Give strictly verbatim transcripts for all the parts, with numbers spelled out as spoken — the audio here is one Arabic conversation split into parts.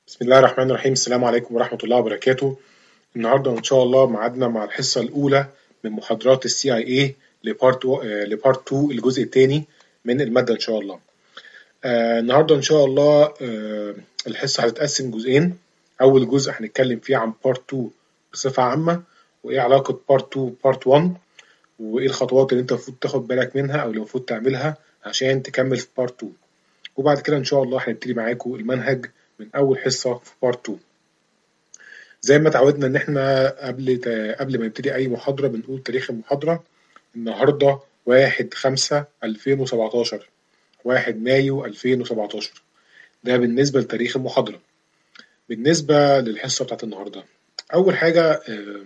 بسم الله الرحمن الرحيم. السلام عليكم ورحمة الله وبركاته. النهاردة إن شاء الله ميعادنا مع الحصة الأولى من محاضرات السي اي اي لبارت لبارت اتنين، الجزء الثاني من المادة إن شاء الله. آه النهاردة إن شاء الله آه الحصة هتتقسم جزئين. أول جزء هنتكلم فيه عن بارت اتنين بصفة عامة، وإيه علاقة بارت اتنين بارت واحد، وإيه الخطوات اللي أنت المفروض تاخد بالك منها أو اللي المفروض تعملها عشان تكمل في بارت اتنين. وبعد كده إن شاء الله هنبتدي معاكم المنهج من أول حصة في بارت اتنين. زي ما اتعودنا ان احنا قبل قبل ما نبتدي اي محاضره بنقول تاريخ المحاضره. النهارده واحد خمسة ألفين وسبعتاشر، واحد مايو ألفين وسبعتاشر. ده بالنسبه لتاريخ المحاضره. بالنسبه للحصه بتاعت النهارده، اول حاجه آه،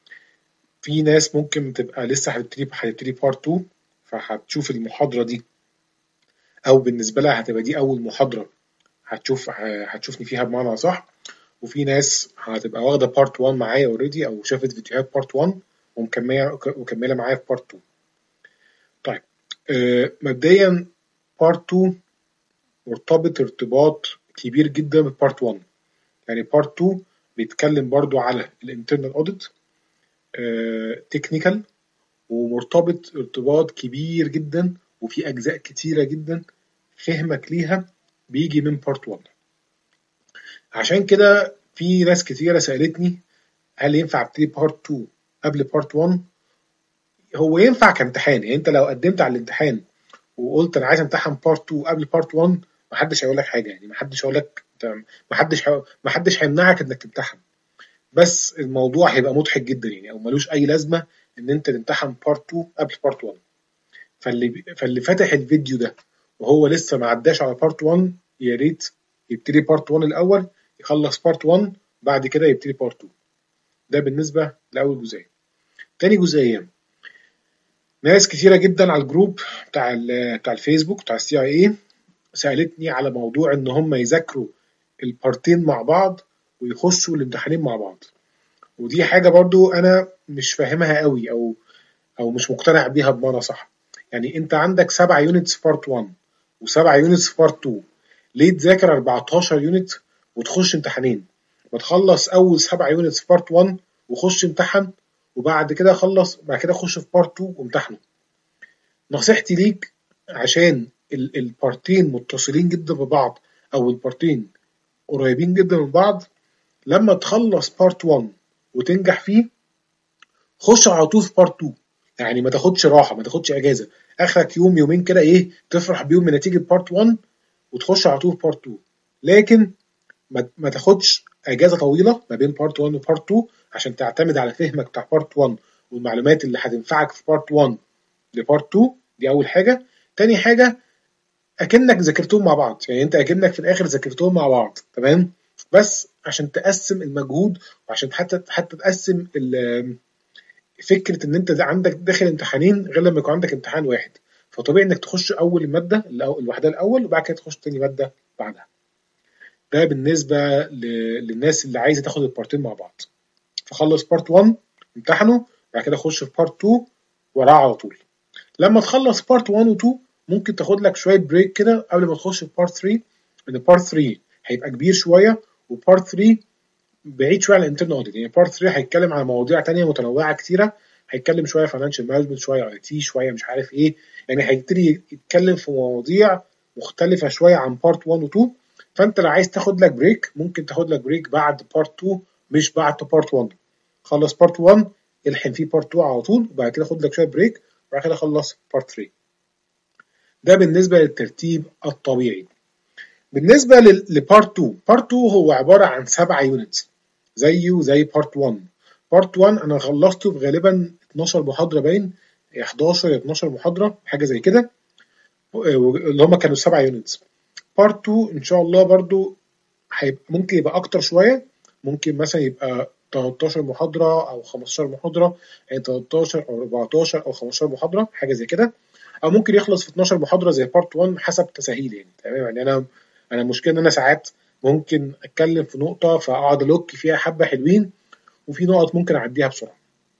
في ناس ممكن تبقى لسه هتبتدي هتبتدي بارت اتنين، فهتشوف المحاضره دي، او بالنسبه لها هتبقى دي اول محاضره هتشوف هتشوفني فيها بمعنى صح. وفي ناس هتبقى واخده بارت واحد معايا اوريدي، او شافت فيديوهات بارت واحد ومكمله ومكمله معايا في بارت اتنين. طيب آه مبدئيا بارت اتنين مرتبط ارتباط كبير جدا ببارت واحد. يعني بارت اتنين بيتكلم برضو على الانترنال اوديت تكنيكال، ومرتبط ارتباط كبير جدا، وفي اجزاء كتيره جدا فهمك ليها بيجي من بارت واحد. عشان كده في ناس كتيره سالتني هل ينفع ابتدي بارت اتنين قبل بارت واحد؟ هو ينفع كامتحان، يعني انت لو قدمت على الامتحان وقلت انا عايز امتحن بارت اتنين قبل بارت واحد، محدش هيقول لك حاجه، يعني محدش هيقول لك، محدش ه... محدش هيمنعك انك تمتحن. بس الموضوع هيبقى مضحك جدا، يعني او ملوش اي لازمه ان انت تمتحن بارت اتنين قبل بارت واحد. فاللي فاللي فاتح الفيديو ده وهو لسه ما عداش على بارت واحد، يا ريت يبتدي بارت واحد الاول، يخلص بارت واحد، بعد كده يبتدي بارت اتنين. ده بالنسبه لاول جزئيه. تاني جزئيه، ناس كتيرة جدا على الجروب بتاع بتاع الفيسبوك بتاع السي اي اي سألتني على موضوع ان هم يذاكروا البارتين مع بعض ويخشوا الامتحانين مع بعض. ودي حاجة برضو انا مش فاهمها قوي، او او مش مقتنع بيها بمعنى صح. يعني انت عندك سبعة يونتس في بارت واحد وسبعة يونتس في بارت اتنين، ليه تذاكر أربعتاشر يونت وتخش امتحانين؟ ما تخلص اول سبعة يونتس في بارت واحد وخش امتحن، وبعد كده خلص، بعد كده خش في بارت اتنين وامتحنه. نصيحتي ليك، عشان البارتين متصلين جدا ببعض، او البارتين قريبين جدا من بعض، لما تخلص بارت واحد وتنجح فيه، خش على طول في بارت اتنين. يعني ما تاخدش راحه، ما تاخدش اجازه، اخرك يوم يومين كده ايه تفرح بيهم من نتيجه بارت واحد وتخش على طول في بارت اتنين. لكن ما, ما تاخدش اجازه طويله ما بين بارت واحد وبارت اتنين عشان تعتمد على فهمك بتاع بارت واحد والمعلومات اللي هتنفعك في بارت واحد لبارت اتنين. دي اول حاجه. تاني حاجه، اكنك ذاكرتهم مع بعض، يعني انت اكنك في الاخر ذاكرتهم مع بعض، تمام؟ بس عشان تقسم المجهود، وعشان حتى حتى تقسم فكره ان انت عندك داخل امتحانين غير لما يكون عندك امتحان واحد. فطبيعي انك تخش اول ماده لوحدها الاول، وبعد كده تخش تاني ماده بعدها. ده بالنسبه للناس اللي عايزه تاخد البارتين مع بعض. فخلص بارت واحد امتحنه، بعد كده خش في بارت اتنين وراه على طول. لما تخلص بارت واحد و اتنين ممكن تاخد لك شويه بريك كده قبل ما تخش في بارت تلاتة، لان بارت تلاتة هيبقى كبير شويه، وبارت تلاتة بعيد شويه عن الانترنال اوديت. يعني بارت تلاتة هيتكلم على مواضيع تانية متنوعه كتيره، هيتكلم شويه فاينانشال مانجمنت، شويه اي تي، شويه مش عارف ايه. يعني هيبتدي يتكلم في مواضيع مختلفه شويه عن بارت واحد و اتنين. فانت لو عايز تاخد لك بريك ممكن تاخد لك بريك بعد بارت اتنين، مش بعد بارت واحد. خلص بارت واحد، الحن فيه بارت اتنين على طول، وبعد كده خد لك شويه بريك، وبعد كده خلص بارت تلاتة. ده بالنسبه للترتيب الطبيعي. بالنسبه لبارت اتنين، بارت اتنين هو عباره عن سبعة يونتس زيه زي بارت واحد. بارت واحد انا خلصته في غالبا اتناشر محاضره، باين حداشر اتناشر محاضره حاجه زي كده، اللي هم كانوا سبعة يونتس. بارت اتنين ان شاء الله برضو هيبقى ممكن يبقى اكتر شويه، ممكن مثلا يبقى تلتاشر محاضره او خمستاشر محاضره، يعني تلتاشر او اربعتاشر او خمستاشر محاضره حاجه زي كده، او ممكن يخلص في اتناشر محاضره زي بارت واحد حسب تسهيل، يعني تمام. يعني انا انا المشكله ان انا ساعات ممكن اتكلم في نقطه فاقعد الوك فيها حبه حلوين، وفي نقط ممكن اعديها بسرعه.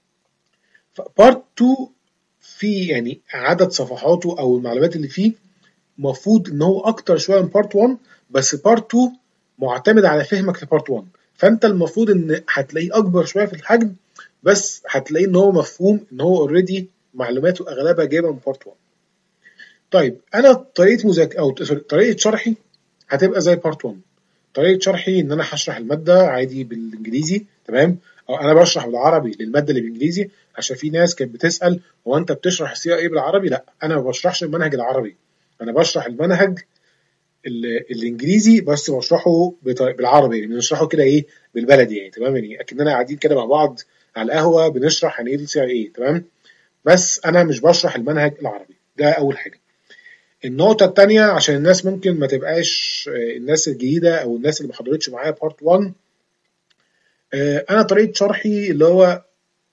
فبارت اتنين في يعني عدد صفحاته او المعلومات اللي فيه المفروض ان هو اكتر شويه من بارت واحد، بس بارت اتنين معتمد على فهمك لبارت واحد، فانت المفروض ان هتلاقيه اكبر شويه في الحجم، بس هتلاقيه ان هو مفهوم، ان هو اوريدي معلوماته اغلبها جايبه من بارت واحد. طيب انا طريقه مذاكره او طريقه شرحي هتبقى زي بارت واحد. طريقه شرحي ان انا هشرح الماده عادي بالانجليزي، تمام، او انا بشرح بالعربي للماده اللي بالانجليزي، عشان في ناس كانت بتسال هو انت بتشرح السي اي بالعربي؟ لا، انا ما بشرحش المنهج العربي، انا بشرح المنهج الانجليزي بس بشرحه بالعربي، يعني بنشرحه كده ايه بالبلدي، يعني تمام، يعني اكننا قاعدين كده مع بعض على القهوه بنشرح يعني ايه السي اي، تمام، بس انا مش بشرح المنهج العربي. ده اول حاجه. النقطه الثانيه عشان الناس ممكن ما تبقاش، الناس الجديده او الناس اللي ما حضرتش معايا بارت واحد، انا طريقه شرحي اللي هو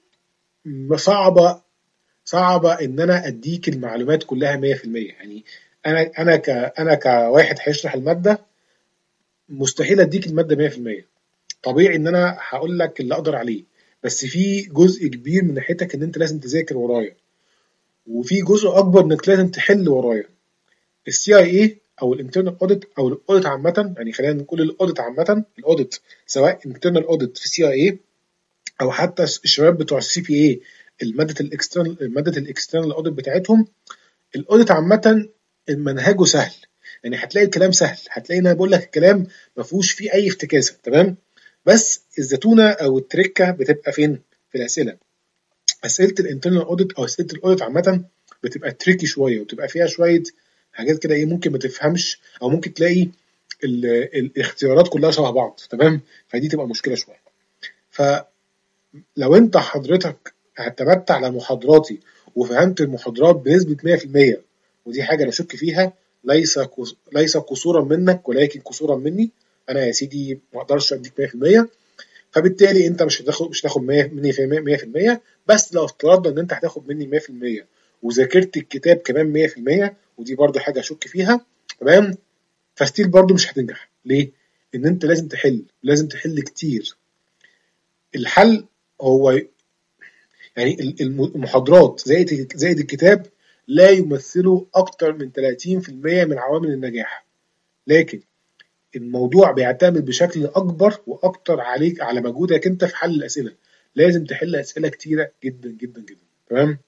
صعبه صعبه ان انا اديك المعلومات كلها مية في المية. يعني انا انا ك انا كواحد هيشرح الماده مستحيل اديك الماده مية في المية. طبيعي ان انا هقول لك اللي اقدر عليه، بس في جزء كبير من ناحيتك ان انت لازم تذاكر ورايا، وفي جزء اكبر انك لازم تحل ورايا. السي اي اي او الانترنال اوديت او الاوديت عامه، يعني خلينا نقول الاوديت عامه، الاوديت سواء انترنال اوديت في سي اي اي او حتى الشباب بتوع السي بي اي، الماده الاكسترنال ماده الاكسترنال اوديت بتاعتهم، الاوديت عامه منهجه سهل، يعني هتلاقي الكلام سهل، هتلاقي انا بقول لك الكلام ما فيهوش فيه اي افتكاسه، تمام، بس الزتونه او التركه بتبقى فين؟ في الاسئله. اسئله الانترنال اوديت او اسئله الاوديت عامه بتبقى تريكي شويه، وتبقى فيها شويه حاجات كده ايه ممكن ما تفهمش، او ممكن تلاقي ال- الاختيارات كلها شبه بعض، تمام، فدي تبقى مشكله شويه. فلو انت حضرتك اعتمدت على محاضراتي وفهمت المحاضرات بنسبه مية في المية، ودي حاجه لا شك فيها، ليس قص- ليس قصورا منك ولكن قصورا مني، انا يا سيدي ما اقدرش اديك مية في المية، فبالتالي انت مش هتاخد مش هتاخد مية مني في مية في المية. بس لو افترضنا ان انت هتاخد مني مية في المية وذاكرت الكتاب كمان مية في المية، ودي برضو حاجه اشك فيها، تمام، فستيل برضو مش هتنجح. ليه؟ ان انت لازم تحل، لازم تحل كتير. الحل هو يعني المحاضرات زائد زائد الكتاب لا يمثلوا اكتر من ثلاثين في المية من عوامل النجاح، لكن الموضوع بيعتمد بشكل اكبر واكتر عليك، على مجهودك انت في حل الاسئله. لازم تحل اسئله كتيره جدا جدا جدا، تمام.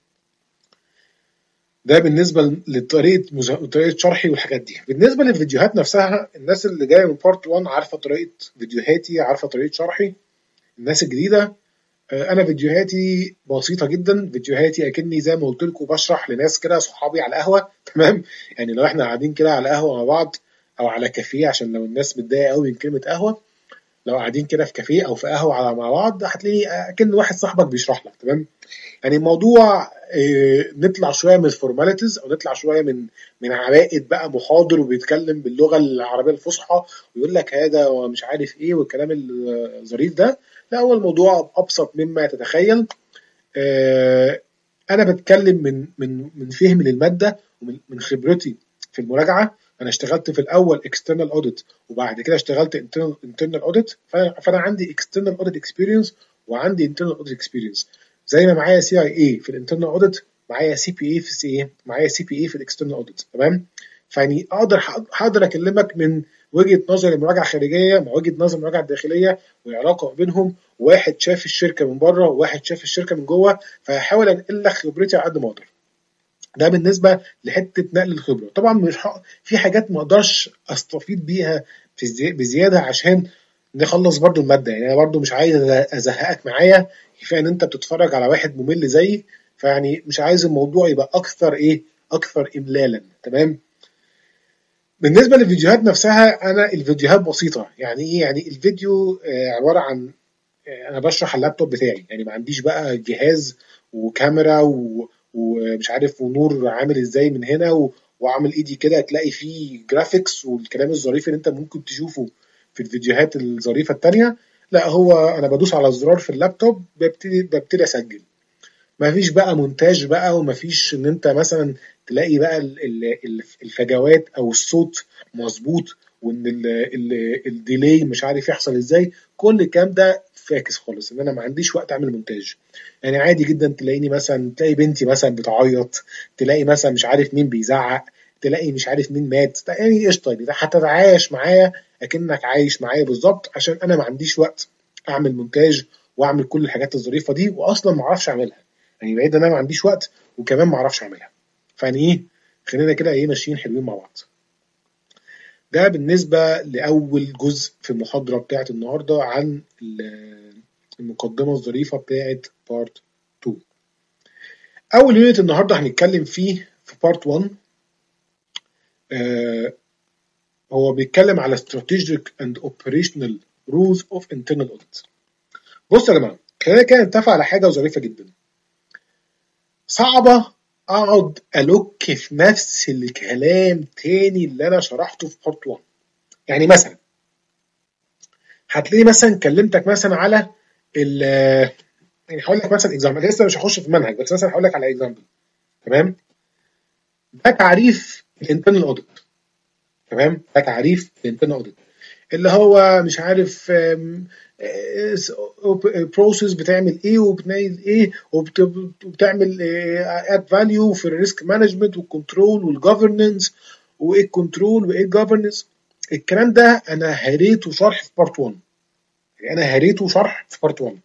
ده بالنسبه لطريقه مز... طريقه شرحي والحاجات دي. بالنسبه للفيديوهات نفسها، الناس اللي جايه من بارت واحد عارفه طريقه فيديوهاتي، عارفه طريقه شرحي. الناس الجديده، انا فيديوهاتي بسيطه جدا، فيديوهاتي اكني زي ما قلت لكم بشرح لناس كده صحابي على القهوه، تمام، يعني لو احنا قاعدين كده على قهوه مع بعض او على كافيه، عشان لو الناس متضايقه قوي من كلمه قهوه، لو قاعدين كده في كافيه او في قهوه على مع بعض هتلاقي اكن واحد صاحبك بيشرح لك، تمام. يعني الموضوع إيه، نطلع شويه من الفورماليتيز، او نطلع شويه من من عباءه بقى محاضر وبيتكلم باللغه العربيه الفصحى ويقول لك هذا ومش عارف ايه والكلام الظريف ده. لا، هو الموضوع ابسط مما تتخيل. آه، انا بتكلم من من من فهمي للماده ومن من خبرتي في المراجعه. انا اشتغلت في الاول اكسترنال اوديت وبعد كده اشتغلت انترنال اوديت، فانا عندي اكسترنال اوديت اكسبيرينس وعندي انترنال اوديت اكسبيرينس. زي ما معايا سي اي اي في الانترنال اوديت، معايا سي بي اي في سي اي، معايا سي بي اي في الاكسترنال اوديت، تمام. فيعني اقدر هقدر اكلمك من وجهه نظر المراجعه الخارجيه مع وجهه نظر المراجعه الداخليه والعلاقه بينهم، واحد شاف الشركه من بره وواحد شاف الشركه من جوه، فهحاول انقل لك خبرتي على قد ما اقدر. ده بالنسبه لحته نقل الخبره. طبعا مش ح... في حاجات ما اقدرش استفيد بيها في زي... بزياده عشان نخلص برضو الماده، يعني انا برضو مش عايز ازهقك معايا، كفايه ان انت بتتفرج على واحد ممل زيي، فيعني مش عايز الموضوع يبقى اكثر ايه اكثر املالا، تمام. بالنسبه للفيديوهات نفسها، انا الفيديوهات بسيطه. يعني ايه؟ يعني الفيديو آه، عباره عن آه، انا بشرح اللابتوب بتاعي، يعني ما عنديش بقى جهاز وكاميرا و... ومش عارف ونور عامل ازاي من هنا و... واعمل ايدي كده تلاقي فيه جرافيكس والكلام الظريف اللي انت ممكن تشوفه في الفيديوهات الظريفه التانية. لا، هو انا بدوس على الزرار في اللابتوب ببتدي ببتدي اسجل. ما فيش بقى مونتاج بقى، وما فيش ان انت مثلا تلاقي بقى ال- ال- ال- الفجوات او الصوت مظبوط، وان ال- ال- الديلي مش عارف يحصل ازاي. كل الكلام ده فاكس خالص، ان انا ما عنديش وقت اعمل مونتاج. يعني عادي جدا تلاقيني مثلا، تلاقي بنتي مثلا بتعيط، تلاقي مثلا مش عارف مين بيزعق، تلاقي مش عارف مين مات، يعني قشطه دي هتتعايش معايا اكنك عايش معايا بالظبط، عشان انا ما عنديش وقت اعمل مونتاج واعمل كل الحاجات الظريفه دي، واصلا ما اعرفش اعملها. يعني بعيد ان انا ما عنديش وقت وكمان ما اعرفش اعملها. فيعني ايه، خلينا كده ايه ماشيين حلوين مع بعض. ده بالنسبه لاول جزء في المحاضره بتاعت النهارده عن المقدمه الظريفه بتاعت بارت اتنين. اول يونت النهارده هنتكلم فيه في بارت واحد، آه هو بيتكلم على strategic and operational rules of internal audit. بصوا يا جماعه، خلينا كده نتفق على حاجه ظريفه جدا. صعبه اقعد الوك في نفس الكلام تاني اللي انا شرحته في بارت واحد. يعني مثلا هتلاقي مثلا كلمتك مثلا على ال يعني هقول لك مثلا اكزامبل، لسه مش هخش في المنهج، بس مثلا هقول لك على اكزامبل. تمام، ده تعريف الانترنال اوديت. تمام، ده تعريف الانترنال اوديت اللي هو مش عارف بروسيس بتعمل ايه وبتنيل ايه وبتعمل اد فاليو في الريسك مانجمنت والكنترول والجفرننس، وايه الكنترول وايه الجفرننس. الكلام ده انا هريته شرح في بارت واحد، يعني انا هريته شرح في بارت واحد،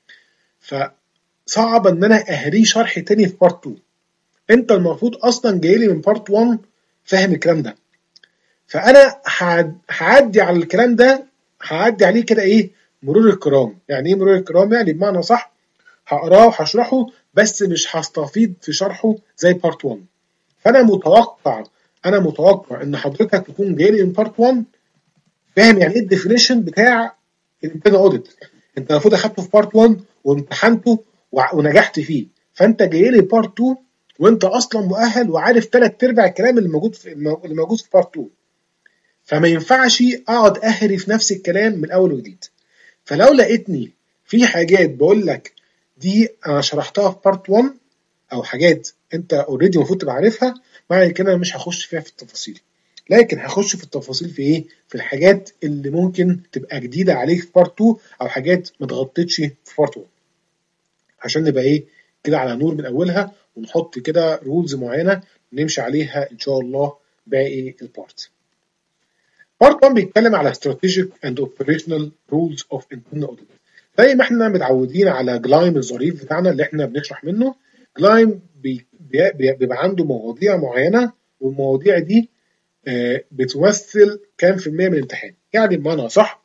فصعب ان انا اهريه شرح تاني في بارت اتنين. انت المفروض اصلا جاي لي من بارت واحد فاهم الكلام ده، فانا هعدي على الكلام ده، هعدي عليه كده ايه مرور الكرام. يعني ايه مرور الكرام؟ يعني بمعنى صح هقراه وهشرحه، بس مش هستفيد في شرحه زي بارت واحد. فانا متوقع انا متوقع ان حضرتك تكون جاي لي من بارت واحد فاهم يعني ايه الديفينيشن بتاع الانترنال اوديت. انت المفروض اخدته في بارت واحد وامتحنته ونجحت فيه، فانت جاي لي بارت اتنين وانت اصلا مؤهل وعارف ثلاث ارباع الكلام اللي موجود في اللي موجود في بارت اتنين. فما ينفعش اقعد اهري في نفس الكلام من اول وجديد. فلو لقيتني في حاجات بقول لك دي انا شرحتها في بارت واحد او حاجات انت اوريدي المفروض تبقى عارفها، معنى كده مش هخش فيها في التفاصيل، لكن هخش في التفاصيل في ايه؟ في الحاجات اللي ممكن تبقى جديده عليك في بارت اتنين او حاجات ما اتغطتش في بارت واحد، عشان نبقى ايه كده على نور من اولها، ونحط كده رولز معينه نمشي عليها ان شاء الله باقي البارت. بارت واحد بيتكلم على strategic and operational rules of internal audit. زي ما احنا متعودين على جلايم الظريف بتاعنا اللي احنا بنشرح منه. جلايم بي بي بيبقى عنده مواضيع معينه، والمواضيع دي آه بتمثل كام في المية من الامتحان. يعني بمعنى صح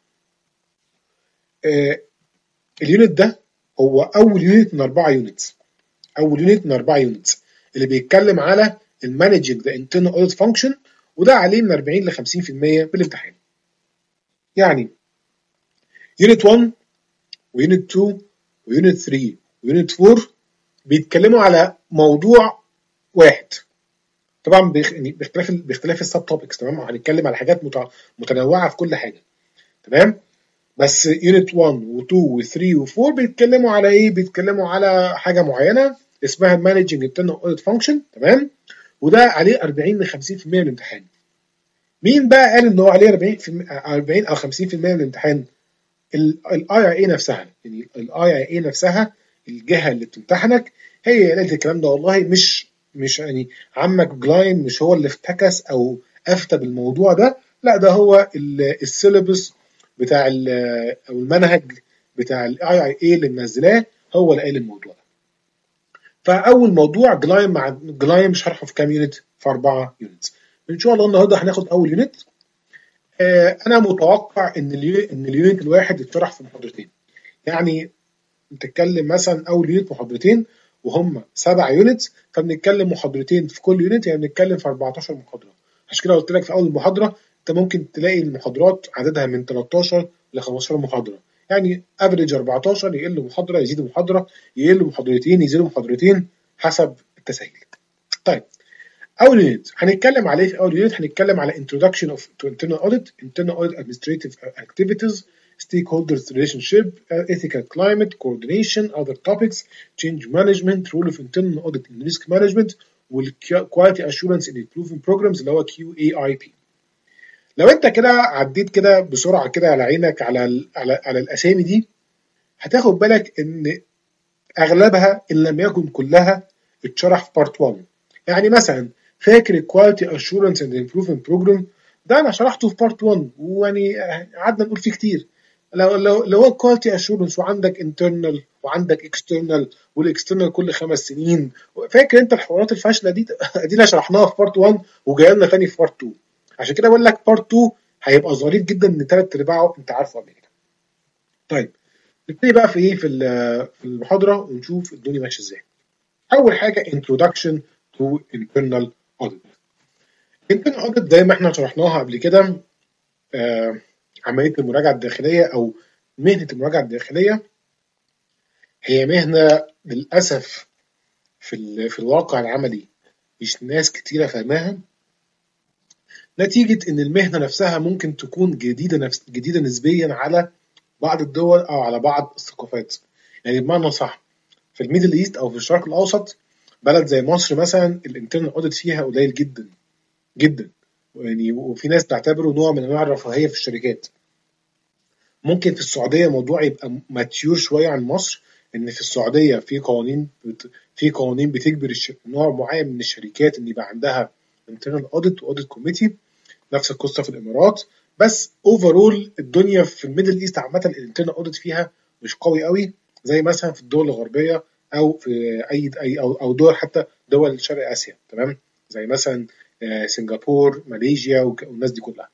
آه اليونت ده هو اول يونت من اربعه يونتس اول يونت من اربعه يونتس اللي بيتكلم على المانجنج ذا internal audit function، وده عليه من اربعين ل خمسين في المية بالامتحان. يعني يونت واحد ويونت اتنين ويونت تلاته ويونت اربعه بيتكلموا على موضوع واحد، طبعا باختلاف باختلاف السب توبكس. تمام، هنتكلم على حاجات متنوعه في كل حاجه. تمام، بس يونت واحد و2 و3 و4 بيتكلموا على ايه؟ بيتكلموا على حاجه معينه اسمها مانجنج انترنال اوديت فانكشن. تمام، وده عليه اربعين ل خمسين في المية من الامتحان. مين بقى قال ان هو عليه اربعين او خمسين في المية من الامتحان؟ الاي اي اي نفسها. يعني الاي اي اي نفسها الجهه اللي بتمتحنك هي قالت الكلام ده. والله مش مش يعني عمك جلاين مش هو اللي افتكس او افتى بالموضوع ده، لا ده هو السيلبس بتاع او المنهج بتاع الاي اي اي اللي منزلاه هو اللي قال الموضوع ده. فاول موضوع جلاين مع جلاين مش هشرحه في كام يونت؟ في اربعه يونت. ان شاء الله النهارده هناخد اول يونت. آه انا متوقع ان اليونت ان اليونت الواحد يتشرح في محاضرتين. يعني بتتكلم مثلا اول يونت محاضرتين وهم سبع يونت، فبنتكلم محاضرتين في كل يونت، يعني بنتكلم في اربعتاشر محاضره. عشان كده قلت لك في اول محاضره انت ممكن تلاقي المحاضرات عددها من تلتاشر ل خمستاشر محاضره، يعني افريج اربعتاشر، يقل محاضره يزيد محاضره، يقل محاضرتين يزيدوا محاضرتين حسب التسهيل. طيب اول يونت هنتكلم عليه. في اول يونت هنتكلم على introduction of to internal audit, internal audit administrative activities, stakeholders relationship, ethical climate, coordination, other topics, change management, role of internal audit in risk management, quality assurance in improving programs اللي هو كيو اي اي بي. لو انت كده عديت كده بسرعه كده على عينك على ال على على الاسامي دي، هتاخد بالك ان اغلبها ان لم يكن كلها اتشرح في بارت واحد. يعني مثلا فاكر الكواليتي اشورنس اند امبروفمنت بروجرام ده انا شرحته في بارت واحد، ويعني قعدنا نقول فيه كتير. لو لو لو هو كواليتي اشورنس، وعندك انترنال وعندك اكسترنال، والاكسترنال كل خمس سنين. فاكر انت الحوارات الفاشله دي ادينا شرحناها في بارت واحد وجاي لنا تاني في بارت اتنين. عشان كده بقول لك بارت اتنين هيبقى ظريف جدا، ان ثلاث ارباعه انت عارفه قبل كده. طيب نبتدي بقى في ايه في في المحاضره ونشوف الدنيا ماشيه ازاي. اول حاجه introduction to internal audit. internal audit زي ما احنا شرحناها قبل كده، آه عمليه المراجعه الداخليه او مهنه المراجعه الداخليه، هي مهنه للاسف في في الواقع العملي مش ناس كتيره فاهماها، نتيجه ان المهنه نفسها ممكن تكون جديده نفس جديده نسبيا على بعض الدول او على بعض الثقافات. يعني بمعنى صح، في الميدل ايست او في الشرق الاوسط، بلد زي مصر مثلا الانترنال اوديت فيها قليل جدا جدا، يعني وفي ناس تعتبره نوع من انواع الرفاهيه في الشركات. ممكن في السعوديه الموضوع يبقى ماتيور شويه عن مصر، ان في السعوديه في قوانين بت... في قوانين بتجبر الش... نوع معين من الشركات ان يبقى عندها انترنال اوديت واوديت كوميتي. نفس القصه في الامارات. بس اوفرول الدنيا في الميدل ايست عامه الانترنال اوديت فيها مش قوي قوي زي مثلا في الدول الغربيه، او في اي اي او او دول حتى دول شرق اسيا، تمام، زي مثلا سنغافور، ماليزيا والناس دي كلها.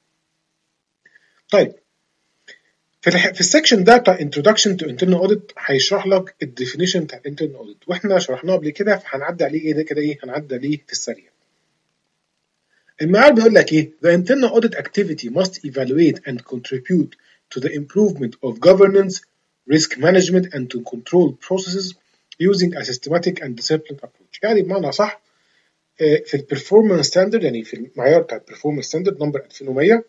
طيب في في السكشن ده بتاع introduction to internal audit هيشرح لك الديفينيشن بتاع internal audit، واحنا شرحناه قبل كده فهنعدي عليه ايه ده كده ايه هنعدي عليه في السريع. المعيار بيقول لك ايه؟ The internal audit activity must evaluate and contribute to the improvement of governance, risk management and to control processes using a systematic and disciplined approach. يعني بمعنى صح في البرفورمانس ستاندرد، يعني في المعيار بتاع البرفورمانس ستاندرد نمبر ألفين ومية،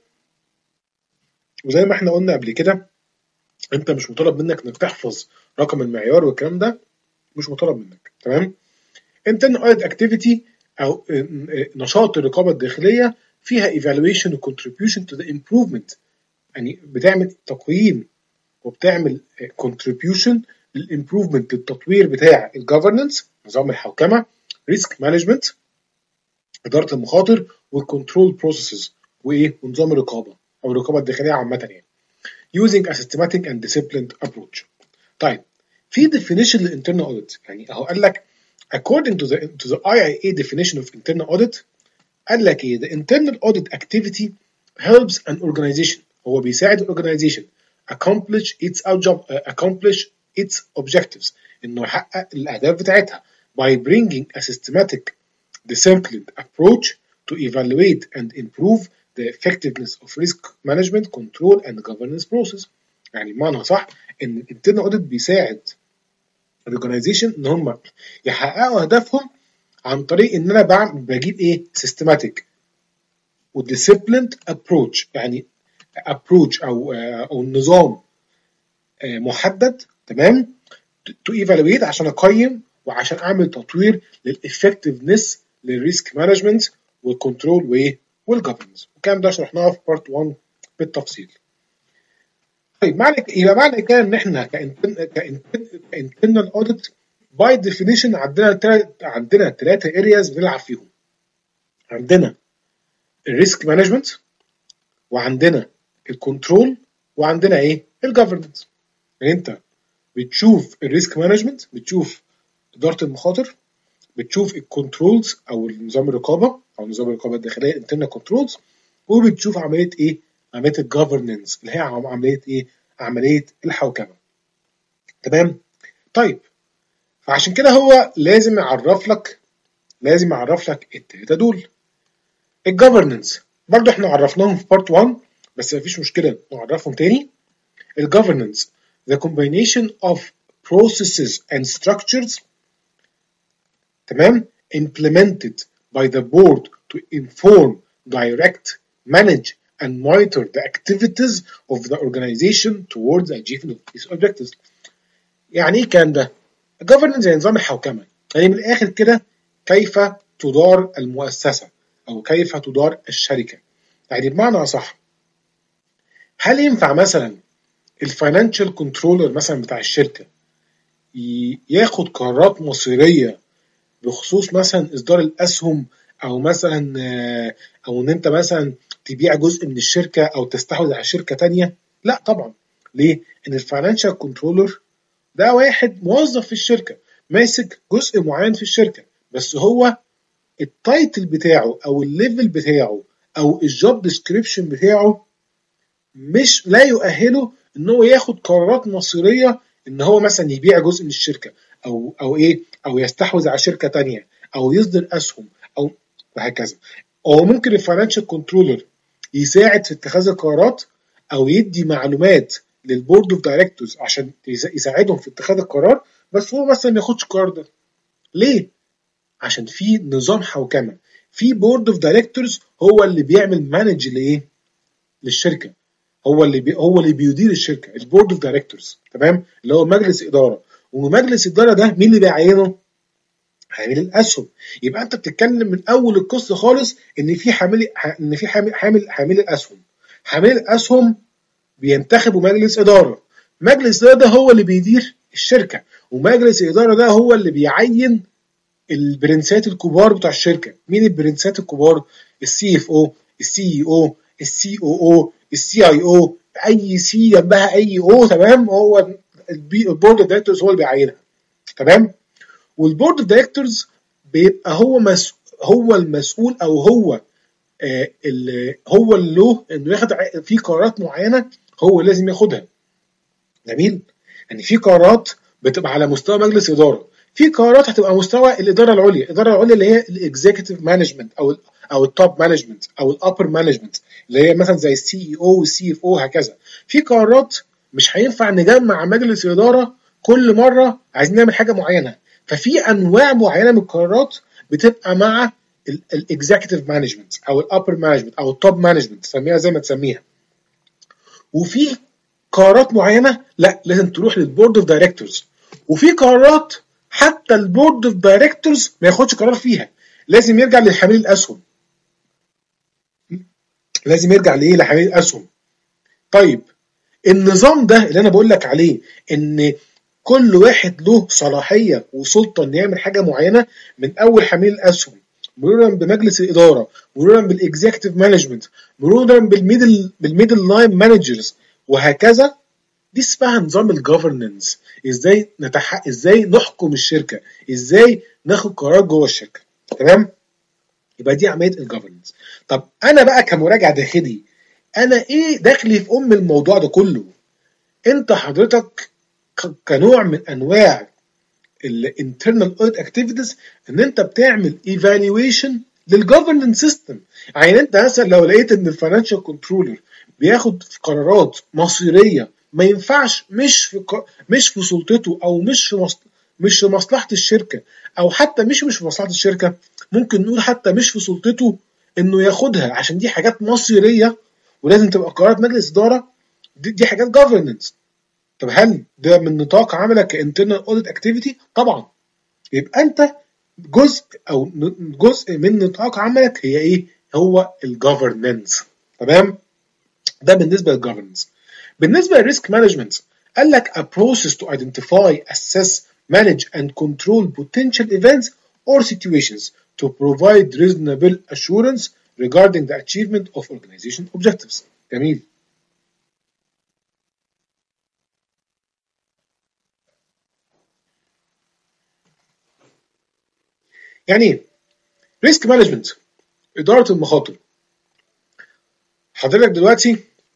وزي ما احنا قلنا قبل كده انت مش مطالب منك انك تحفظ رقم المعيار والكلام ده مش مطالب منك، تمام. internal audit activity او نشاط الرقابه الداخليه فيها evaluation و contribution to the improvement، يعني بتعمل تقييم وبتعمل contribution للimprovement للتطوير بتاع الجفرنس نظام الحوكمه، risk management اداره المخاطر، والكنترول بروسيسز وايه ونظام الرقابه او الرقابه الداخليه عامه يعني using a systematic and disciplined approach. طيب في definition للinternal audit، يعني اهو قال لك according to the to the I I A definition of internal audit، قال لك ايه؟ the internal audit activity helps an organization، هو بيساعد الاورجنايزيشن accomplish its job accomplish its objectives، انه يحقق الاهداف بتاعتها by bringing a systematic disciplined approach to evaluate and improve the effectiveness of risk management control and governance process. يعني بمعنى صح ان الانترنال اوديت بيساعد الاورجنايزيشن ان هم يحققوا اهدافهم عن طريق ان انا بعمل بجيب ايه سيستماتيك وديسيبليند ابروتش، يعني ابروتش او او نظام محدد، تمام، تو ايفالويت عشان اقيم وعشان اعمل تطوير للافكتفنس للريسك مانجمنت والكنترول وايه والجفرنس. الكلام ده شرحناه في بارت واحد بالتفصيل. طيب معنى يبقى معنى كده ان احنا كانترنال اوديت باي ديفينيشن عندنا تلات عندنا ثلاثه ارياز بنلعب فيهم. عندنا الريسك مانجمنت، وعندنا الكنترول، وعندنا ايه الجفرنس. يعني انت بتشوف الريسك مانجمنت، بتشوف اداره المخاطر، بتشوف الكنترولز او نظام الرقابه او نظام الرقابه الداخليه انترنال كنترولز، وبتشوف عمليه ايه عمليه الجفرنس اللي هي عمليه ايه عمليه الحوكمه، تمام. طيب فعشان كده هو لازم يعرف لك لازم يعرف لك التلاته دول. الجفرنس برضو احنا عرفناهم في بارت واحد بس مفيش مشكله نعرفهم تاني. الجفرنس the combination of processes and structures، تمام، implemented by the board to inform, direct, manage and monitor the activities of the organization towards achieving these objectives. يعني ايه الكلام ده؟ governance زي نظام الحوكمه، يعني من الاخر كده كيف تدار المؤسسه او كيف تدار الشركه. يعني بمعنى اصح، هل ينفع مثلا الفاينانشال كنترولر مثلا بتاع الشركه ياخد قرارات مصيريه بخصوص مثلا اصدار الاسهم او مثلا آه، او ان انت مثلا تبيع جزء من الشركه او تستحوذ على شركه تانية. لا طبعا. ليه؟ ان الفاينانشال كنترولر ده واحد موظف في الشركه ماسك جزء معين في الشركه، بس هو التايتل بتاعه او الليفل بتاعه او الجوب ديسكريبشن بتاعه مش لا يؤهله ان هو ياخد قرارات مصيريه، ان هو مثلا يبيع جزء من الشركه او او ايه او يستحوذ على شركه تانية او يصدر اسهم او وهكذا. هو ممكن الفاينانشال كنترولر يساعد في اتخاذ القرارات او يدي معلومات للبورد اوف دايركتورز عشان يساعدهم في اتخاذ القرار، بس هو مثلا ما ياخدش القرار ده. ليه؟ عشان في نظام حوكمه، في بورد اوف دايركتورز هو اللي بيعمل مانج لايه؟ للشركه. هو اللي بي هو اللي بيدير الشركه، البورد اوف دايركتورز، تمام؟ اللي هو مجلس اداره. ومجلس الاداره ده مين اللي بيعينه؟ حامل الاسهم. يبقى انت بتتكلم من اول القصه خالص ان في حامل ان في حامل حامل حامل الاسهم. حامل الاسهم بينتخبوا مجلس اداره. مجلس الاداره ده هو اللي بيدير الشركه، ومجلس الاداره ده هو اللي بيعين البرنسات الكبار بتوع الشركه. مين البرنسات الكبار؟ السي اف او، السي اي او، السي او او، السي اي او، اي سي جنبها اي او، تمام؟ هو البورد اوف دايركتورز هو اللي بيعينها، تمام؟ والبورد اوف دايركتورز بيبقى هو مس... هو المسؤول او هو آه اللي هو اللي له انه ياخد في قرارات معينه هو لازم ياخدها. جميل؟ يعني في قرارات بتبقى على مستوى مجلس اداره، في قرارات هتبقى على مستوى الاداره العليا. الاداره العليا اللي هي الاكزيكتيف مانجمنت او ال او التوب مانجمنت او الابر مانجمنت، اللي هي مثلا زي السي اي او والسي اف او هكذا. في قرارات مش هينفع نجمع مجلس اداره كل مره عايزين نعمل حاجه معينه، ففي انواع معينه من القرارات بتبقى مع الاكزيكتيف مانجمنت او الابر مانجمنت او التوب مانجمنت، تسميها زي ما تسميها. وفي قرارات معينه لا لازم تروح للبورد اوف دايركتورز، وفي قرارات حتى البورد اوف دايركتورز ما ياخدش قرار فيها، لازم يرجع للحامل الاسهم. لازم يرجع لايه؟ لحامل الاسهم. طيب النظام ده اللي انا بقول لك عليه ان كل واحد له صلاحيه وسلطه انه يعمل حاجه معينه، من اول حامل الاسهم مرورا بمجلس الاداره، مرورا بالاكزيكتيف مانجمنت، مرورا بالميدل بالميدل لاين مانجرز وهكذا. دي اسمها نظام الجوفرننس. ازاي نتح... ازاي نحكم الشركه، ازاي ناخد قرار جوه الشركه، تمام؟ يبقى دي عمليه الجوفرننس. طب انا بقى كمراجع داخلي انا ايه دخلي في ام الموضوع ده كله؟ انت حضرتك كنوع من انواع الانترنال اوديت اكتيفيتيز ان انت بتعمل ايفالويشن للجوفرننس سيستم. يعني انت مثلا لو لقيت ان الفاينانشال كنترولر بياخد قرارات مصيريه ما ينفعش، مش في ق... مش في سلطته او مش في مص... مش في مصلحه الشركه، او حتى مش مش في مصلحه الشركه، ممكن نقول حتى مش في سلطته انه ياخدها عشان دي حاجات مصيريه ولازم تبقى قرارات مجلس اداره. دي, دي حاجات جوفرننس. طب هل ده من نطاق عملك كانترنال اوديت اكتيفيتي؟ طبعا. يبقى انت جزء او جزء من نطاق عملك هي ايه؟ هو الجوفرننس، تمام؟ ده بالنسبه للجوفرننس. بالنسبه للريسك مانجمنت قال لك a process to identify, assess, manage and control potential events or situations to provide reasonable assurance regarding the achievement of organization objectives. جميل. يعني ايه ريسك مانجمنت؟ اداره المخاطر. حضرتك دلوقتي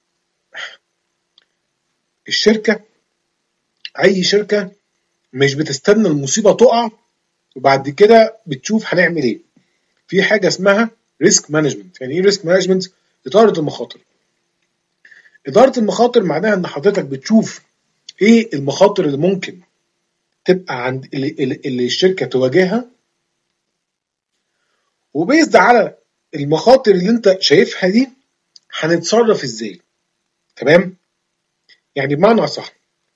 الشركه، اي شركه مش بتستنى المصيبه تقع وبعد كده بتشوف هنعمل ايه. في حاجه اسمها ريسك مانجمنت. يعني ايه ريسك مانجمنت؟ اداره المخاطر. اداره المخاطر معناها ان حضرتك بتشوف ايه المخاطر اللي ممكن تبقى عند اللي, اللي الشركه تواجهها، وبيزد على المخاطر اللي انت شايفها دي هنتصرف ازاي، تمام؟ يعني بمعنى اصح،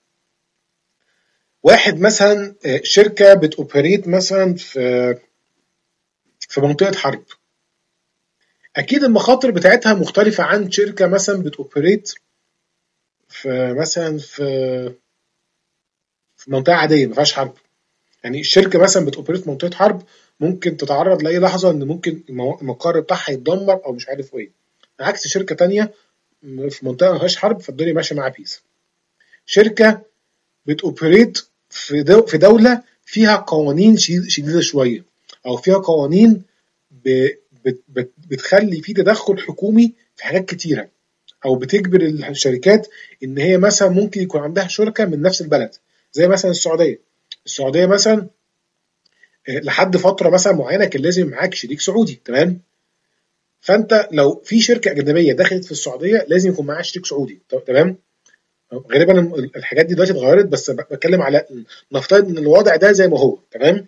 واحد مثلا شركه بتوبريت مثلا في في منطقه حرب، اكيد المخاطر بتاعتها مختلفه عن شركه مثلا بتوبريت في مثلا في في منطقه عاديه ما فيهاش حرب. يعني الشركه مثلا بتوبريت في منطقه حرب، ممكن تتعرض لاي لحظه ان ممكن المقر بتاعها يتدمر او مش عارف ايه، عكس شركه تانية في منطقه ما فيهاش حرب فالدنيا ماشيه معاها بيس. شركه بتوبريت في دو في دوله فيها قوانين شديده شويه، او فيها قوانين ب بت بت بتخلي في تدخل حكومي في حاجات كتيره، او بتجبر الشركات ان هي مثلا ممكن يكون عندها شركه من نفس البلد، زي مثلا السعوديه. السعوديه مثلا لحد فتره مثلا معينه كان لازم معاك شريك سعودي، تمام؟ فانت لو في شركه اجنبيه دخلت في السعوديه لازم يكون معاها شريك سعودي، تمام؟ غالبا الحاجات دي دلوقتي اتغيرت، بس بتكلم على نفترض ان الوضع ده زي ما هو، تمام؟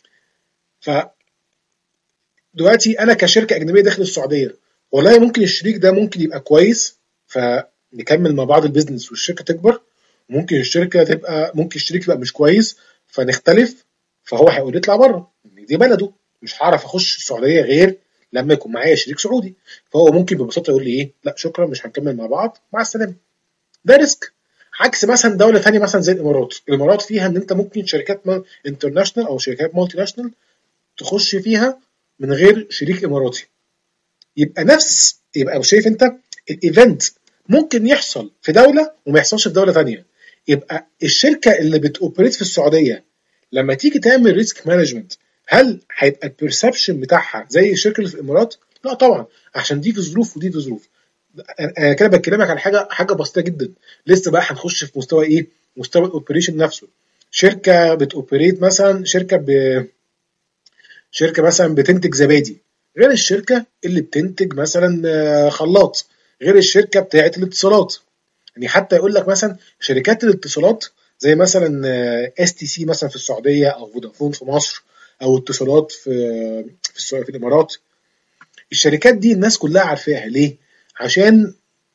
ف دلوقتي انا كشركه اجنبيه داخل السعوديه، والله ممكن الشريك ده ممكن يبقى كويس فنكمل مع بعض البيزنس والشركه تكبر، ممكن الشركه تبقى ممكن الشريك يبقى مش كويس فنختلف، فهو هيقول يطلع بره، دي بلده، مش هعرف اخش السعوديه غير لما يكون معايا شريك سعودي. فهو ممكن ببساطه يقول لي ايه، لا شكرا مش هنكمل مع بعض، مع السلامه. ده ريسك. عكس مثلا دوله ثانيه مثلا زي الامارات. الامارات فيها ان انت ممكن شركات انترناشونال او شركات مالتي ناشونال تخش فيها من غير شريك اماراتي، يبقى نفس يبقى شايف انت الايفنت ممكن يحصل في دوله وما يحصلش في دوله ثانيه. يبقى الشركه اللي بتوبريت في السعوديه لما تيجي تعمل ريسك مانجمنت، هل هيبقى البرسبشن بتاعها زي الشركه اللي في الامارات؟ لا طبعا، عشان دي في ظروف ودي في ظروف. انا كده بكلمك على حاجه حاجه بسيطه جدا. لسه بقى هنخش في مستوى ايه؟ مستوى الاوبريشن نفسه. شركه بتوبريت مثلا شركه ب شركه مثلا بتنتج زبادي، غير الشركه اللي بتنتج مثلا خلاط، غير الشركه بتاعه الاتصالات. يعني حتى يقول لك مثلا شركات الاتصالات زي مثلا اس تي سي مثلا في السعوديه، او فودافون في مصر، او اتصالات في في, في الامارات. الشركات دي الناس كلها عارفاها ليه؟ عشان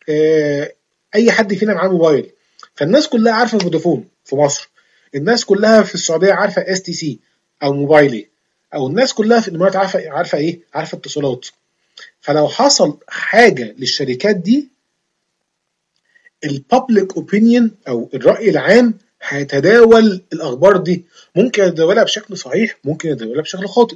اي حد فينا معاه موبايل، فالناس كلها عارفه فودافون في مصر، الناس كلها في السعوديه عارفه اس تي سي او موبايلي، او الناس كلها في الامارات عارفه عارفه ايه؟ عارفه اتصالات. فلو حصل حاجه للشركات دي، البابليك اوبينيون او الراي العام هيتداول الاخبار دي، ممكن يتداولها بشكل صحيح، ممكن يتداولها بشكل خاطئ.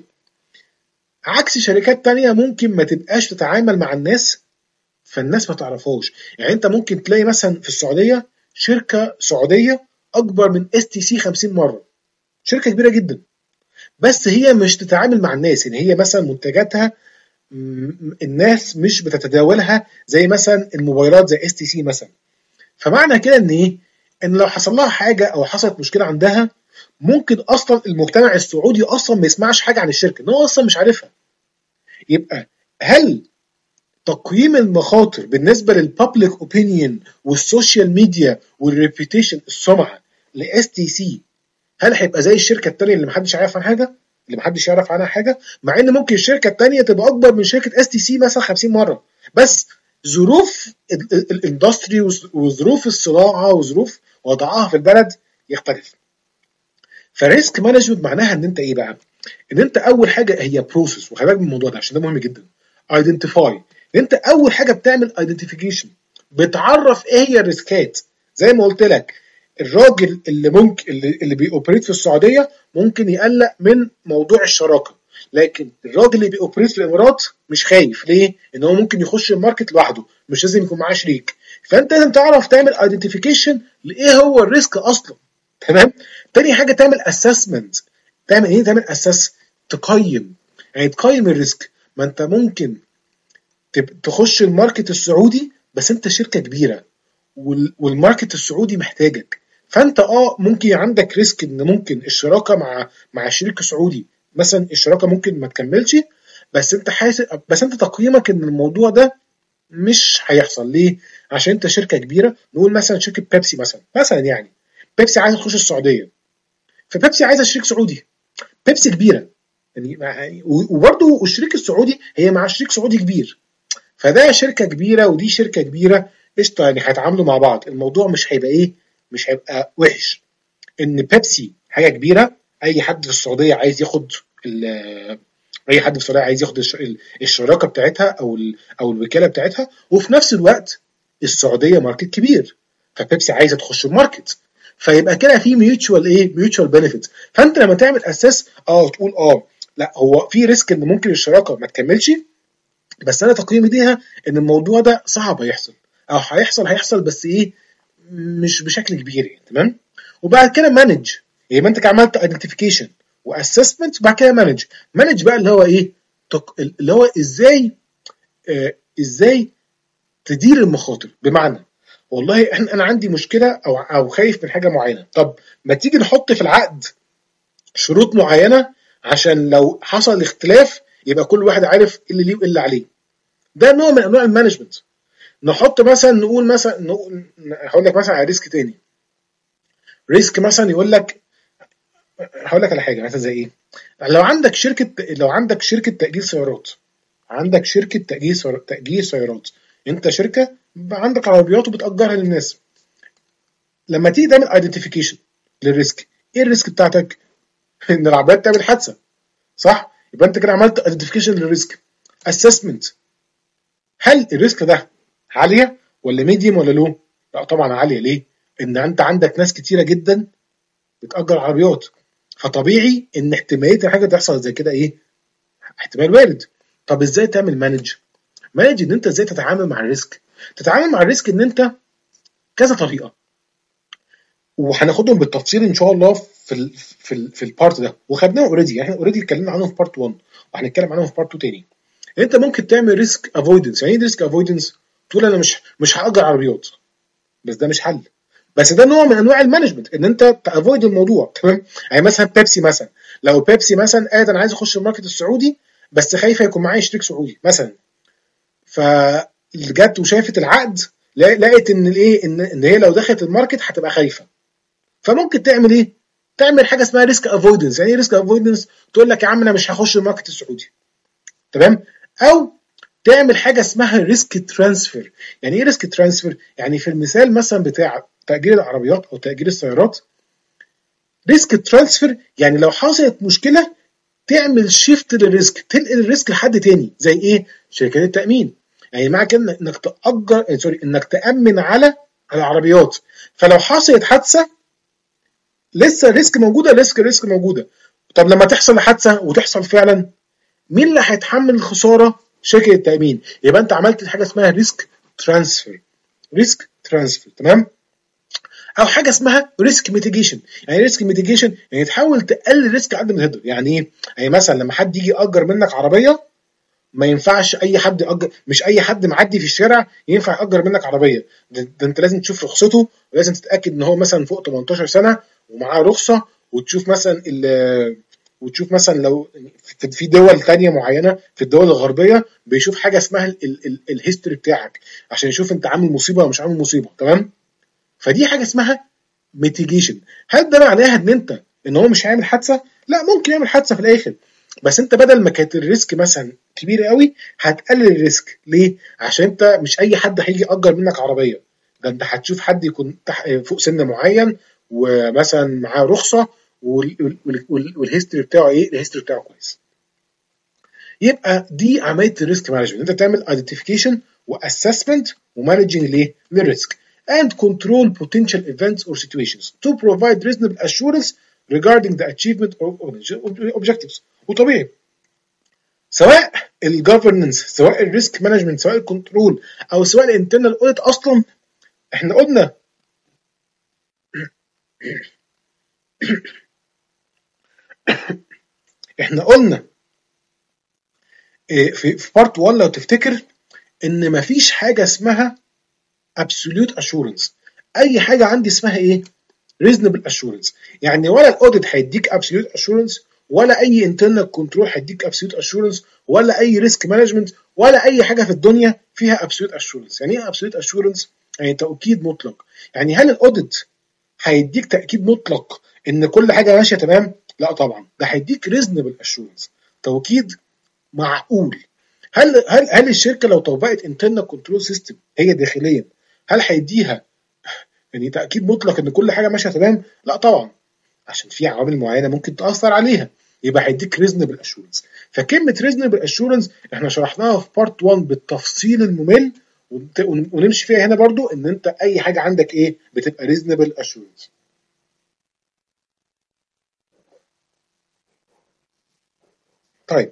عكس شركات تانية ممكن ما تبقاش تتعامل مع الناس فالناس ما تعرفهاش. يعني انت ممكن تلاقي مثلا في السعوديه شركه سعوديه اكبر من اس تي سي خمسين مره، شركه كبيره جدا، بس هي مش تتعامل مع الناس. يعني هي مثلا منتجاتها الناس مش بتتداولها زي مثلا الموبايلات زي اس تي سي مثلا. فمعنى كده ان ايه؟ ان لو حصل لها حاجه او حصلت مشكله عندها، ممكن اصلا المجتمع السعودي اصلا ما يسمعش حاجه عن الشركه، ان هو اصلا مش عارفها. يبقى هل تقييم المخاطر بالنسبه للبابليك اوبينيون والسوشيال ميديا والريبيوتيشن السمعه لاس تي سي، هل هيبقى زي الشركه الثانيه اللي محدش عارف عنها حاجه، اللي محدش يعرف عنها حاجه، مع ان ممكن الشركه الثانيه تبقى اكبر من شركه اس تي سي مثلا خمسين مره، بس ظروف الاندستري وظروف الصناعه وظروف وضعها في البلد يختلف. فريسك مانجمنت معناها ان انت ايه بقى؟ ان انت اول حاجه هي بروسيس، وخلي بالك من الموضوع ده عشان ده مهم جدا. ايدنتيفاي، انت اول حاجه بتعمل ايدنتيفيكيشن، بتعرف ايه هي الريسكات. زي ما قلت لك، الراجل اللي ممكن اللي, اللي بيوبريت في السعوديه ممكن يقلق من موضوع الشراكه، لكن الراجل اللي بيوبريت في الامارات مش خايف. ليه؟ ان هو ممكن يخش الماركت لوحده، مش لازم يكون معاه شريك. فانت لازم تعرف تعمل ايدنتيفيكيشن لايه هو الريسك اصلا، تمام؟ تاني حاجه تعمل اسسمنت. تعمل ايه؟ تعمل اساس، تقيم، يعني تقيم الريسك. ما انت ممكن تخش الماركت السعودي بس انت شركه كبيره والماركت السعودي محتاجك، فانت اه ممكن عندك ريسك ان ممكن الشراكه مع مع شريك سعودي مثلا الشراكه ممكن ما تكملش، بس انت حاسس بس انت تقييمك ان الموضوع ده مش هيحصل. ليه؟ عشان انت شركه كبيره. نقول مثلا شركه بيبسي مثلا مثلا يعني بيبسي عايزه تخش السعوديه، فبيبسي عايزه شريك سعودي. بيبسي كبيره يعني، وبرده الشريك السعودي هي مع شريك سعودي كبير، فده شركه كبيره ودي شركه كبيره، قشطه يعني هيتعاملوا مع بعض. الموضوع مش هيبقى ايه؟ مش هيبقى وحش. ان بيبسي حاجه كبيره، اي حد في السعوديه عايز ياخد اي حد في السعوديه عايز ياخد الشراكه بتاعتها او او الوكاله بتاعتها، وفي نفس الوقت السعوديه ماركت كبير، فبيبسي عايزه تخش الماركت، فيبقى كده في ميوتشوال ايه ميوتشوال بنفيت. فانت لما تعمل اساس اه تقول اه لا هو في ريسك ان ممكن الشراكه ما تكملش، بس انا تقييمي ليها ان الموضوع ده صعب هيحصل، او هيحصل هيحصل بس ايه مش بشكل كبير يعني. تمام. وبعد كده مانج، يبقى انت كده عملت ايدنتيفيكيشن واسسمنت، وبعد كده مانج. مانج بقى اللي هو ايه تق... اللي هو ازاي آه ازاي تدير المخاطر. بمعنى والله احنا انا عندي مشكله او او خايف من حاجه معينه، طب ما تيجي نحط في العقد شروط معينه عشان لو حصل اختلاف يبقى كل واحد عارف ايه اللي ليه وايه اللي عليه. ده نوع من انواع المانجمنت. نحط مثلا نقول مثلا نقول هقول لك مثلا على ريسك تاني. ريسك مثلا يقول لك، هقول لك على حاجه مثلا زي ايه، لو عندك شركه لو عندك شركه تاجير سيارات، عندك شركه تاجير سيار- تاجير سيارات، انت شركه عندك عربيات وبتاجرها للناس. لما تيجي تعمل ايدنتيفيكيشن للريسك، ايه الريسك بتاعتك؟ ان العربيات تعمل حادثه، صح؟ يبقى انت كده عملت ايدنتيفيكيشن للريسك. اسسمنت، هل الريسك ده عاليه ولا ميديوم ولا لو؟ لا طبعا عاليه. ليه؟ ان انت عندك ناس كتيره جدا بتأجر عربيات، فطبيعي ان احتماليه الحاجه تحصل زي كده ايه احتمال وارد. طب ازاي تعمل مانج؟ مانج ان انت ازاي تتعامل مع الريسك. تتعامل مع الريسك ان انت كذا طريقه، وهناخدهم بالتفصيل ان شاء الله في ال في ال في البارت ده، وخدناهم اوريدي. احنا اوريدي اتكلمنا عنهم في بارت واحد، وهنتكلم عنهم في بارت اتنين تاني. انت ممكن تعمل ريسك افويدنس. يعني ايه ريسك افويدنس؟ تقول انا مش مش هاجر عربيات، بس ده مش حل، بس ده نوع من انواع المانجمنت ان انت تافويد الموضوع. تمام. يعني مثلا بيبسي مثلا، لو بيبسي مثلا قاعد انا عايز اخش الماركت السعودي بس خايفه يكون معايا شريك سعودي مثلا، فجت وشافت العقد لقيت ان الايه ان ان هي لو دخلت الماركت هتبقى خايفه، فممكن تعمل ايه؟ تعمل حاجه اسمها ريسك افويدنس. يعني ايه ريسك افويدنس؟ تقول لك يا عم انا مش هخش الماركت السعودي. تمام. او تعمل حاجه اسمها ريسك ترانسفير. يعني ايه ريسك ترانسفير؟ يعني في المثال مثلا بتاع تاجير العربيات او تاجير السيارات، ريسك ترانسفير يعني لو حصلت مشكله تعمل شيفت للريسك، تنقل الريسك لحد تاني. زي ايه؟ شركات التامين. يعني معنى كده انك تاجر سوري انك تامن على العربيات، فلو حصلت حادثه لسه الريسك موجوده، ريسك ريسك موجوده. طب لما تحصل حادثه وتحصل فعلا، مين اللي هيتحمل الخساره؟ شركه التامين. يبقى انت عملت حاجه اسمها ريسك ترانسفير. ريسك ترانسفير. تمام. او حاجه اسمها ريسك ميتيجيشن. يعني ريسك ميتيجيشن يعني تحاول تقلل الريسك قد ما تقدر. يعني ايه؟ يعني مثلا لما حد يجي ياجر منك عربيه، ما ينفعش اي حد يأجر، مش اي حد معدي في الشارع ينفع يأجر منك عربيه. ده, ده انت لازم تشوف رخصته، ولازم تتاكد ان هو مثلا فوق تمنتاشر سنه ومعاه رخصه، وتشوف مثلا ال وتشوف مثلا لو في دول تانية معينة في الدول الغربية بيشوف حاجة اسمها الهيستوري بتاعك عشان يشوف انت عامل مصيبة او مش عامل مصيبة. تمام. فدي حاجة اسمها ميتيجيشن. هل ده معناها ان انت ان هو مش هيعمل حادثة؟ لا، ممكن يعمل حادثة في الاخر، بس انت بدل ما كانت الريسك مثلا كبير قوي هتقلل الريسك. ليه؟ عشان انت مش اي حد هيجي يأجر منك عربية، ده انت هتشوف حد يكون فوق سن معين ومثلا معاه رخصة والهيستوري بتاعه ايه؟ الهيستوري بتاعه كويس. يبقى دي عمليه الريسك مانجمنت، انت تعمل ايدنتيفيكيشن واسسمنت ومانجنج ليه؟ للريسك and control potential events or situations to provide reasonable assurance regarding the achievement of objectives. وطبيعي سواء الجفرنس سواء الريسك مانجمنت سواء الكنترول او سواء الانترنال اوديت، اصلا احنا قلنا احنا قلنا في في بارت واحد لو تفتكر ان مفيش حاجه اسمها absolute assurance. اي حاجه عندي اسمها ايه؟ reasonable assurance. يعني ولا الاوديت هيديك absolute assurance، ولا اي internal control هيديك absolute assurance، ولا اي risk management، ولا اي حاجه في الدنيا فيها absolute assurance. يعني ايه absolute assurance؟ يعني تاكيد مطلق. يعني هل الاوديت هيديك تاكيد مطلق ان كل حاجه ماشيه تمام؟ لا طبعا، ده هيديك reasonable assurance، توكيد معقول. هل هل هل الشركه لو طبقت internal control system هي داخليا، هل هيديها يعني تاكيد مطلق ان كل حاجه ماشيه تمام؟ لا طبعا، عشان في عوامل معينه ممكن تاثر عليها. يبقى هيديك ريزنبل اشورنس. فكلمه ريزنبل اشورنس احنا شرحناها في بارت واحد بالتفصيل الممل، ونمشي فيها هنا برضو ان انت اي حاجه عندك ايه بتبقى ريزنبل اشورنس. طيب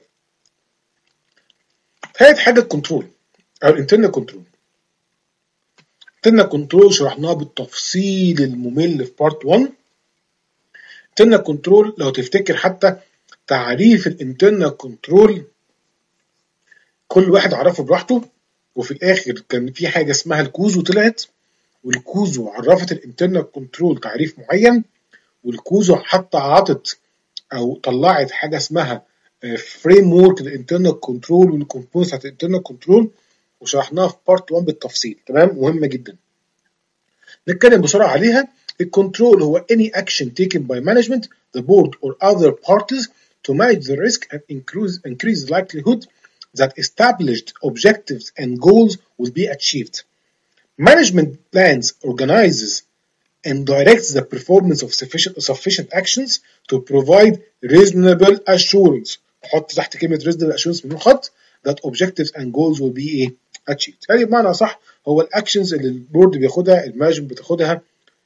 ثالث حاجه الكنترول او الانترنال كنترول. الانترنال كنترول شرحناها بالتفصيل الممل في بارت واحد. الانترنال كنترول لو تفتكر حتى تعريف الانترنال كنترول كل واحد عرفه براحته، وفي الاخر كان في حاجه اسمها الكوزو طلعت، والكوزو عرفت الانترنال كنترول تعريف معين، والكوزو حتى عطت او طلعت حاجه اسمها فريم ورك للانترنال كنترول والكومبوننتس بتاعت الانترنال كنترول، وشرحناها في بارت واحد بالتفصيل. تمام، مهمه جدا نتكلم بسرعه عليها. الكنترول هو any action taken by management, the board or other parties to manage the risk and increase increase the likelihood that established objectives and goals will be achieved. Management plans, organizes and directs the performance of sufficient, sufficient actions to provide reasonable assurance. حط تحت كلمة reasonable assurance من خط that objectives and goals will be achieved. يعني بمعنى صح هو الاكشنز اللي البورد بياخدها، المانجمنت بتاخدها،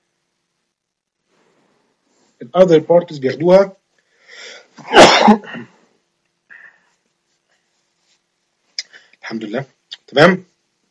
الاذر بارتيز بياخدوها الحمد لله. تمام،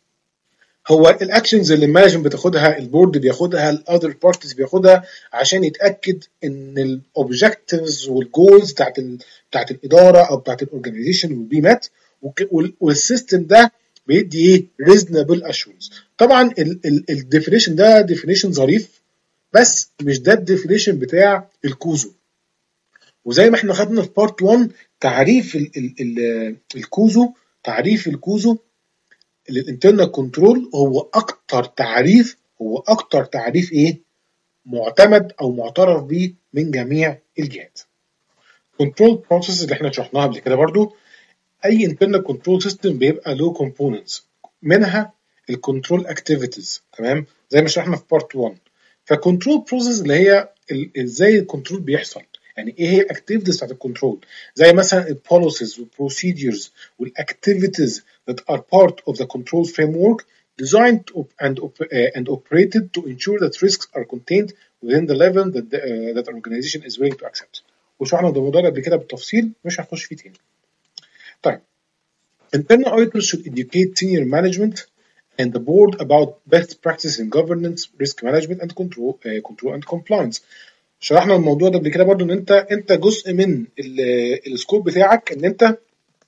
هو الاكشنز اللي المانجمنت بتاخدها، البورد بياخدها، الاذر بارتيز بياخدها، عشان يتاكد ان الاوبجكتيفز والجولز بتاعت ال... بتاعت الاداره او بتاعت الاورجنايزيشن will be met، والسيستم ده بيدي ايه ريزونبل اشورنس. طبعا الديفينيشن ده ديفينيشن ظريف، بس مش ده الديفينيشن بتاع الكوزو. وزي ما احنا خدنا في بارت واحد تعريف ال ال ال الكوزو، تعريف الكوزو للانترنال كنترول هو اكتر تعريف، هو اكتر تعريف ايه معتمد او معترف بيه من جميع الجهات. كنترول بروسيس اللي احنا شرحناها قبل كده برضو، اي انترنال كنترول سيستم بيبقى له كومبوننتس، منها الكنترول اكتيفيتيز. تمام، زي ما شرحنا في بارت واحد. فكنترول بروسيس اللي هي ازاي الكنترول بيحصل، يعني ايه هي الاكتيفيتيز بتاعت الكنترول، زي مثلا البوليسيز والبروسيدجرز والاكتيفيتيز that are part of the control framework designed to, and, uh, and operated to ensure that risks are contained within the level that the, uh, that an organization is willing to accept. وشرحنا الموضوع ده قبل كده بالتفصيل، مش هنخش فيه تاني. طيب internal auditors should educate senior management and the board about best practices in governance, risk management and control, uh, control and compliance. شرحنا الموضوع ده قبل كده برضو، ان انت انت جزء من السكوب بتاعك، ان انت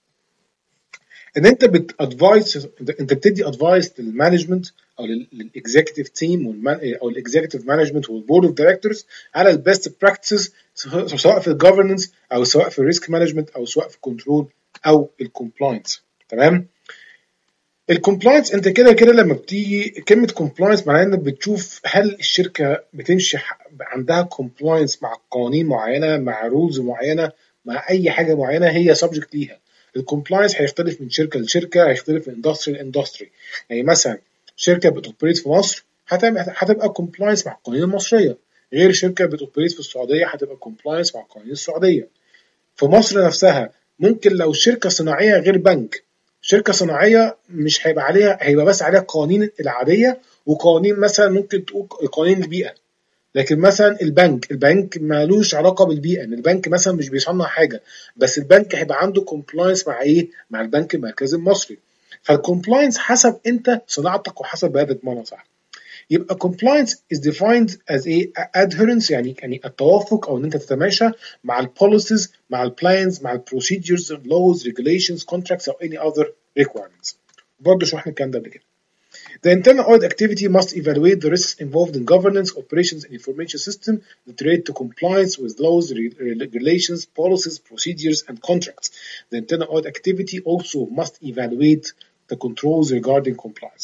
ان انت بتادفايس، انت بتدي ادفايس للمانجمنت او للاكزيكتيف تيم او الاكزيكتيف مانجمنت والبورد اوف دايركتورز على البيست براكتسز، سواء في الجفرنس او سواء في الريسك مانجمنت او سواء في الكنترول او الكومبلاينس. تمام، الكومبلاينس انت كده كده لما بتيجي كلمه كومبلاينس معناها انك بتشوف هل الشركه بتمشي عندها كومبلاينس مع قوانين معينه، مع رولز معينه، مع اي حاجه معينه هي سبجكت ليها. الكومبلاينس هيختلف من شركه لشركه، هيختلف من اندستري لاندستري. يعني مثلا شركه بتوبريت في مصر هتبقى كومبلاينس مع القوانين المصريه، غير شركه بتوبريت في السعوديه هتبقى كومبلاينس مع القوانين السعوديه. في مصر نفسها ممكن لو شركه صناعيه غير بنك، شركه صناعيه مش هيبقى عليها، هيبقى بس عليها القوانين العاديه، وقوانين مثلا ممكن تقول قوانين البيئه. لكن مثلا البنك البنك مالوش علاقه بالبيئه، ان البنك مثلا مش بيصنع حاجه، بس البنك هيبقى عنده كومبلاينس مع ايه؟ مع البنك المركزي المصري. فالكومبلاينس حسب انت صناعتك وحسب بلدك بمعنى صح. يبقى compliance is defined as a adherence، يعني يعني التوافق او ان انت تتماشى مع البوليسيز، مع البلانز، مع البروسيدجرز، laws, regulations, contracts or any other requirements. برضه شرحنا الكلام ده قبل كده. The internal audit activity must evaluate the risks involved in governance, operations and information system that relate to compliance with laws, regulations, policies, procedures and contracts. The internal audit activity also must evaluate the controls regarding compliance.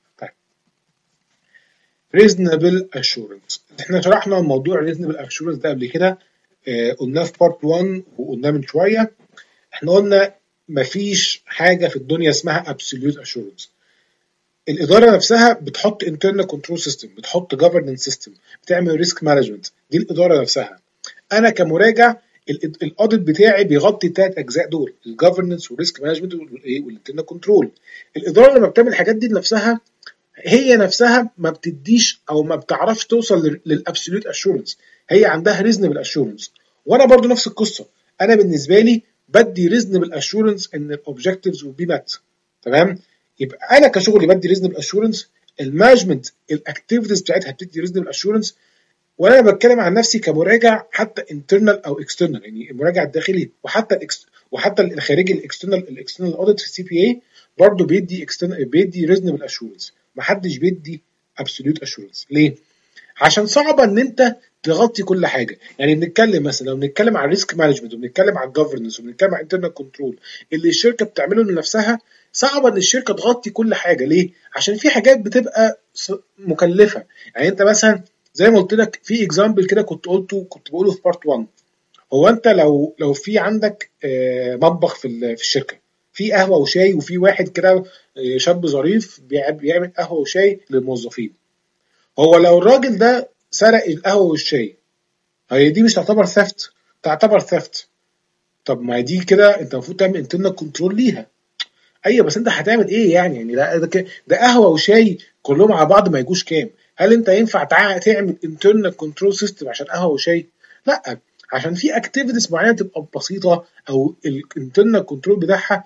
reasonable assurance. احنا شرحنا موضوع reasonable assurance ده قبل كده، اه قلناه في بارت واحد وقلناه من شويه. احنا قلنا مفيش حاجه في الدنيا اسمها absolute assurance. الاداره نفسها بتحط internal control system، بتحط governance system، بتعمل risk management، دي الاداره نفسها. انا كمراجع الاوديت بتاعي بيغطي الثلاث اجزاء دول، الجفرنس والريسك مانجمنت والانترنال كنترول. الاداره لما بتعمل الحاجات دي لنفسها هي نفسها ما بتديش او ما بتعرفش توصل للابسوليوت اشورنس، هي عندها ريزونبل اشورنس. وانا برضو نفس القصه، انا بالنسبه لي بدي reasonable assurance ان الاوبجكتيفز will be met. تمام؟ يبقى انا كشغلي بدي reasonable assurance، المانجمنت الاكتيفيتيز بتاعتها بتدي reasonable assurance، وانا بتكلم عن نفسي كمراجع حتى internal او external، يعني المراجع الداخلي وحتى الإكس وحتى الخارجي الاكسترنال الاكسترنال اوديت في السي بي اي برضه بيدي external بيدي reasonable assurance، محدش بيدي absolute assurance. ليه؟ عشان صعبه ان انت تغطي كل حاجه. يعني بنتكلم مثلا لو بنتكلم عن ريسك مانجمنت وبنتكلم عن جفرنس وبنتكلم عن انترنال كنترول اللي الشركه بتعمله لنفسها، صعبه ان الشركه تغطي كل حاجه. ليه؟ عشان في حاجات بتبقى مكلفه. يعني انت مثلا زي ما قلت لك في اكزامبل كده كنت قلته كنت بقوله في بارت واحد، هو انت لو لو في عندك مطبخ في في الشركه، في قهوه وشاي، وفي واحد كده شاب ظريف بيعمل قهوه وشاي للموظفين، هو لو الراجل ده سرق القهوه والشاي، هي دي مش تعتبر ثفت؟ تعتبر ثفت. طب ما دي كده انت المفروض تعمل انترنال كنترول ليها. ايوه بس انت هتعمل ايه يعني؟ يعني ده ده, ده قهوه وشاي كلهم على بعض ما يجوش كام. هل انت ينفع تعمل انترنال كنترول سيستم عشان قهوه وشاي؟ لا، عشان في اكتيفيتيز معينه تبقى بسيطه او الانترنال كنترول بتاعها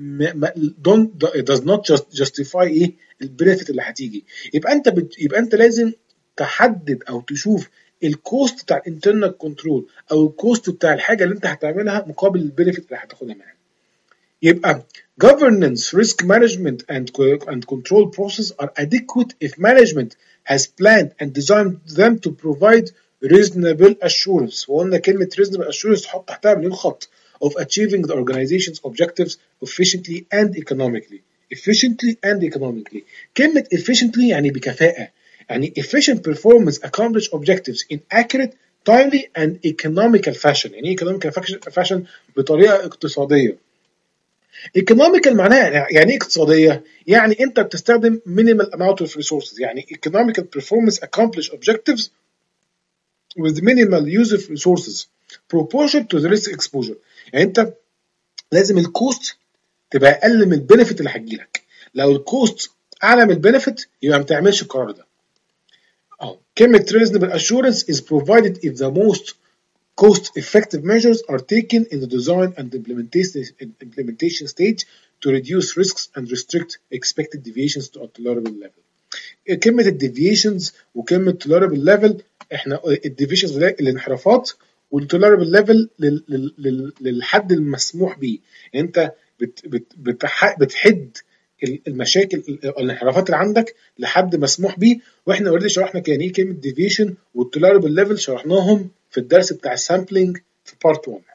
don't does not justify ايه البنفيت اللي هتيجي. يبقى انت بت... يبقى انت لازم تحدد او تشوف الكوست بتاع الانترنال كنترول او الكوست بتاع الحاجه اللي انت هتعملها مقابل البنفيت اللي هتاخدها منها. يبقى governance, risk management and and control process are adequate if management has planned and designed them to provide reasonable assurance. وقلنا كلمة reasonable assurance تحط تحتها مليون خط of achieving the organization's objectives efficiently and economically. efficiently and economically. كلمة efficiently يعني بكفاءة. يعني efficient performance accomplish objectives in accurate, timely and economical fashion. يعني economical fashion بطريقة اقتصادية. economical معناها يعني ايه اقتصادية؟ يعني انت بتستخدم minimal amount of resources. يعني economical performance accomplish objectives with minimal use of resources proportion to the risk exposure. يعني انت لازم الكوست تبقى اقل من البنفيت اللي هتجيلك. لو الكوست اعلى من البنفيت يبقى ما تعملش القرار ده. اه كلمة reasonable assurance is provided if the most cost-effective measures are taken in the design and implementation implementation stage to reduce risks and restrict expected deviations to a tolerable level. كلمة الديفيشنز وكلمة tolerable level، احنا الديفيشنز الانحرافات والtolerable level للحد المسموح به. يعني انت بت بت بتح بتحد المشاكل الانحرافات اللي عندك لحد مسموح به. واحنا اوريدي شرحنا كان ايه كلمة deviation والtolerable level، شرحناهم في الدرس بتاع السامبلينج في بارت واحد.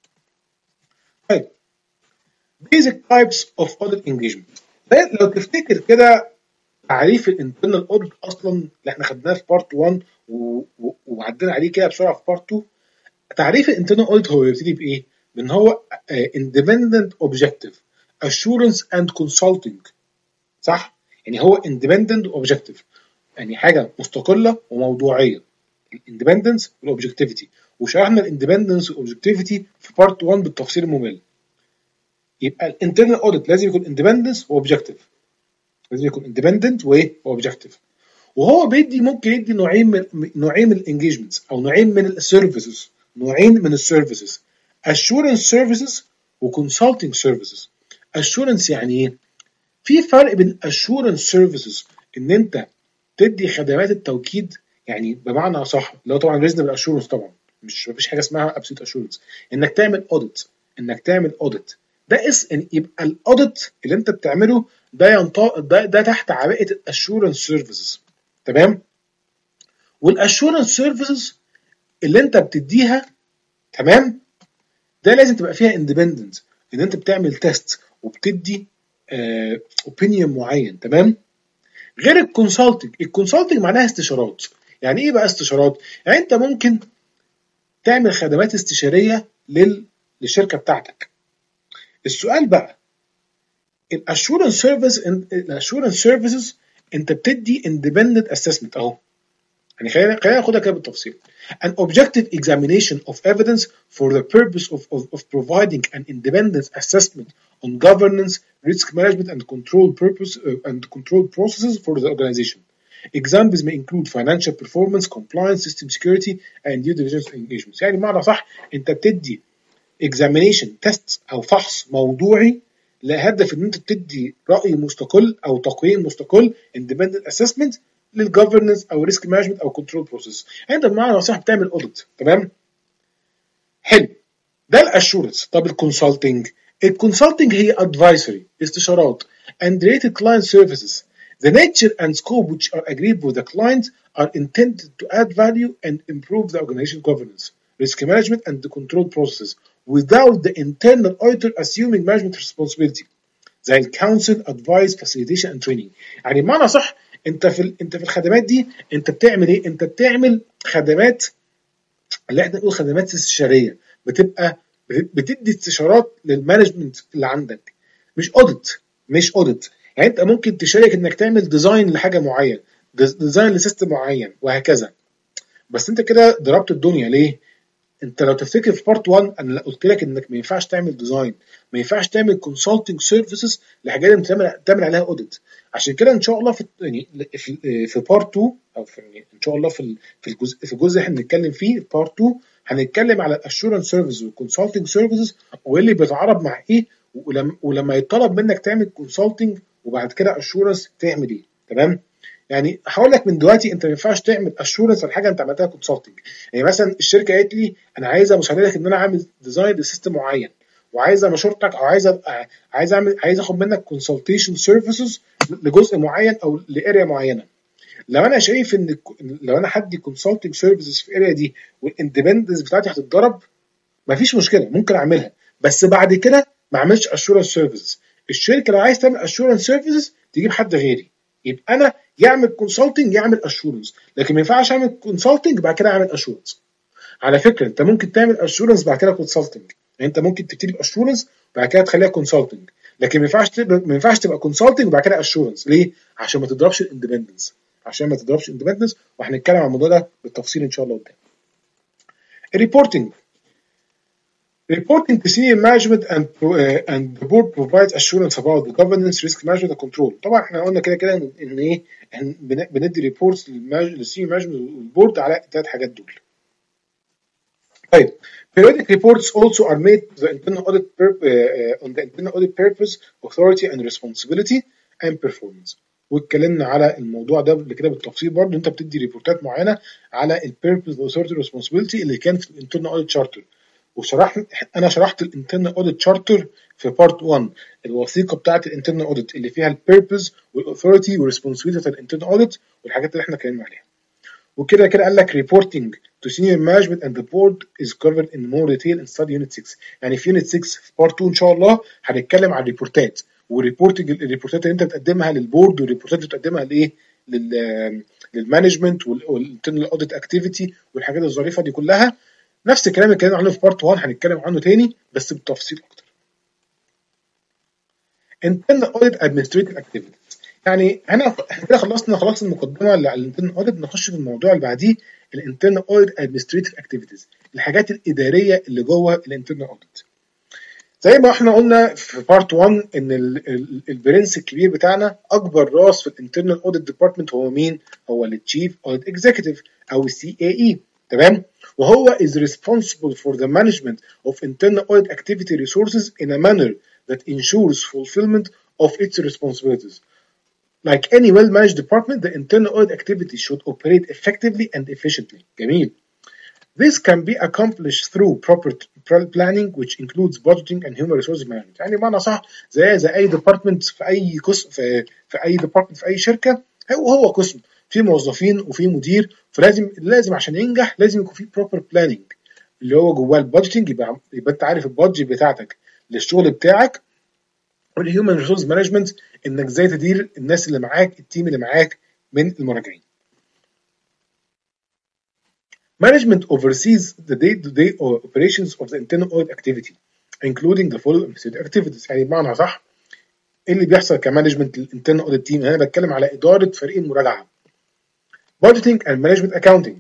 طيب basic types of audit engagement. لو تفتكر كده تعريف الانترنال اوديت اصلا اللي احنا خدناه في بارت واحد وعدينا عليه كده بسرعه في بارت اتنين. تعريف الانترنال اوديت هو يبتدي بايه؟ بان هو independent objective assurance and consulting. صح؟ يعني هو independent objective، يعني حاجه مستقله وموضوعيه. الاندبندنس والاوبجكتيفيتي، وشرحنا الاندبندنس والاوبجكتيفيتي في بارت واحد بالتفصيل الممل. يبقى الانترنال اوديت لازم يكون اندبندنس واوبجكتيف، لازم يكون اندبندنت واوبجكتيف. وهو بيدي ممكن يدي نوعين من نوعين من الانجيجمنتس او نوعين من السيرفيسز نوعين من السيرفيسز assurance services وكونسلتنج سيرفيسز. assurance يعني ايه؟ في فرق بين assurance services ان انت تدي خدمات التوكيد، يعني بمعنى صح اللي هو طبعا reasonable assurance، طبعا مش مفيش حاجه اسمها absolute assurance. انك تعمل audit انك تعمل audit ده اس ان يبقى الاوديت اللي انت بتعمله ده ينطق ده, ده تحت عباءه الاشورنس سيرفيسز. تمام؟ والاشورنس سيرفيسز اللي انت بتديها، تمام، ده لازم تبقى فيها اندبندنت، ان انت بتعمل تيست وبتدي اوبينيون معين. تمام؟ غير الكونسلتنج. الكونسلتنج معناها استشارات. يعني ايه بقى استشارات؟ يعني انت ممكن تعمل خدمات استشاريه لل... للشركه بتاعتك. السؤال بقى الاشورنس سيرفيس الاشورنس سيرفيسز انت بتدي اندبندنت اسسمنت اهو. يعني خلينا خلينا ناخدها كده بالتفصيل. An objective examination of evidence for the purpose of, of, of providing an independent assessment on governance, risk management and control purpose uh, and control processes for the organization. Examples may include financial performance, compliance, system security and due diligence engagements. يعني بمعنى صح انت بتدي examination tests او فحص موضوعي لهدف ان انت تدي راي مستقل او تقييم مستقل independent assessment للجفرنس او ريسك مانجمنت او كنترول بروسيس. يعني انت بمعنى اصح بتعمل اوديت. تمام، حلو، ده الاشورنس. طب الكونسلتنج، الكونسلتنج هي advisory استشارات and related client services. The nature and scope which are agreed with the client are intended to add value and improve the organization governance, risk management and the control processes without the internal auditor assuming management responsibility. زي الكونسل ادفايس فاسيليتيشن اند تريننج. يعني بمعنى صح انت في ال... انت في الخدمات دي انت بتعمل ايه؟ انت بتعمل خدمات اللي احنا بنقول خدمات استشاريه، بتبقى بتدي استشارات للمانجمنت اللي عندك، مش اوديت. مش اوديت يعني انت ممكن تشارك انك تعمل ديزاين لحاجه معينه، ديزاين لسيستم معين وهكذا، بس انت كده ضربت الدنيا. ليه؟ انت لو تفتكر في بارت واحد انا قلت لك انك ما ينفعش تعمل ديزاين، ما ينفعش تعمل كونسلتنج سيرفيسز لحاجات انت تعمل تعمل عليها اوديت. عشان كده ان شاء الله في يعني في في بارت اتنين او في ان شاء الله في في الجزء في الجزء اللي احنا بنتكلم فيه بارت اتنين هنتكلم على الاشورنس سيرفيس والكونسلتنج سيرفيسز وايه اللي بيتعارض مع ايه، ولما ولما يطلب منك تعمل كونسلتنج وبعد كده اشورنس تعمل ايه. تمام، يعني هقول لك من دلوقتي انت ما ينفعش تعمل اشورنس على حاجه انت عملتها كونسلتنج. يعني مثلا الشركه قالت لي انا عايزه مساعدتك ان انا اعمل ديزاين لسيستم معين، وعايزه مشورتك او عايزه عايز اعمل عايز اخد منك كونسلتيشن سيرفيسز لجزء معين او لاريا معينه. لو انا شايف ان لو انا هدي كونسلتنج سيرفيسز في الاريا دي والاندبندنس بتاعتي هتتضرب، مفيش مشكله ممكن اعملها، بس بعد كده ما اعملش اشورنس سيرفيسز. الشركه لو عايز تعمل اشورنس سيرفيسز تجيب حد غيري، يبقى انا يعمل كونسلتنج يعمل اشورنس، لكن ما ينفعش اعمل كونسلتنج بعد كده اعمل اشورنس. على فكره انت ممكن تعمل اشورنس بعد كده كونسلتنج، يعني انت ممكن تبتدي باشورنس بعد كده تخليها كونسلتنج، لكن ما ينفعش تبقى ما ينفعش تبقى كونسلتنج وبعد كده اشورنس. ليه؟ عشان ما تضربش الاندبندنس، عشان ما تضربش الاندبندنس، وهنتكلم عن الموضوع ده بالتفصيل ان شاء الله قدام. الريبورتنج Reporting to senior management and uh, and the board provides assurance about the governance, risk management and control. طبعا احنا قلنا كده كده ان, إن ايه احنا بندي ريبورتس للسينيور مانجمنت والبورد على الثلاث حاجات دول. طيب periodic reports also are made to the internal audit pur- uh, on the internal audit purpose, authority and responsibility and performance. واتكلمنا على الموضوع ده قبل كده بالتفصيل برضه. انت بتدي ريبورتات معينه على البيربز والاثورتي والريسبونسبيلتي اللي كان في الانترنال اوديت شارتر، وشرحت انا شرحت الانترنال اوديت شارتر في بارت واحد، الوثيقه بتاعه الانترنال اوديت اللي فيها البيربز والاثورتي والريسبونسبيلتي بتاع الانترنال اوديت والحاجات اللي احنا اتكلمنا عليها. وكده كده قال لك reporting to senior management and the board is covered in more detail in study unit ستة. يعني في unit ستة في part اتنين ان شاء الله هنتكلم عن الريبورتات والريبورتنج، الريبورتات اللي انت بتقدمها للبورد والريبورتات اللي بتقدمها لايه لل للمانجمنت والانترنال اوديت اكتيفيتي والحاجات الظريفه دي كلها. نفس الكلام اللي اتكلمنا عنه في بارت واحد هنتكلم عنه تاني بس بالتفصيل اكتر. internal audit administrative activities، يعني هنا احنا كده خلصنا خلاص المقدمه اللي على الانترنال اوديت. نخش في الموضوع اللي بعديه الانترنال اوديت ادمنستريتيف اكتيفيتيز، الحاجات الاداريه اللي جوه الانترنال اوديت. زي ما احنا قلنا في بارت واحد ان البرنس الكبير بتاعنا اكبر راس في الانترنال اوديت ديبارتمنت هو مين؟ هو التشيف اوديت اكزيكتيف او السي اي اي. تمام، وهو is responsible for the management of internal audit activity resources in a manner that ensures fulfillment of its responsibilities. Like any well-managed department, the internal audit activity should operate effectively and efficiently. جميل. This can be accomplished through proper planning which includes budgeting and human resources management. يعني معنى صح زي زي أي department في أي قسم في, في أي department في أي شركة، هو هو قسم في موظفين وفي مدير، فلازم لازم عشان ينجح لازم يكون في proper planning اللي هو جواه البادجيتنج، يبقى يبقى أنت عارف البادجت بتاعتك للشغل بتاعك، والهيومن ريسورس مانجمنت انك ازاي تدير الناس اللي معاك التيم اللي معاك من المراجعين. Management oversees the day-to-day operations of the internal audit activity including the following administrative activities. يعني بمعنى صح ايه اللي بيحصل كمانجمنت للانترنال اوديت تيم؟ انا بتكلم على اداره فريق المراجعه. Budgeting and management accounting,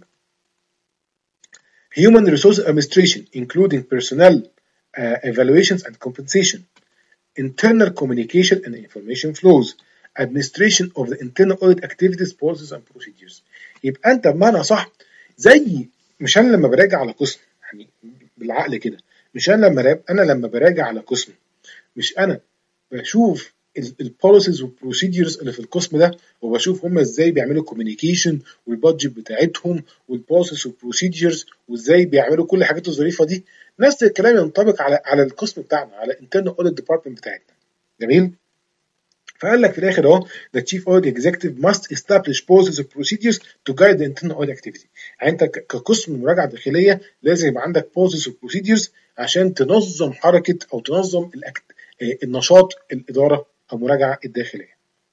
human resource administration including personnel uh, evaluations and compensation, internal communication and information flows, administration of the internal audit activities, policies and procedures. يبقى انت بمعنى صح زي مش انا لما براجع على قسم يعني بالعقل كده مش انا لما انا لما براجع على قسم، مش انا بشوف البوليسيز والبروسيدجرز اللي في القسم ده، وبشوف هم ازاي بيعملوا كوميونيكيشن والبادجت بتاعتهم والبروسيس والبروسيدجرز وازاي بيعملوا كل الحاجات الظريفه دي. نفس الكلام ينطبق على على القسم بتاعنا، على الانترنال اوديت ديبارتمنت بتاعتنا. جميل. فقال لك في الاخر اهو the chief audit executive must establish policies and procedures to guide the internal audit activity. يعني انت كقسم مراجعه داخليه لازم يبقى عندك policies and procedures عشان تنظم حركه او تنظم النشاط الاداره او المراجعه الداخليه.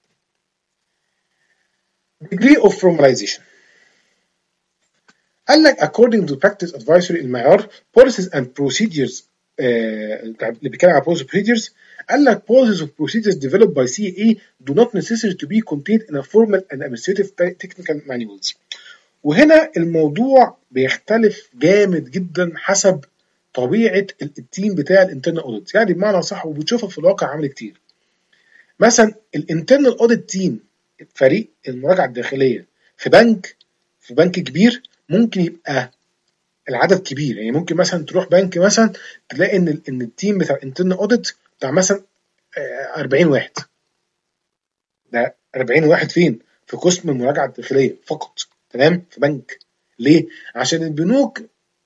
degree of formalization. قال لك according to practice advisory المعيار policies and procedures آه اللي بيتكلم على policies and procedures، قال لك policies and procedures developed by C A A do not necessary to be contained in a formal and administrative technical manuals. وهنا الموضوع بيختلف جامد جدا حسب طبيعه التيم بتاع الانترنال اوديت. يعني بمعنى صح، وبتشوفها في الواقع عامل كتير. مثلا الانترنال اوديت تيم، فريق المراجعه الداخليه في بنك في بنك كبير، ممكن يبقى العدد كبير. يعني ممكن مثلا تروح بنك مثلا تلاقي ان ان التيم بتاع الانترنال اوديت بتاع مثلا أربعين واحد. ده أربعين واحد فين؟ في قسم المراجعه الداخليه فقط. تمام؟ في بنك. ليه؟ عشان البنوك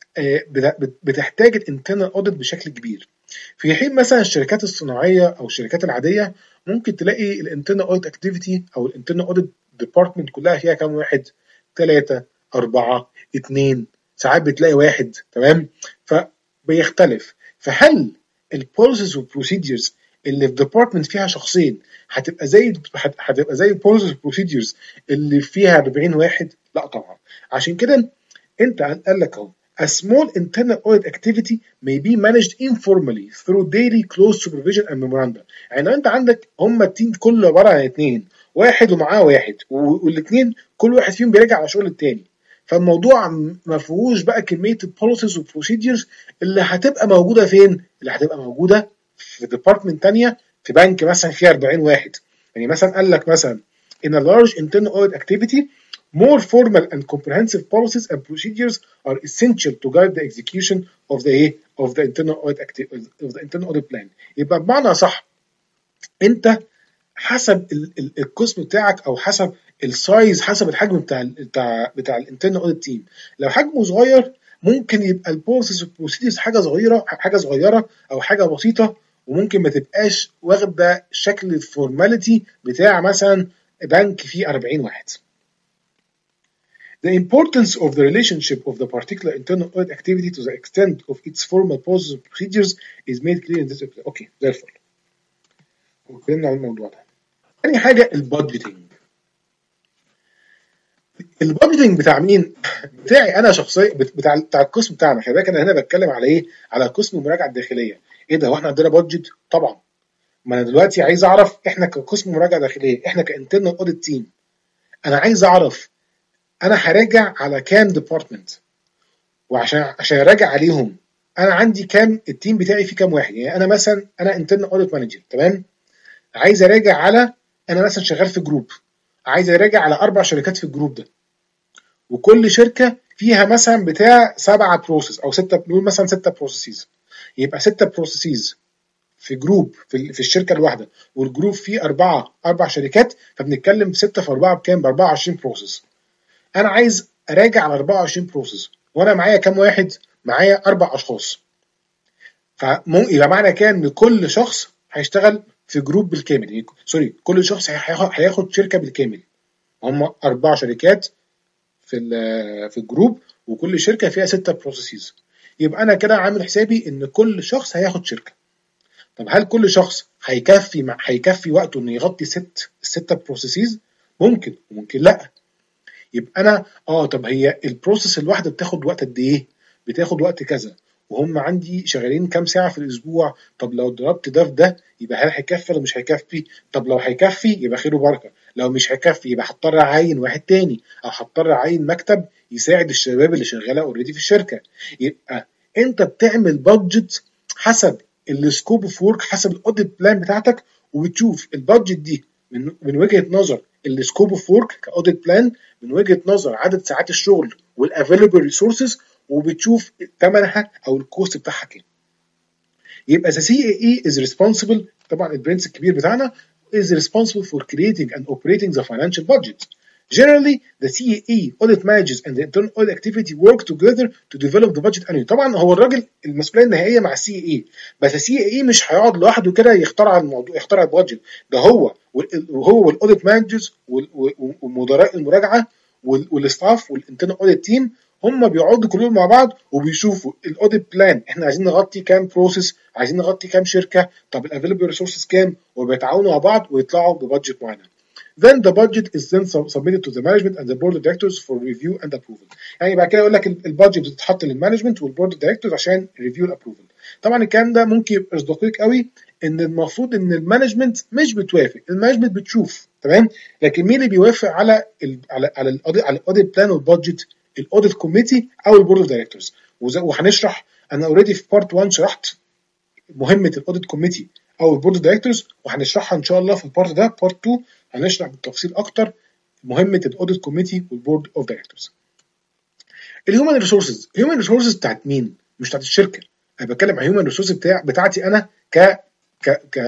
بتحتاج الانترنال اوديت بشكل كبير. في حين مثلا الشركات الصناعيه او الشركات العاديه ممكن تلاقي الانترنال اوديت اكتيفيتي او الانترنال اوديت ديبارتمنت كلها فيها كام واحد؟ ثلاثة، أربعة، اثنين، ساعات بتلاقي واحد. تمام؟ فبيختلف. فهل البوليسيز والبروسيدجرز اللي في ديبارتمنت فيها شخصين هتبقى زي هتبقى زي البوليسيز والبروسيدجرز اللي فيها أربعين واحد؟ لا طبعا. عشان كده انت قال لك اهو a small internal audit activity may be managed informally through daily close supervision and memoranda. يعني لو انت عندك هم التيم كله عباره عن اثنين، واحد ومعاه واحد، والاثنين كل واحد فيهم بيراجع على شغل الثاني، فالموضوع ما فيهوش بقى كميه البوليسيز والبروسيدجرز اللي هتبقى موجوده فين؟ اللي هتبقى موجوده في ديبارتمنت ثانيه في بنك مثلا فيها أربعين واحد. يعني مثلا قال لك مثلا in a large internal audit activity more formal and comprehensive policies and procedures are essential to guide the execution of the of the internal audit of the internal audit plan. يبقى بمعنى صح، انت حسب القسم بتاعك او حسب السايز، حسب الحجم بتاع بتاع بتاع الانترنال اوديت تيم. لو حجمه صغير ممكن يبقى البروسيس والبروسيدرز حاجه صغيره حاجه صغيره او حاجه بسيطه، وممكن ما تبقاش واخده شكل الفورماليتي بتاع مثلا بنك فيه أربعين واحد. The importance of the relationship of the particular internal audit activity to the extent of its formal policies and procedures is made clear in this episode. اوكي زي الفل. واتكلمنا عن الموضوع ده. تاني حاجه البادجيتنج. البادجيتنج بتاع مين؟ بتاعي انا شخصيا، بتاع بتاع القسم بتاعنا. خلي بالك انا هنا بتكلم على ايه؟ على قسم المراجعه الداخليه. ايه ده؟ واحنا عندنا بادجت؟ طبعا. ما انا دلوقتي عايز اعرف احنا كقسم مراجعه داخليه، احنا كانترنال اوديت تيم، انا عايز اعرف انا هراجع على كام ديبارتمنت، وعشان عشان اراجع عليهم انا عندي كام، التيم بتاعي فيه كام واحد. يعني انا مثلا انا انترنال اوديت مانجر، تمام؟ عايز اراجع على، انا مثلا شغال في جروب، عايز اراجع على اربع شركات في الجروب ده، وكل شركه فيها مثلا بتاع سبعه بروسيس او سته، بنقول مثلا سته بروسيسز. يبقى سته بروسيسز في جروب في, في الشركه الواحده، والجروب فيه اربعه اربع شركات، فبنتكلم سته في اربعه بكام؟ ب أربعة وعشرين بروسيس. انا عايز اراجع على أربعة وعشرين بروسيس، وانا معايا كام واحد؟ معايا اربع اشخاص. فممكن يبقى معنى كده ان كل شخص هيشتغل في جروب بالكامل، يعني سوري كل شخص هياخد هياخد شركه بالكامل. هم اربع شركات في في الجروب، وكل شركه فيها سته بروسيسز. يبقى انا كده عامل حسابي ان كل شخص هياخد شركه. طب هل كل شخص هيكفي هيكفي وقته انه يغطي ست السته بروسيسز؟ ممكن وممكن لا. يبقى انا اه طب هي البروسيس الواحده بتاخد وقت قد ايه؟ بتاخد وقت كذا، وهم عندي شغالين كام ساعه في الاسبوع. طب لو ضربت ده في ده يبقى هل هيكفي ولا مش هيكفي؟ طب لو هيكفي يبقى خير وبركه، لو مش هيكفي يبقى هضطر اعين واحد تاني، او هضطر اعين مكتب يساعد الشباب اللي شغاله اوريدي في الشركه. يبقى انت بتعمل بادجت حسب السكوب اوف ورك، حسب الاوديت بلان بتاعتك، وبتشوف البادجت دي من من وجهه نظر السكوب اوف ورك كاوديت بلان، من وجهه نظر عدد ساعات الشغل والافيلبل ريسورسز، وبتشوف ثمنها او الكوست بتاعها كام. يبقى the سي إيه إي is responsible، طبعا البرنس الكبير بتاعنا is responsible for creating and operating the financial budget. Generally, the سي إيه إي audit managers and the internal audit activity work together to develop the budget annually. طبعا هو الراجل المسؤوليه النهائيه مع السي إيه إي، بس السي إيه إي مش هيقعد لوحده كده يخترع الموضوع، يخترع البادجت، ده هو وهو والاوديت مانجرز ومدراء المراجعه والاستاف والانترنال اوديت تيم، هم بيقعدوا كلهم مع بعض وبيشوفوا الاوديت بلان، احنا عايزين نغطي كام بروسيس، عايزين نغطي كام شركه، طب الافيلبل ريسورسز كام، وبيتعاونوا مع بعض ويطلعوا ببادجت معينه. Then the budget is then submitted to the management and the board of directors for review and approval. يعني بعد كده يقول لك البادجت بتتحط للمانجمنت والبورد اوف دايركتورز عشان ريفيو الابروفل. طبعا الكلام ده ممكن يبقى دقيق قوي، ان المفروض ان المانجمنت مش بتوافق، المانجمنت بتشوف، تمام، لكن مين اللي بيوافق على ال على على الاوديت على الاوديت بلان والبادجت؟ الاوديت كوميتي او البورد اوف دايركتورز. وهنشرح، انا اوريدي في بارت واحد شرحت مهمه الاوديت كوميتي او البورد اوف دايركتورز، وهنشرحها ان شاء الله في البارت ده بارت اتنين، هنشرح بالتفصيل اكتر مهمه الاوديت كوميتي والبورد اوف دايركتورز. الهيومن ريسورسز، الهيومن ريسورسز بتاعت مين؟ مش بتاعت الشركه، انا بتكلم عن الهيومن ريسورسز بتاع بتاعتي انا ك ك ك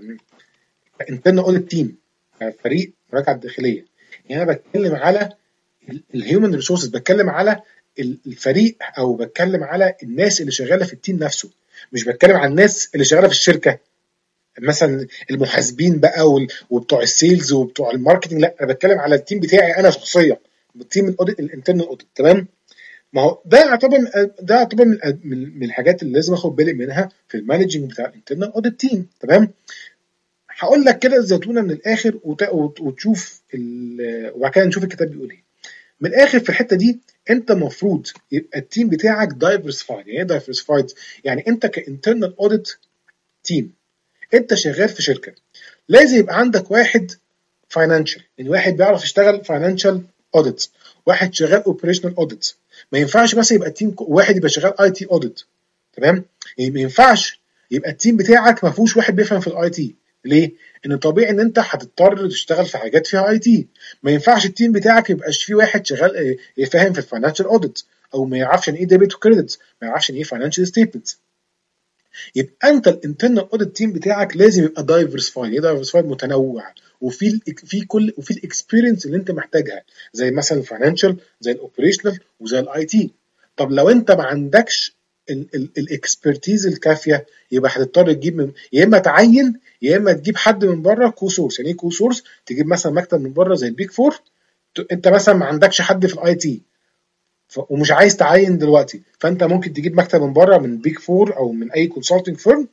انترنال اوديت تيم، فريق مراجعه داخليه. يعني انا بتكلم على الهيومن ريسورسز، بتكلم على الفريق او بتكلم على الناس اللي شغاله في التيم نفسه، مش بتكلم على الناس اللي شغاله في الشركه مثلا المحاسبين بقى وبتوع السيلز وبتوع الماركتنج، لا انا بتكلم على التيم بتاعي انا شخصيا، التيم الاوديت الانترنال اوديت، تمام. ما هو ده يعتبر ده يعتبر من الحاجات اللي لازم اخد بالي منها في المانجنج بتاع الانترنال اوديت تيم، تمام. هقول لك كده الزيتونه من الاخر وتشوف وبعد كده نشوف الكتاب بيقول ايه. من الاخر في الحته دي انت المفروض يبقى التيم بتاعك دايفرسفايد. يعني ايه دايفرسفايد؟ يعني انت كانترنال اوديت تيم، انت شغال في شركه، لازم يبقى عندك واحد فاينانشال، يعني واحد بيعرف يشتغل فاينانشال اوديت، واحد شغال اوبريشنال اوديت. ما ينفعش مثلا يبقى التيم واحد يبقى شغال اي تي اوديت، تمام. يعني ما ينفعش يبقى التيم بتاعك ما فيهوش واحد بيفهم في الاي تي. ليه؟ ان طبيعي ان انت هتضطر تشتغل في حاجات فيها اي تي. ما ينفعش التيم بتاعك يبقاش فيه واحد شغال يفهم في الفاينانشال اوديت، او ما يعرفش ان ايه ديبت وكريدت، ما يعرفش ان ايه فاينانشال ستيتمنت. يبقى انت الانترنال اوديت تيم بتاعك لازم يبقى دايفرسفايد. ايه دايفرسفايد؟ متنوع، وفي في كل وفي الاكسبيرينس اللي انت محتاجها، زي مثلا الفاينانشال، زي الاوبريشنال، وزي الاي تي. طب لو انت ما عندكش الاكسبرتيز الكافيه، يبقى هتضطر تجيب من، يا اما تعين يا اما تجيب حد من بره كو سورس. يعني ايه كو سورس؟ تجيب مثلا مكتب من بره زي البيج فور، انت مثلا ما عندكش حد في الاي تي ومش عايز تعين دلوقتي، فانت ممكن تجيب مكتب من بره من بيج فور او من اي كونسلتنج فيرم،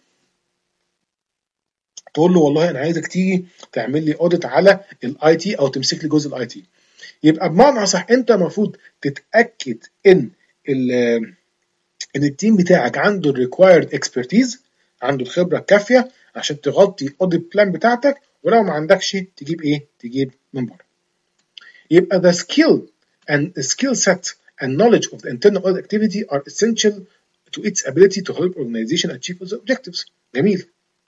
تقول له والله انا عايزك تيجي تعمل لي اوديت على الاي تي او تمسك لي جزء الاي تي. يبقى بمعنى اصح انت المفروض تتاكد ان ان التيم بتاعك عنده الريكوايرد اكسبرتيز، عنده الخبره الكافيه عشان تغطي الاوديت بلان بتاعتك، ولو ما عندكش تجيب ايه؟ تجيب من بره. يبقى the skill and the skill set and knowledge of the internal audit activity are essential to its ability to help organization achieve its objectives. جميل.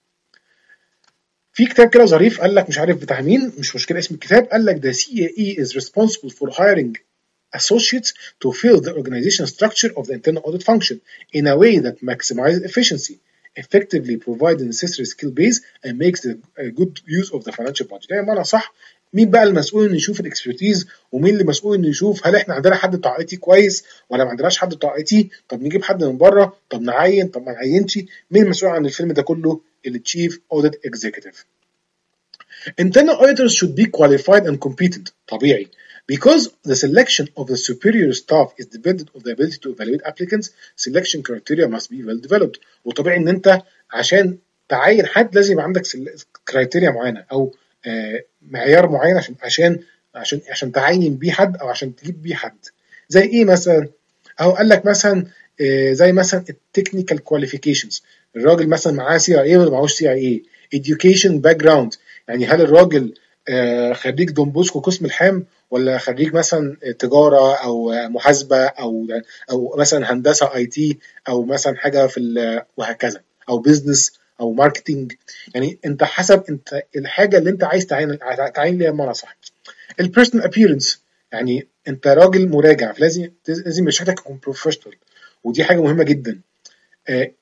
في كتاب كده ظريف قال لك، مش عارف بتاع مين، مش مشكله اسم الكتاب، قال لك the سي إيه إي is responsible for hiring associates to fill the organization structure of the internal audit function in a way that maximizes efficiency, effectively provides the necessary skill base and makes the good use of the financial budget. يعني معنى صح، مين بقى المسؤول انه يشوف الاكسبرتيز، ومين اللي مسؤول انه يشوف هل احنا عندنا حد بتاع اي تي كويس ولا ما عندناش حد بتاع اي تي، طب نجيب حد من بره، طب نعين، طب ما نعينش، مين المسؤول عن الفيلم ده كله؟ التشيف اوديت اكزيكتيف. Internal auditors should be qualified and competent. طبيعي. Because the selection of the superior staff is dependent on the ability to evaluate applicants, selection criteria must be well developed. وطبيعي ان انت عشان تعين حد لازم يبقى عندك كرايتيريا معينه او آه معيار معين عشان عشان عشان عشان تعين بيه حد او عشان تجيب بيه حد. زي ايه مثلا؟ اهو قال لك مثلا آه زي مثلا التكنيكال كواليفيكيشنز، الراجل مثلا معاه سي اي اي ولا معهوش سي اي اي. education background، يعني هل الراجل آه خريج دونبوسكو قسم الحام، ولا خريج مثلا تجاره او محاسبه او او مثلا هندسه اي تي، او مثلا حاجه في وهكذا، او بيزنس او ماركتنج. يعني انت حسب انت الحاجه اللي انت عايز تعين تعين ليها بمعنى صح. البيرسونال ابييرنس، يعني انت راجل مراجع، لازم لازم يبقى شكلك يكون بروفيشنال، ودي حاجه مهمه جدا. آه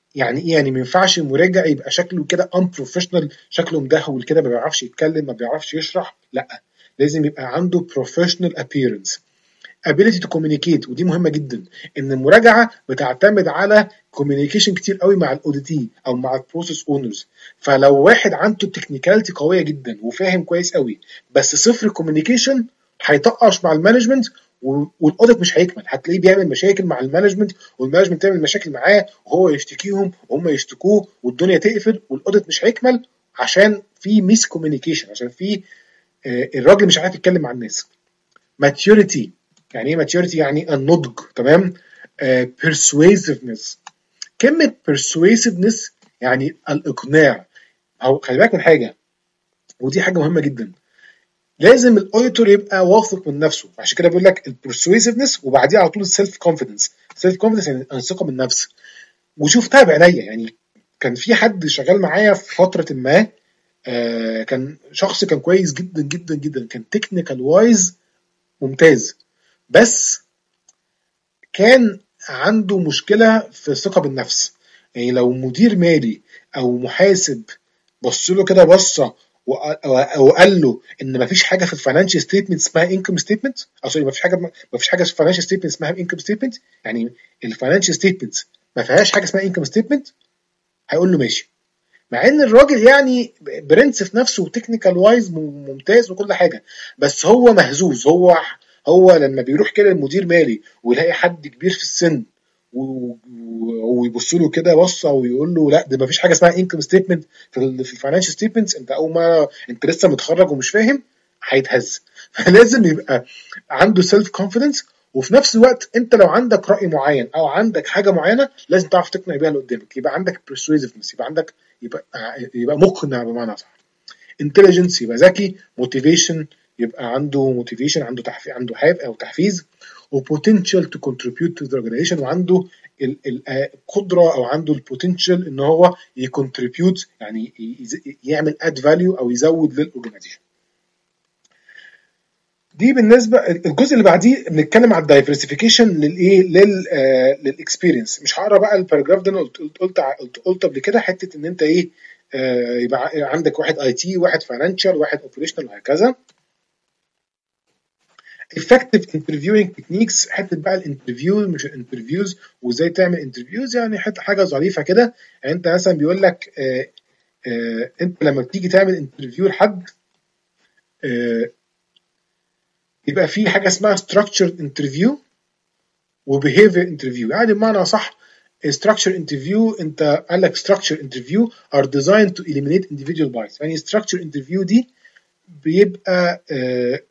يعني ايه؟ يعني ما ينفعش المراجع يبقى شكله كده unprofessional، شكله مدهول كده، ما بيعرفش يتكلم، ما بيعرفش يشرح، لا، لازم يبقى عنده professional appearance. ability to communicate، ودي مهمه جدا، ان المراجعه بتعتمد على communication كتير قوي مع الاوديتي او مع البروسيس اونرز. فلو واحد عنده تكنيكاليتي قويه جدا وفاهم كويس قوي بس صفر كوميونيكيشن، هيطقش مع المانجمنت، والاوديت مش هيكمل، هتلاقيه بيعمل مشاكل مع المانجمنت، والمانجمنت تعمل مشاكل معاه وهو يشتكيهم وهم يشتكوه والدنيا تقفل والاوديت مش هيكمل، عشان في ميس كوميونيكيشن، عشان في آه، الراجل مش عارف يتكلم مع الناس. maturity، يعني ايه maturity؟ يعني النضج، تمام. uh, persuasiveness، كلمة persuasiveness يعني الإقناع. أو خلي بالك من حاجة، ودي حاجة مهمة جدا، لازم الأوديتور يبقى واثق من نفسه، عشان كده بيقول لك البرسويسفنس وبعديها على طول السيلف كونفيدنس. السيلف كونفيدنس يعني الثقة بالنفس. وشفتها بعينيا، يعني كان في حد شغال معايا في فترة ما، آه كان شخص كان كويس جدا جدا جدا، كان تكنيكال وايز ممتاز، بس كان عنده مشكلة في الثقة بالنفس. يعني لو مدير مالي أو محاسب بص له كده بصة وقال له ان مفيش حاجه في الفاينانشال ستيتمنت اسمها انكم ستيتمنت، او سوري، مفيش حاجه مفيش حاجه في الفاينانشال ستيتمنت اسمها انكم ستيتمنت، يعني الفاينانشال ستيتمنت ما فيهاش حاجه اسمها انكم ستيتمنت، هيقول له ماشي. مع ان الراجل يعني برنس في نفسه وتكنيكال وايز ممتاز وكل حاجه، بس هو مهزوز. هو هو لما بيروح كده المدير مالي ويلاقي حد كبير في السن ويبص له كده بصه ويقول له لا، ده ما فيش حاجه اسمها انكم ستيتمنت في الفاينانشال ستيتمنتس، انت اول ما انت لسه متخرج ومش فاهم، هيتهز. فلازم يبقى عنده سيلف كونفيدنس، وفي نفس الوقت انت لو عندك راي معين او عندك حاجه معينه لازم تعرف تقنع بيها اللي قدامك، يبقى عندك persuasiveness، يبقى عندك يبقى يبقى مقنع بمعنى صح. intelligence يبقى ذكي. motivation يبقى عنده motivation، عنده تحفيز، عنده حافز او تحفيز. و potential to contribute to the organization، وعنده القدره او عنده البوتنشال ان هو يكونتريبيوت، يعني يعمل اد فاليو او يزود للاورجنايزيشن. دي بالنسبه. الجزء اللي بعديه بنتكلم على الدايفرسيفيكيشن للايه لل للاكسبيرينس. مش هقرا بقى الباراجراف ده، انا قلت قلت قلت, قلت قبل كده حته ان انت ايه، آه يبقى عندك واحد اي تي، واحد فاينانشال، واحد اوبريشنال، وهكذا. effective interviewing techniques، حته بقى الانترفيو مش الانترفيوز وازاي تعمل انترفيوز، يعني حته حاجه ظريفه كده. يعني انت مثلا بيقول لك آه آه انت لما بتيجي تعمل انترفيو لحد، آه يبقى في حاجه اسمها structured interview و behavior interview. يعني بمعنى صح، structure interview انت قال لك structure interview are designed to eliminate individual bias. يعني structure interview دي بيبقى آه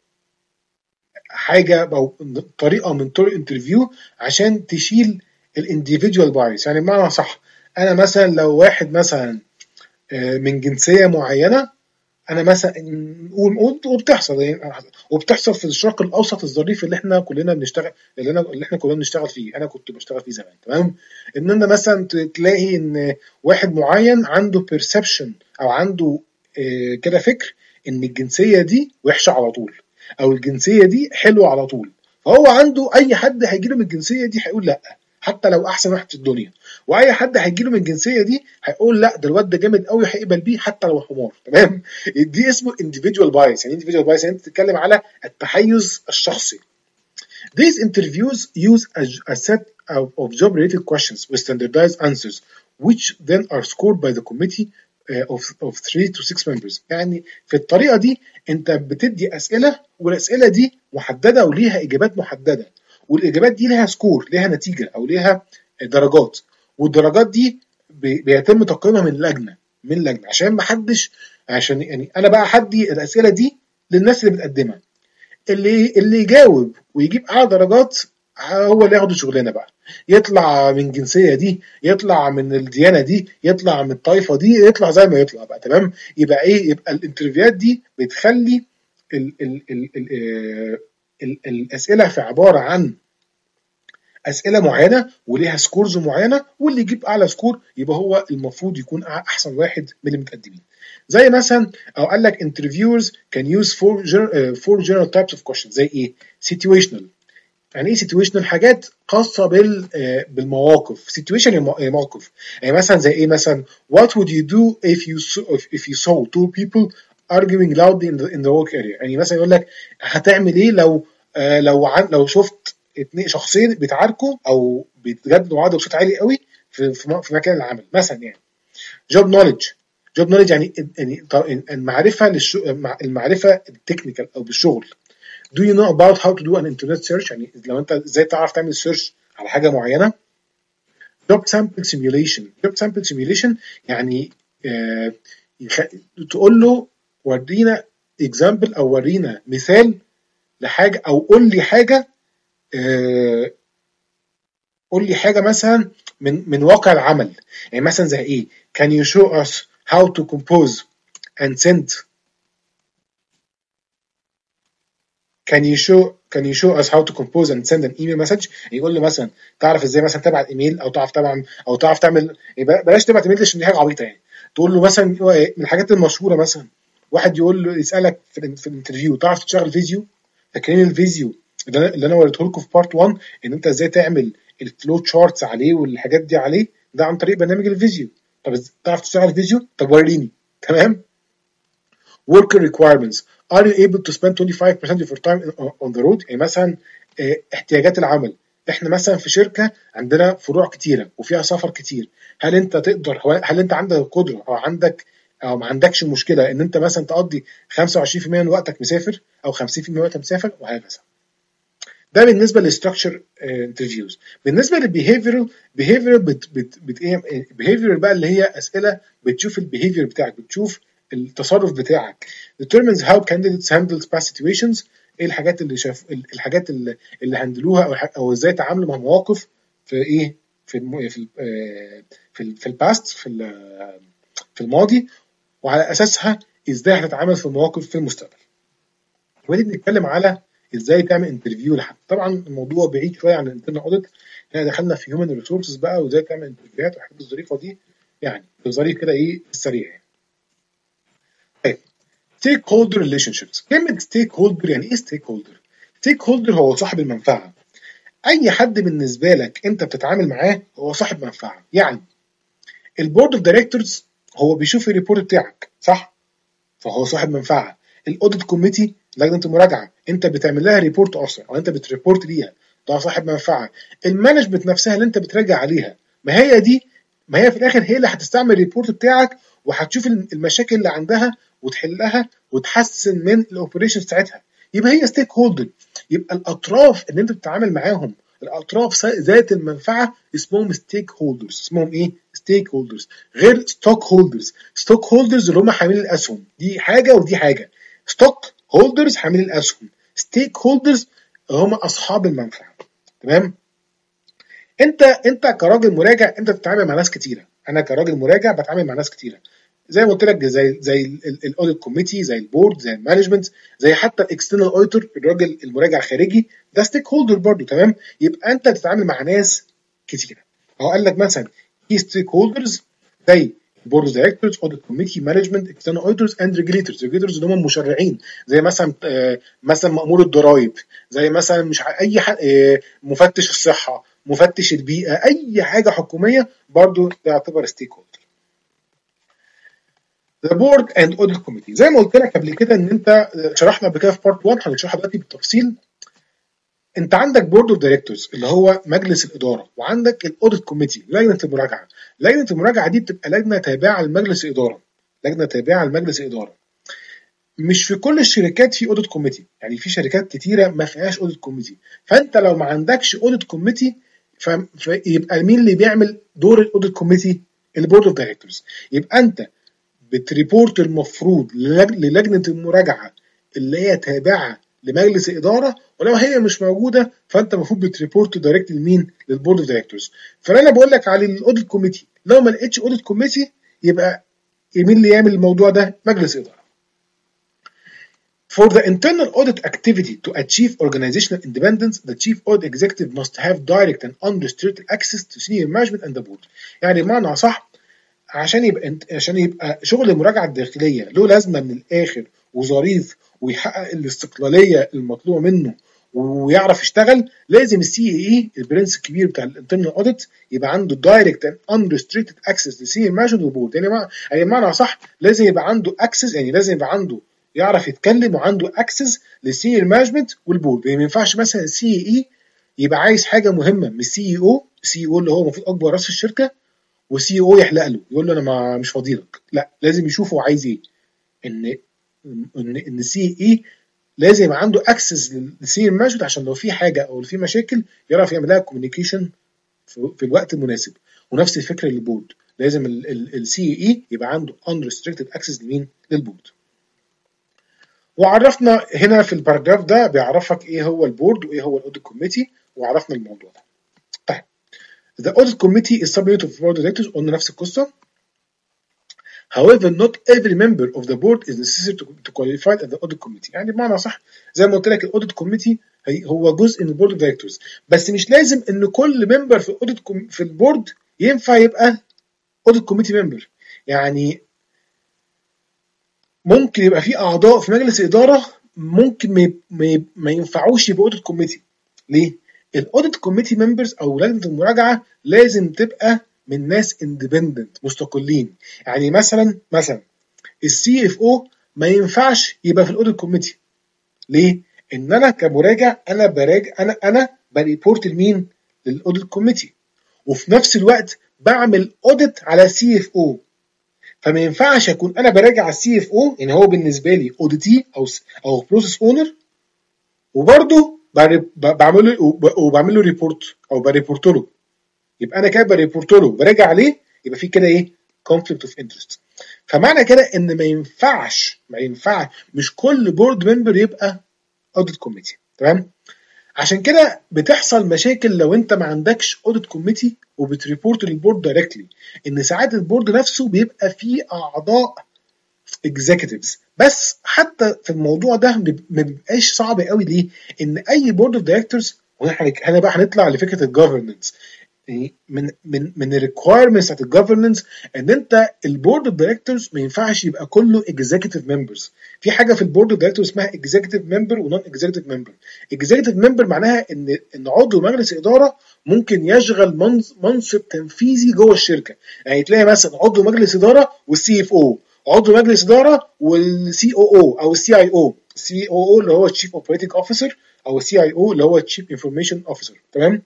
حاجه او طريقه من طرق انترفيو عشان تشيل الانديفيدوال بايس. يعني بمعنى صح، انا مثلا لو واحد مثلا آه من جنسيه معينه، انا مثلا وبتحصل يعني وبتحصل في الشرق الاوسط الظريف اللي احنا كلنا بنشتغل، اللي, أنا اللي احنا كلنا بنشتغل فيه، انا كنت بشتغل فيه زمان، تمام. ان انا مثلا تلاقي ان واحد معين عنده بيرسبشن او عنده اه كده فكر ان الجنسيه دي وحشه على طول، او الجنسيه دي حلوه على طول، فهو عنده اي حد هيجيله من الجنسيه دي هيقول لا، حتى لو احسن واحد في الدنيا. واي حد هيجيله من الجنسيه دي هيقول لا، ده الواد ده جامد قوي، هيقبل بيه حتى لو حمار، تمام. دي اسمه individual bias. يعني individual bias يعني انت بتتكلم على التحيز الشخصي. These interviews use a, a set of, of job related questions with standardized answers which then are scored by the committee uh, of, of three to six members. يعني في الطريقة دي انت بتدي اسئلة، والاسئلة دي محددة وليها اجابات محددة، والاجابات دي لها سكور، لها نتيجة او لها درجات، والدرجات دي بيتم تقييمها من لجنة من لجنة عشان ما حدش، عشان يعني انا بقى حدي الاسئلة دي للناس اللي بتقدمها، اللي اللي يجاوب ويجيب اعلى درجات هو اللي ياخد الشغلانه بقى، يطلع من الجنسيه دي، يطلع من الديانه دي، يطلع من الطائفه دي، يطلع زي ما يطلع بقى، تمام. يبقى ايه؟ يبقى الانترفيوهات دي بتخلي ال ال ال ال ال الاسئله في عباره عن اسئله معينه وليها سكورز معينه، واللي يجيب اعلى سكور يبقى هو المفروض يكون احسن واحد من اللي متقدمين. زي مثلا او قال لك interviewers can use four, four general types of questions. زي ايه؟ situational يعني ايه سيتويشنال؟ حاجات خاصه بال بالمواقف. سيتويشن يعني موقف. يعني مثلا زي ايه؟ مثلا what would you do if you saw if, if you saw two people arguing loudly in the in the work area. يعني مثلا يقول لك هتعمل ايه لو آه لو عن لو شفت اتنين شخصين بيتعاركوا او بيتجادلوا مع بعض بصوت عالي قوي في في, في مكان العمل مثلا. يعني job knowledge. job knowledge يعني يعني المعرفه للش... المعرفه التكنيكال او بالشغل. Do you know about how to do an internet search؟ يعني لو انت ازاي تعرف تعمل سيرش على حاجه معينه. job sample simulation. job sample simulation يعني آه يخ... تقول له ورينا example او ورينا مثال لحاجه، او قول لي حاجه آه قول لي حاجه مثلا من من واقع العمل. يعني مثلا زي ايه؟ can you show us how to compose and send can you show can you show us how to compose and send an email message؟ يقول له مثلا تعرف ازاي مثلا تبعت ايميل، او تعرف طبعا او تعرف تعمل، بلاش تبعت ايميل عشان دي حاجه عبيطه. يعني تقول له مثلا من الحاجات المشهوره، مثلا واحد يقول له يسالك في, في الانترفيو تعرف تشتغل فيديو؟ فاكرين الفيديو اللي انا اللي انا وريته لكم في بارت واحد ان انت ازاي تعمل الفلو تشارتس عليه والحاجات دي عليه، ده عن طريق برنامج الفيديو. طب تعرف تشتغل فيديو؟ طب وريني. تمام. worker requirements. Are you able to spend twenty-five percent of your time on the road؟ يعني مثلا احتياجات العمل. احنا مثلا في شركه عندنا فروع كتيره وفيها سفر كتير. هل انت تقدر هل انت عندك القدره او عندك او ما عندكش مشكله ان انت مثلا تقضي خمسة وعشرين بالمية من وقتك مسافر او خمسين بالمية من وقتك مسافر وهكذا. ده بالنسبه للستراكشر انترفيوز. بالنسبه للبيهيفيرال بيهيفيرال بت بت بت ايه بيهيفيرال بقى اللي هي اسئله بتشوف البيهيفير بتاعك، بتشوف التصرف بتاعك. determines how candidates handle past situations. ايه الحاجات اللي شاف الحاجات اللي اللي هندلوها او او ازاي تعاملوا مع مواقف في ايه في الم... في ال... في ال... في الباست في ال... في الماضي، وعلى اساسها ازاي هتتعامل في المواقف في المستقبل. ودي بنتكلم على ازاي تعمل انترفيو لحد. طبعا الموضوع بعيد شويه عن الانترنال اوديت، احنا دخلنا في هيومن ريسورسز بقى وازاي تعمل انترفيوهات والحاجات الظريفه دي، يعني بظريف كده ايه السريع. طيب ستيك هولدر ريليشن شيبس. كلمه ستيك هولدر يعني ايه؟ ستيك هولدر ستيك هولدر هو صاحب المنفعه. اي حد بالنسبه لك انت بتتعامل معاه هو صاحب منفعه. يعني البورد اوف دايركتورز هو بيشوف الريبورت بتاعك صح، فهو صاحب منفعه. الاوديت كوميتي لجنه المراجعه انت بتعمل لها ريبورت اصلا او انت بتريبورت ليها، ده صاحب منفعه. المانجمنت نفسها اللي انت بتراجع عليها، ما هي دي ما هي في الاخر هي اللي هتستعمل الريبورت بتاعك وهتشوف المشاكل اللي عندها وتحلها وتحسن من الاوبريشن بتاعتها. يبقى هي ستيك هولدر. يبقى الاطراف اللي انت بتتعامل معاهم الاطراف ذات المنفعه اسمهم ستيك هولدرز. اسمهم ايه؟ ستيك هولدرز. غير ستوك هولدرز. ستوك هولدرز اللي هم حاملين الاسهم، دي حاجه ودي حاجه. ستوك هولدرز حاملين الاسهم، ستيك هولدرز هم اصحاب المنفعه. تمام. انت انت كراجل مراجع انت بتتعامل مع ناس كتيره. انا كراجل مراجع بتعامل مع ناس كتيره زي ما قلت لك، زي زي الاوديت كوميتي، زي البورد، زي المانجمنت، زي حتى الاكسترنال اوديتور الراجل المراجع الخارجي، ده ستيك هولدر برضه. تمام. يبقى انت بتتعامل مع ناس كتيره. هو قال لك مثلا في ستيك هولدرز زي بورد اوف دايركتورز، اوديت كوميتي، مانجمنت، اكسترنال اوديتورز اند ريجوليتورز. ريجوليتورز اللي هم مشرعين، زي مثلا آه مثلا مأمور الضرائب، زي مثلا مش اي حد آه مفتش الصحه، مفتش البيئه، اي حاجه حكوميه برضه تعتبر ستيك هولدر. The board and audit committee زي ما قلت لك قبل كده ان انت شرحنا قبل كده في بارت واحد، هنشرحها دلوقتي بالتفصيل. انت عندك بورد اوف دايركتورز اللي هو مجلس الاداره، وعندك الاوديت كوميتي لجنه المراجعه. لجنه المراجعه دي بتبقى لجنه تابعه لمجلس الاداره، لجنه تابعه لمجلس الاداره. مش في كل الشركات في اوديت كوميتي، يعني في شركات كتيره ما فيهاش اوديت كوميتي. فانت لو ما عندكش اوديت كوميتي فيبقى مين اللي بيعمل دور الاوديت كوميتي؟ البورد اوف دايركتورز. يبقى انت بتريبورت المفروض للجنه المراجعه اللي هي تابعه لمجلس الاداره، ولو هي مش موجوده فانت المفروض بتريبورت دايركت لمين؟ للبورد اوف دايركتورز. فانا بقول لك على الاوديت كوميتي، لو ما لقيتش اوديت كوميتي يبقى مين اللي يعمل الموضوع ده؟ مجلس اداره. For the internal audit activity to achieve organizational independence, the chief audit executive must have direct and unrestricted access to senior management and the board. يعني بمعنى صح، عشان يبقى عشان يبقى شغل المراجعه الداخليه له لازمه من الاخر وظريف ويحقق الاستقلاليه المطلوبه منه ويعرف يشتغل، لازم السي اي اي البرنس الكبير بتاع الانترنال اوديت يبقى عنده دايركت اند انريستريكتد اكسس للسينيور مانجمنت وبورد. يعني مع يعني بمعنى صح لازم يبقى عنده اكسس، يعني لازم يبقى عنده يعرف يتكلم وعنده اكسس للسينيور مانجمنت والبورد. يعني ما ينفعش مثلا السي اي اي يبقى عايز حاجه مهمه من السي اي او، السي اي او اللي هو المفروض اكبر راس في الشركه، والسي او يحلق له يقول له انا ما مش فاضي لك. لا، لازم يشوف هو عايز ايه. ان ان ان السي اي لازم يبقى عنده اكسس للسينيور مانجمنت عشان لو في حاجه او في مشاكل يعرف يعمل لها كوميونيكيشن في, في الوقت المناسب. ونفس الفكره للبورد، لازم السي اي يبقى عنده unrestricted access لمين؟ للبورد. وعرفنا هنا في الباراجراف ده بيعرفك ايه هو البورد وايه هو الاوديت كوميتي، وعرفنا الموضوع ده. طيب the audit committee is subunit of board of directors، قلنا نفس القصه. However, not every member of the board is necessary to, to qualify as the audit committee. يعني بمعنى صح زي ما قلت لك الاوديت كوميتي هو جزء من البورد اوف دايركتورز، بس مش لازم ان كل ممبر في الاوديت في البورد ينفع يبقى اوديت كوميتي ممبر. يعني ممكن يبقى في اعضاء في مجلس اداره ممكن ما, ما, ما ينفعوش يبقوا اوديت كوميتي. ليه؟ الاوديت كوميتي ممبرز او لجنه المراجعه لازم تبقى من ناس اندبندنت مستقلين. يعني مثلا مثلا السي اف او ما ينفعش يبقى في الاوديت كوميتي. ليه؟ ان انا كمراجع انا براجع انا انا بريبورت لمين؟ للاوديت كوميتي، وفي نفس الوقت بعمل اوديت على سي اف او. فما ينفعش اكون انا براجع على السي اف او، يعني هو بالنسبه لي اوديتي او او بروسيس اونر، وبرده بعمل له وبعمل له ريبورت او بريبورت له. يبقى انا كده بريبورت له براجع عليه، يبقى في كده ايه؟ كونفليكت اوف انترست. فمعنى كده ان ما ينفعش ما ينفعش مش كل بورد ممبر يبقى اوديت كوميتي. تمام؟ عشان كده بتحصل مشاكل لو انت ما عندكش اوديت كوميتي وبتريبورت للبورد دايركتلي، ان ساعات البورد نفسه بيبقى فيه اعضاء اكزيكتيفز بس. حتى في الموضوع ده ما بيبقاش صعب قوي. ليه؟ ان اي بورد اوف دايركتورز، وهنا بقى هنطلع لفكره الجفرننس. من من من الريكوايرمنتس بتاعت الجفرننس ان انت البورد اوف دايركتورز ما ينفعش يبقى كله اكزيكتيف ممبرز. في حاجه في البورد اوف دايركتورز اسمها اكزيكتيف ممبر ونون اكزيكتيف ممبر. اكزيكتيف ممبر معناها ان ان عضو مجلس اداره ممكن يشغل منصب تنفيذي جوه الشركه. يعني تلاقي مثلا عضو مجلس اداره والسي اف او، عضو مجلس اداره والسي او او او السي اي او. السي او او اللي هو الشيف اوبريتنج اوفيسر، او السي اي او اللي هو الشيف انفورميشن اوفيسر. تمام؟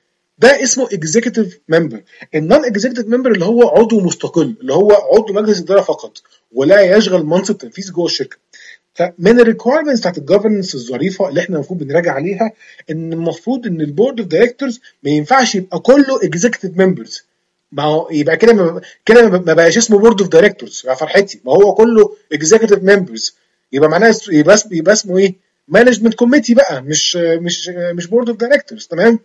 ده اسمه اكزيكتيف ممبر. النون اكزيكتيف ممبر اللي هو عضو مستقل، اللي هو عضو مجلس اداره فقط ولا يشغل منصب تنفيذي جوه الشركه. فمن الريكوايرمنتس بتاعت الجفرنس الظريفه اللي احنا المفروض بنراجع عليها ان المفروض ان البورد اوف دايركتورز ما ينفعش يبقى كله اكزيكتيف ممبرز. ما هو يبقى كده ما كده ما بقاش اسمه بورد اوف دايركتورز يا فرحتي، ما هو كله اكزيكتيف ممبرز. يبقى معناه يبقى يبقى اسمه ايه؟ مانجمنت كوميتي بقى، مش مش مش بورد اوف دايركتورز. تمام؟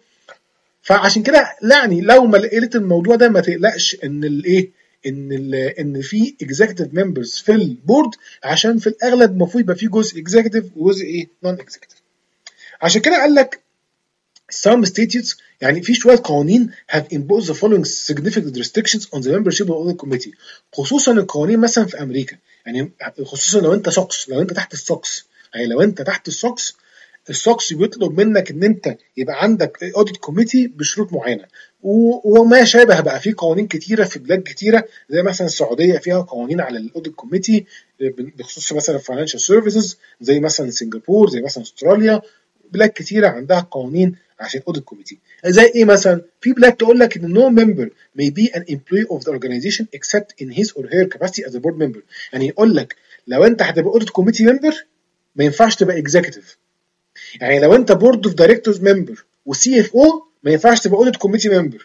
فعشان كده يعني لو ما لقيت الموضوع ده ما تقلقش ان الايه ان ال ان في اكزيكتيف ممبرز في البورد، عشان في الاغلب المفروض يبقى في جزء اكزيكتيف وجزء ايه؟ نون اكزيكتيف. عشان كده قال لك some statutes، يعني في شويه قوانين have imposed the following significant restrictions on the membership of the audit committee. خصوصا القوانين مثلا في امريكا، يعني خصوصا لو انت سوكس، لو انت تحت السوكس، يعني لو انت تحت السوكس السوكس بيطلب منك ان انت يبقى عندك اوديت كوميتي بشروط معينه وما شابه. بقى في قوانين كتيره في بلاد كتيره زي مثلا السعوديه فيها قوانين على الاوديت كوميتي بخصوص مثلا الفاينانشال سيرفيسز، زي مثلا سنغافور، زي مثلا استراليا. بلاد كتيره عندها قوانين عشان اوديت كوميتي. زي ايه مثلا؟ في بلاد تقول لك ان no member may be an employee of the organization except in his or her capacity as a board member. يعني يقول لك لو انت هتبقى اوديت كوميتي ممبر ما ينفعش تبقى اكزيكتيف. يعني لو انت بورد اوف دايركتورز ممبر وسي اف او ما ينفعش تبقى اوديت كوميتي ممبر.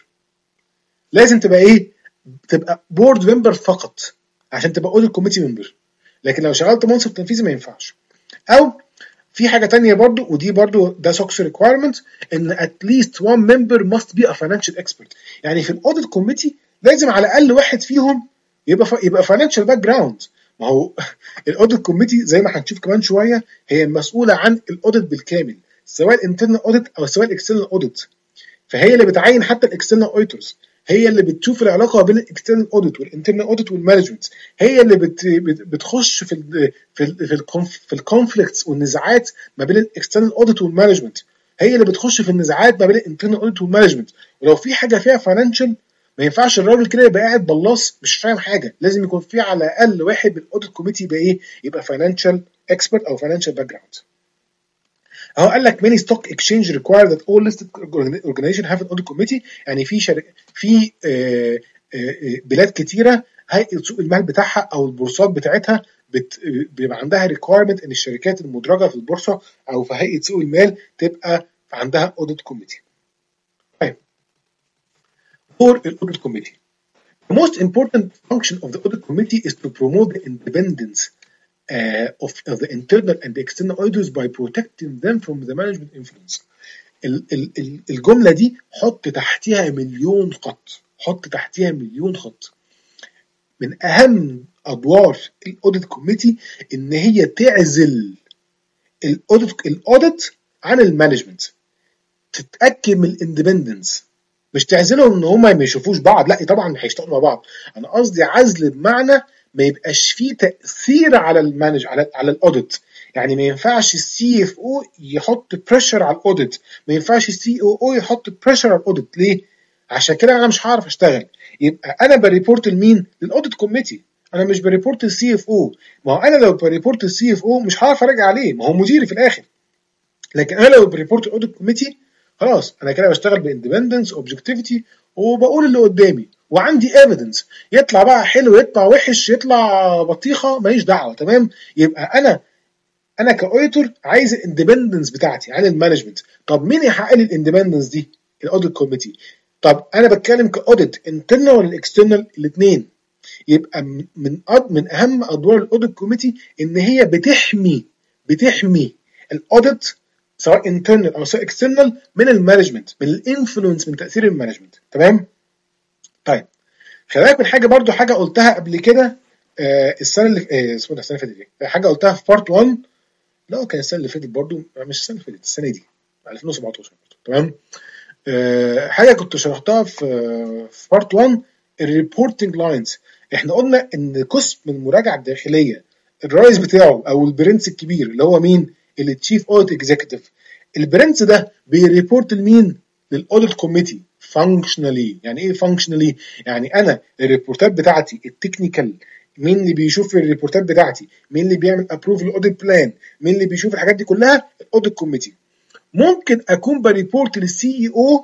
لازم تبقى ايه؟ تبقى بورد ممبر فقط عشان تبقى اوديت كوميتي ممبر. لكن لو شغلت منصب تنفيذي ما ينفعش. او في حاجه تانية برضو، ودي برضو ده سوكس ريكويرمنت، ان at least one member must be a financial expert. يعني في الاوديت كوميتي لازم على الاقل واحد فيهم يبقى ف... يبقى فاينانشال باك جراوند. ما هو الاوديت كوميتي زي ما هنشوف كمان شويه هي مسؤوله عن الاوديت بالكامل، سواء الانترنال اوديت او سواء الاكسترنال اوديت. فهي اللي بتعين حتى الاكسترنال اوديتورز. هي اللي بتشوف العلاقه بين الاكسترنال اوديت والانترنال اوديت والمانجمنت، هي اللي بت بتخش في ال في ال في الكونف في الكونفليكتس والنزاعات ما بين الاكسترنال اوديت والمانجمنت، هي اللي بتخش في النزاعات ما بين الانترنال اوديت والمانجمنت. ولو في حاجه فيها فاينانشال ما ينفعش الراجل كده يبقى قاعد بلاص مش فاهم حاجه، لازم يكون في على الاقل واحد من الاوديت كوميتي يبقى ايه، يبقى فاينانشال اكسبرت او فاينانشال باك جراوند. اهو قال لك many stock exchange require that all listed organization have an audit committee، يعني في شركة في آه آه بلاد كتيره هيئه سوق المال بتاعها او البورصات بتاعتها بيبقى عندها requirement ان الشركات المدرجه في البورصه او في هيئه سوق المال تبقى عندها audit committee. طيب دور الاوديت كوميتي. The most important function of the audit committee is to promote the independence Uh, of, of the internal and the external auditors by protecting them from the management influence. ال, ال, ال, الجملة دي حط تحتها مليون خط، حط تحتها مليون خط. من أهم أدوار الأوديت كوميتي إن هي تعزل الأوديت الأوديت عن المانجمنت، تتأكد من الاندبندنس، مش تعزلهم إن هما ما يشوفوش بعض، لا طبعا هيشتغلوا مع بعض، أنا قصدي عزل بمعنى ما يبقاش فيه تأثير على المانج على على الاوديت. يعني ما ينفعش السي اف او يحط بريشر على الاوديت، ما ينفعش السي او او يحط بريشر على الاوديت. ليه؟ عشان كده انا مش هعرف اشتغل. يبقى انا بريبورت لمين؟ للاوديت كوميتي، انا مش بريبورت للسي اف او. ما هو انا لو بريبورت للسي اف او مش هعرف ارجع عليه، ما هو مديري في الاخر. لكن انا لو بريبورت للاوديت كوميتي خلاص انا كده بشتغل باندبندنس اوبجكتيفيتي وبقول اللي قدامي وعندي ايفيدنس، يطلع بقى حلو يطلع وحش يطلع بطيخه ماليش دعوه. تمام؟ يبقى انا انا كاوديتور عايز الاندبندنس بتاعتي عن المانجمنت. طب مين يحقق لي الاندبندنس دي؟ الاوديت كوميتي. طب انا بتكلم كاوديت انترنال ولا اكسترنال؟ الاثنين. يبقى من من اهم ادوار الاوديت كوميتي ان هي بتحمي بتحمي الاوديت سواء انترنال او سواء اكسترنال من المانجمنت، من الانفلونس، من تاثير المانجمنت. تمام؟ طيب خلي بالك من حاجه برضو، حاجه قلتها قبل كده آه السنه اللي آه اسمها السنه اللي فاتت دي، حاجه قلتها في بارت واحد، لا كان السنه اللي فاتت برضو، مش السنه اللي فاتت، السنه دي ألفين وسبعتاشر. تمام؟ آه حاجه كنت شرحتها في في بارت واحد، الريبورتنج لاينز. احنا قلنا ان قسم المراجعه الداخليه الرئيس بتاعه او البرنس الكبير اللي هو مين؟ التشيف اوديت اكزيكتيف. البرنس ده بيريبورت لمين؟ للاوديت كوميتي فانكشنالي. يعني ايه فانكشنالي؟ يعني انا الريبورتات بتاعتي التكنيكال، مين اللي بيشوف الريبورتات بتاعتي؟ مين اللي بيعمل ابروف الاوديت بلان؟ مين اللي بيشوف الحاجات دي كلها؟ الاوديت كوميتي. ممكن اكون بريبورت للسي اي او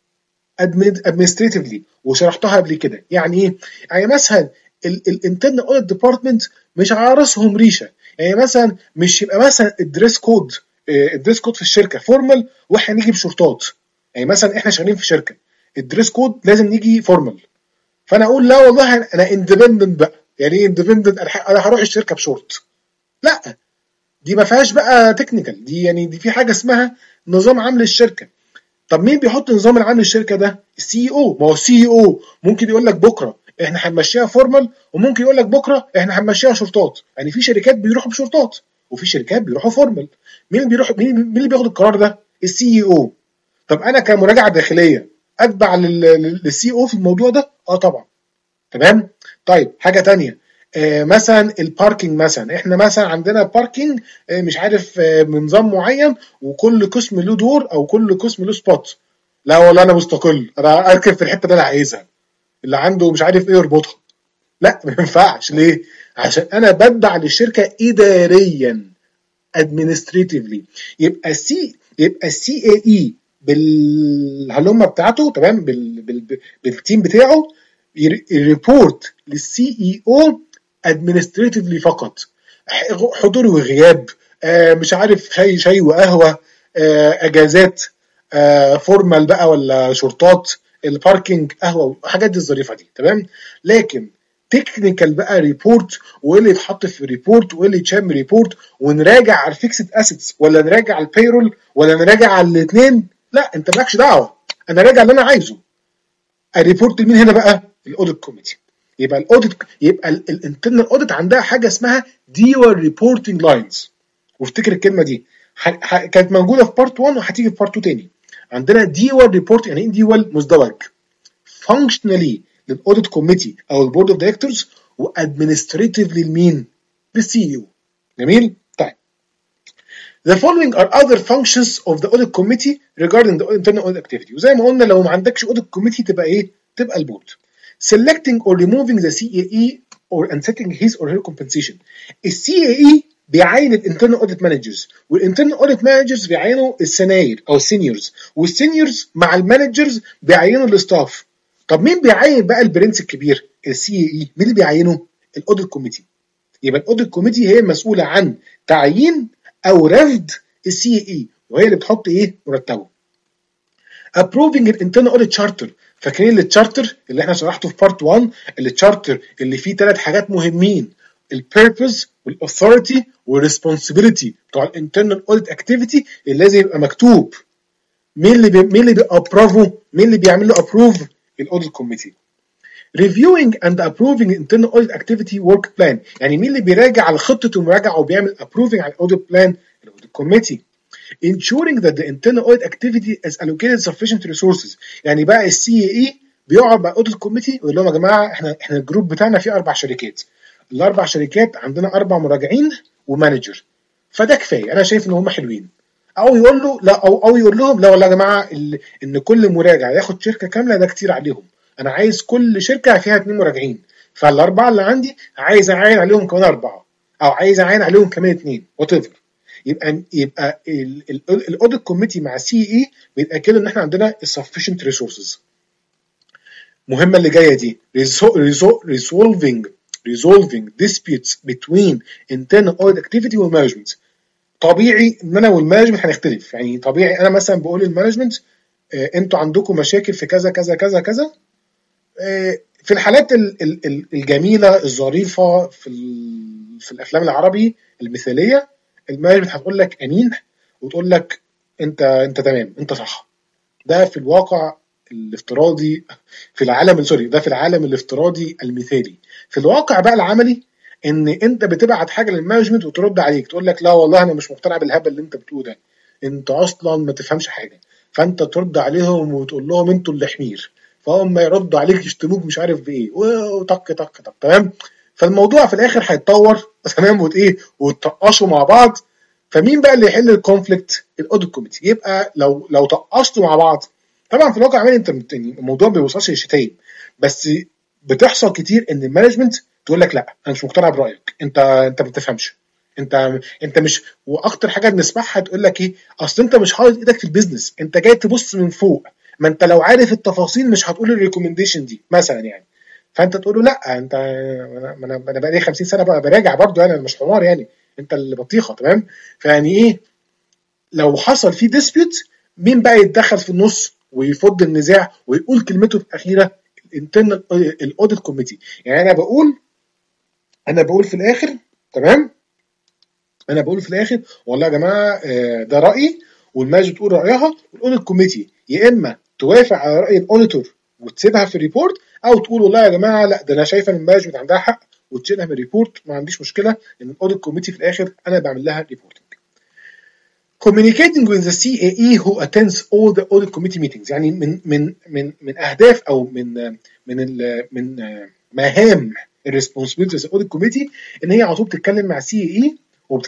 ادمنستريتيفلي، وشرحتها قبل كده. يعني ايه؟ يعني مثلا الانترنال اوديت ديبارتمنت مش على راسهم ريشه، يعني مثلا مش يبقى مثلا الدريس كود الدريس كود في الشركه فورمال واحنا نيجي بشورتات. يعني مثلا احنا شغالين في شركه الدريس كود لازم نيجي فورمال، فانا اقول لا والله انا اندبندنت بقى. يعني ايه اندبندنت؟ انا هروح الشركه بشورت. لا دي ما فيهاش بقى تكنيكال، دي يعني دي في حاجه اسمها نظام عام للشركه. طب مين بيحط نظام العام للشركه ده؟ السي او. ما هو السي او ممكن يقول لك بكره احنا هنمشيها فورمال، وممكن يقول لك بكره احنا هنمشيها شورتات. يعني في شركات بيروحوا بشورتات وفي شركات بيروحوا فورمال. مين اللي بيروح مين, مين اللي بياخد القرار ده؟ السي او. طب انا كمراجعه داخليه اتبع للسي او في الموضوع ده؟ اه طبعا. تمام؟ طيب حاجه ثانيه، آه مثلا الباركينج، مثلا احنا مثلا عندنا باركينج آه مش عارف آه بنظام معين وكل قسم له دور او كل قسم له سبوت. لا والله انا مستقل، انا اركب في الحته اللي انا عايزها، اللي عنده مش عارف ايه يربطها. لا ما ينفعش. ليه؟ عشان انا بدع للشركه اداريا administratively. يبقى السي يبقى السي اي اي بالهلومه بتاعته، تمام، بال... بال... بالتيم بتاعه يريبورت للسي اي او administratively فقط، حضور وغياب، آه مش عارف شاي شاي وقهوه، آه اجازات، آه فورمال بقى ولا شورتات، الباركينج قهوه، الحاجات دي الظريفه دي. تمام؟ لكن تكنيكال بقى ريبورت، وايه اللي يتحط في ريبورت وايه اللي يتشام ريبورت، ونراجع على الفيكسد اسيتس ولا نراجع على البيرول ولا نراجع على الاثنين، لا انت مالكش دعوه، انا راجع اللي انا عايزه. الريبورت مين هنا بقى؟ الاوديت كوميتي. يبقى الاوديت يبقى الانترنال اوديت عندها حاجه اسمها ديوال ريبورتنج لاينز، وافتكر الكلمه دي كانت موجوده في بارت واحد وهتيجي في بارت اتنين تاني. عندنا ديوال ريبورت. يعني ايه ديوال؟ مزدوج. functionally للاوديت كوميتي او البورد اوف دايركتورز، وادمنستريتيفلي لمين؟ للسي اي او. جميل؟ طيب. The following are other functions of the audit committee regarding the internal audit activity. وزي ما قلنا لو ما عندكش audit committee تبقى ايه؟ تبقى البورد. Selecting or removing the سي اي اي or and setting his or her compensation. السي اي اي بيعين الانترنال اوديت مانجرز، والانترنال اوديت مانجرز بيعينوا السناير او السينيورز، والسينيورز مع المانجرز بيعينوا الاستاف. طب مين بيعين بقى البرنس الكبير؟ السي اي اي. مين اللي بيعينه؟ الاوديت كوميتي. يبقى الاوديت كوميتي هي مسؤوله عن تعيين او رفض السي اي اي، وهي اللي بتحط ايه؟ مرتبه. approving الانترنال اوديت تشارتر. فاكرين التشارتر اللي احنا شرحته في بارت واحد؟ التشارتر اللي فيه ثلاث حاجات مهمين: البيربز والاثوريتي والريسبونسبيلتي بتوع الانترنال اوديت اكتيفيتي اللي لازم يبقى مكتوب. مين اللي بي... مين اللي بيابروفه؟ مين اللي بيعمل له ابروف؟ الاوديت كوميتي. reviewing and approving internal audit activity work plan. يعني مين اللي بيراجع على خطه المراجعه وبيعمل approving على الاوديت بلان؟ الاوديت كوميتي. ensuring that the internal audit activity is allocated sufficient resources. يعني بقى السي اي اي بيقعد مع الاوديت كوميتي ويقول لهم يا جماعه احنا احنا الجروب بتاعنا فيه اربع شركات، الاربع شركات عندنا اربع مراجعين ومانجر، فده كفايه، انا شايف ان هم حلوين. او يقول له لا، او او يقول لهم لا والله يا جماعه ان كل مراجع ياخد شركه كامله ده كتير عليهم، انا عايز كل شركه فيها اثنين مراجعين، فالاربعه اللي عندي عايز اعين عليهم كمان اربعه، او عايز اعين عليهم كمان اثنين وات ايفر. يبقى يبقى الاوديت كوميتي مع سي اي بيتاكدوا ان احنا عندنا sufficient resources. مهمه اللي جايه دي resolving resolving disputes between internal audit activity والمانجمنت. طبيعي ان انا والمانجمنت هنختلف، يعني طبيعي انا مثلا بقول للمانجمنت آه انتوا عندكم مشاكل في كذا كذا كذا كذا. آه في الحالات ال ال الجميله الظريفه في في الافلام العربي المثاليه، المانجمنت هتقول لك امين وتقول لك انت انت تمام، انت صح. ده في الواقع الافتراضي في العالم سوري ده في العالم الافتراضي المثالي. في الواقع بقى العملي ان انت بتبعت حاجه للمانجمنت وترد عليك تقول لك لا والله انا مش مقتنع بالهبل اللي انت بتقوله ده، انت اصلا ما تفهمش حاجه. فانت ترد عليهم وتقول لهم انتوا اللي حمير، فهم يردوا عليك يشتموك مش عارف بايه وطق طق طق تمام. فالموضوع في الاخر هيتطور تمام وت ايه وتطقشوا مع بعض. فمين بقى اللي يحل الكونفليكت؟ الاوديت كوميتي. يبقى لو لو طقشتوا مع بعض، طبعا في الواقع عملي انت الموضوع ما بيوصلش للشتايم، بس بتحصل كتير ان المانجمنت تقول لك لا انا مش مقتنع برايك، انت انت ما بتفهمش، انت انت مش. واكتر حاجه بنسمعها تقول لك ايه؟ اصل انت مش حاطط ايدك في البيزنس، انت جاي تبص من فوق، ما انت لو عارف التفاصيل مش هتقول الريكومنديشن دي مثلا يعني. فانت تقول له لا انت انا انا بقى لي خمسين سنه بقى براجع برضه يعني، انا مش حمار يعني، انت اللي بطيخه تمام. فيعني ايه لو حصل في ديسبيوت مين بقى يتدخل في النص ويفض النزاع ويقول كلمته في الاخيره؟ الانترنال الاوديت كوميتي. يعني انا بقول انا بقول في الاخر تمام، انا بقول في الاخر والله يا جماعه ده رايي، والمانجمنت تقول رايها، والاوديت كوميتي يا اما توافق على راي الاوديتور وتسيبها في الريبورت، او تقول والله يا جماعه لا ده انا شايفه ان المانجمنت عندها حق وتشيلها من الريبورت، ما عنديش مشكله ان الاوديت كوميتي في الاخر انا بعمل لها ريبورتنج. Communicating with the سي اي اي who attends all the audit committee meetings. يعني من من من من اهداف او من من ال من مهام الريسبونسبيلتي اوف الاوديت كوميتي ان هي على طول بتتكلم مع سي اي اي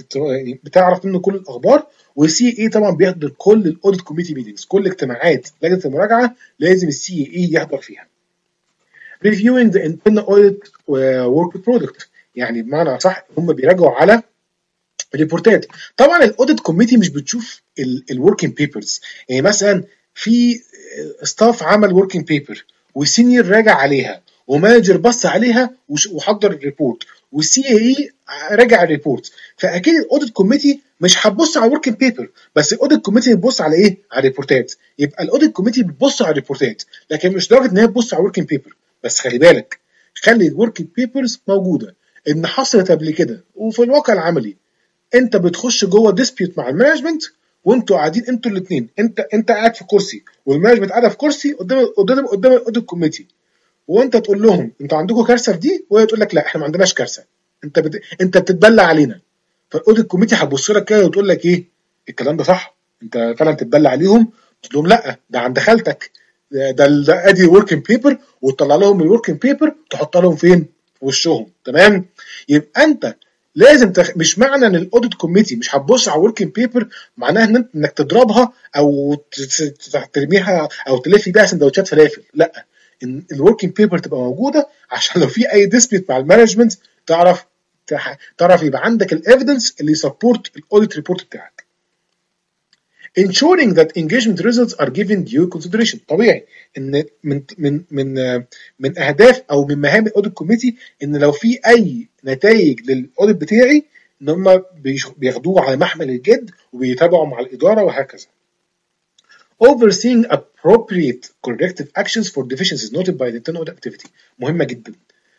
وبتعرف منه كل الاخبار. والسي اي طبعا بيحضر كل الاوديت كوميتي ميتنجز، كل اجتماعات لجنه المراجعه لازم السي اي يحضر فيها. Reviewing the internal audit work product. يعني بمعنى صح هم بيراجعوا على ريبورتات. طبعا الاوديت كوميتي مش بتشوف الوركينج بيبرز، يعني مثلا في ستاف عمل وركينج بيبر والسينيور راجع عليها ومانجر بص عليها وحضر الريبورت والسي اي راجع الريبورت، فاكيد الاوديت كوميتي مش هتبص على الوركينج بيبر، بس الاوديت كوميتي بتبص على ايه؟ على الريبورتات. يبقى الاوديت كوميتي بتبص على الريبورتات لكن مش لدرجه ان هي تبص على الوركينج بيبر. بس خلي بالك، خلي الوركينج بيبرز موجوده، ان حصلت قبل كده وفي الواقع العملي انت بتخش جوه ديسبيوت مع المانجمنت وانتوا قاعدين انتوا الاثنين، انت انت قاعد في كرسي والمانجمنت قاعده في كرسي قدام قدام قدام الاوديت كوميتي، وانت تقول لهم انتوا عندكم كارثه في دي، وهي تقول لك لا احنا ما عندناش كارثه، انت بت... انت بتتبلى علينا. فالاوديت كوميتي هتبص لك كده وتقول لك ايه؟ الكلام ده صح؟ انت فعلا بتتبلى عليهم؟ تقول لهم لا ده عند خالتك ده ده ادي وركينج بيبر، وتطلع لهم الوركينج بيبر تحط لهم فين؟ في وشهم. تمام؟ يبقى انت لازم تخ... مش معنى ان الاوديت كوميتي مش هتبص على وركينج بيبر معناها ان انت انك تضربها او ترميها او تلف بيها سندوتشات فلافل، لا، ان الوركينج بيبر تبقى موجوده عشان لو في اي ديسبيوت مع المانجمنت تعرف تعرف يبقى عندك الايفيدنس اللي يسبورت الاوديت ريبورت بتاعك. ensuring that engagement results are given due consideration. طبيعي ان من من من من اهداف او من مهام الاوديت كوميتي ان لو في اي نتائج للاوديت بتاعي ان هم بياخدوه على محمل الجد وبيتابعوا مع الاداره وهكذا. overseeing appropriate corrective actions for deficiencies noted by the internal audit activity. مهمه جدا.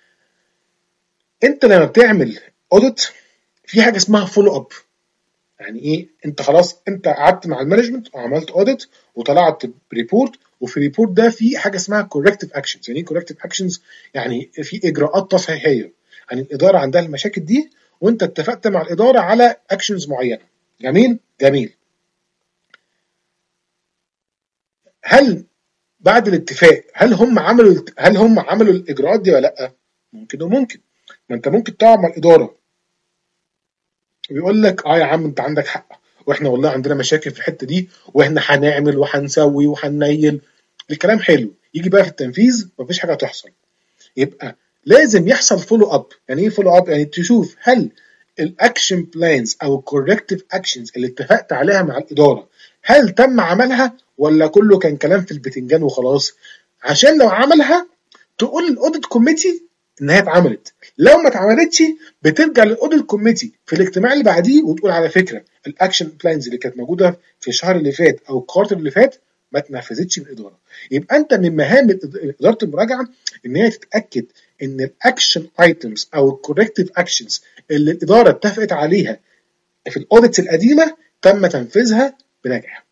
انت لما بتعمل اوديت في حاجه اسمها فولو اب. يعني ايه؟ انت خلاص انت قعدت مع المانجمنت وعملت اوديت وطلعت بريبورت، وفي الريبورت ده في حاجه اسمها كوركتيف اكشنز. يعني ايه كوركتيف اكشنز؟ يعني في اجراءات تصحيحيه. يعني الاداره عندها المشاكل دي وانت اتفقت مع الاداره على اكشنز معينه. جميل؟ جميل. هل بعد الاتفاق هل هم عملوا هل هم عملوا الاجراءات دي ولا لا؟ ممكن وممكن. ما انت ممكن تقعد مع الاداره ويقول لك اه يا عم انت عندك حق، واحنا والله عندنا مشاكل في الحته دي، واحنا هنعمل وهنسوي وهننيل. الكلام حلو، يجي بقى في التنفيذ مفيش حاجه تحصل. يبقى لازم يحصل فولو اب. يعني ايه فولو اب؟ يعني تشوف هل الاكشن بلانز او الكوركتيف اكشنز اللي اتفقت عليها مع الاداره هل تم عملها ولا كله كان كلام في البتنجان وخلاص، عشان لو عملها تقول الاوديت كوميتي ان هي اتعملت. لو ما اتعملتش بترجع للاوديت كوميتي في الاجتماع اللي بعديه وتقول على فكره الاكشن بلانز اللي كانت موجوده في الشهر اللي فات او الكوارتر اللي فات ما اتنفذتش من الاداره. يبقى انت من مهام اداره المراجعه ان هي تتاكد ان الاكشن ايتمز او الكوركتيف اكشنز اللي الاداره اتفقت عليها في الاوديتس القديمه تم تنفيذها بنجاح.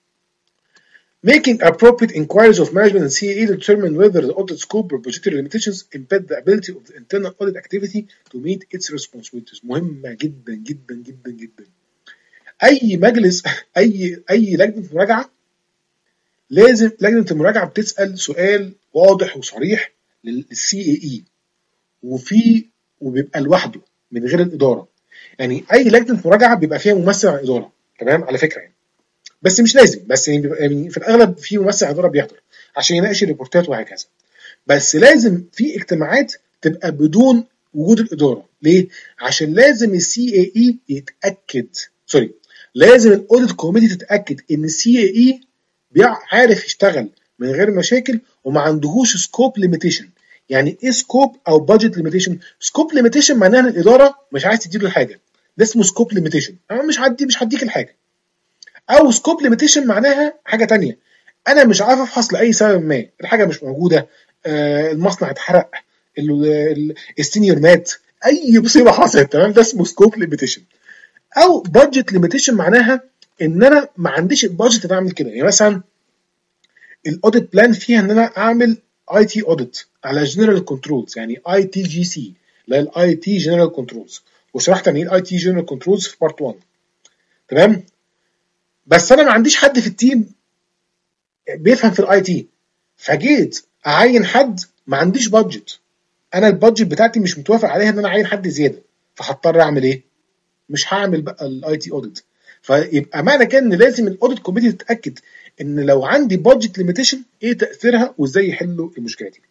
Making appropriate inquiries of management and C A E to determine whether the audit scope or budgetary limitations impede the ability of the internal audit activity to meet its responsibilities. مهمة جدا جدا جدا جدا. أي مجلس أي أي لجنة مراجعة لازم لجنة المراجعة بتسأل سؤال واضح وصريح للسي اي اي وفي وبيبقى لوحده من غير الإدارة. يعني أي لجنة مراجعة بيبقى فيها ممثل عن الإدارة. تمام؟ على فكرة يعني. بس مش لازم، بس يعني بيبقى يعني في الاغلب في ممثل اداره بيحضر عشان يناقش الريبورتات وهكذا. بس لازم في اجتماعات تبقى بدون وجود الاداره. ليه؟ عشان لازم السي اي اي يتاكد سوري لازم الاوديت كوميتي تتاكد ان السي اي اي عارف يشتغل من غير مشاكل وما عندهوش سكوب ليميتيشن. يعني ايه سكوب او بادجت ليميتيشن؟ سكوب ليميتيشن معناها ان الاداره مش عايز تديله الحاجه، ده اسمه سكوب ليميتيشن. انا مش هدي مش هديك الحاجه. او سكوب ليميتيشن معناها حاجه تانية، انا مش عارف افحص لاي سبب ما، الحاجه مش موجوده، آه المصنع اتحرق، السينيور مات، اي مصيبه حصلت. تمام؟ ده اسمه سكوب ليميتيشن. او بادجت ليميتيشن معناها ان انا ما عنديش البادجت ان اعمل كده. يعني مثلا الاوديت بلان فيها ان انا اعمل اي تي اوديت على جنرال كنترولز، يعني اي تي جي سي، لا الاي تي جنرال كنترولز، وشرحت يعني ايه الاي تي جنرال كنترولز في بارت واحد. تمام؟ بس انا ما عنديش حد في التيم بيفهم في الاي تي، فجيت اعين حد ما عنديش بادجت، انا البادجت بتاعتي مش متوافق عليها ان انا اعين حد زياده، فهضطر اعمل ايه؟ مش هعمل بقى الاي تي اوديت. فيبقى معنى كده ان لازم الاوديت كوميتي تتاكد ان لو عندي بادجت ليميتيشن ايه تاثيرها وازاي يحلوا المشكله دي.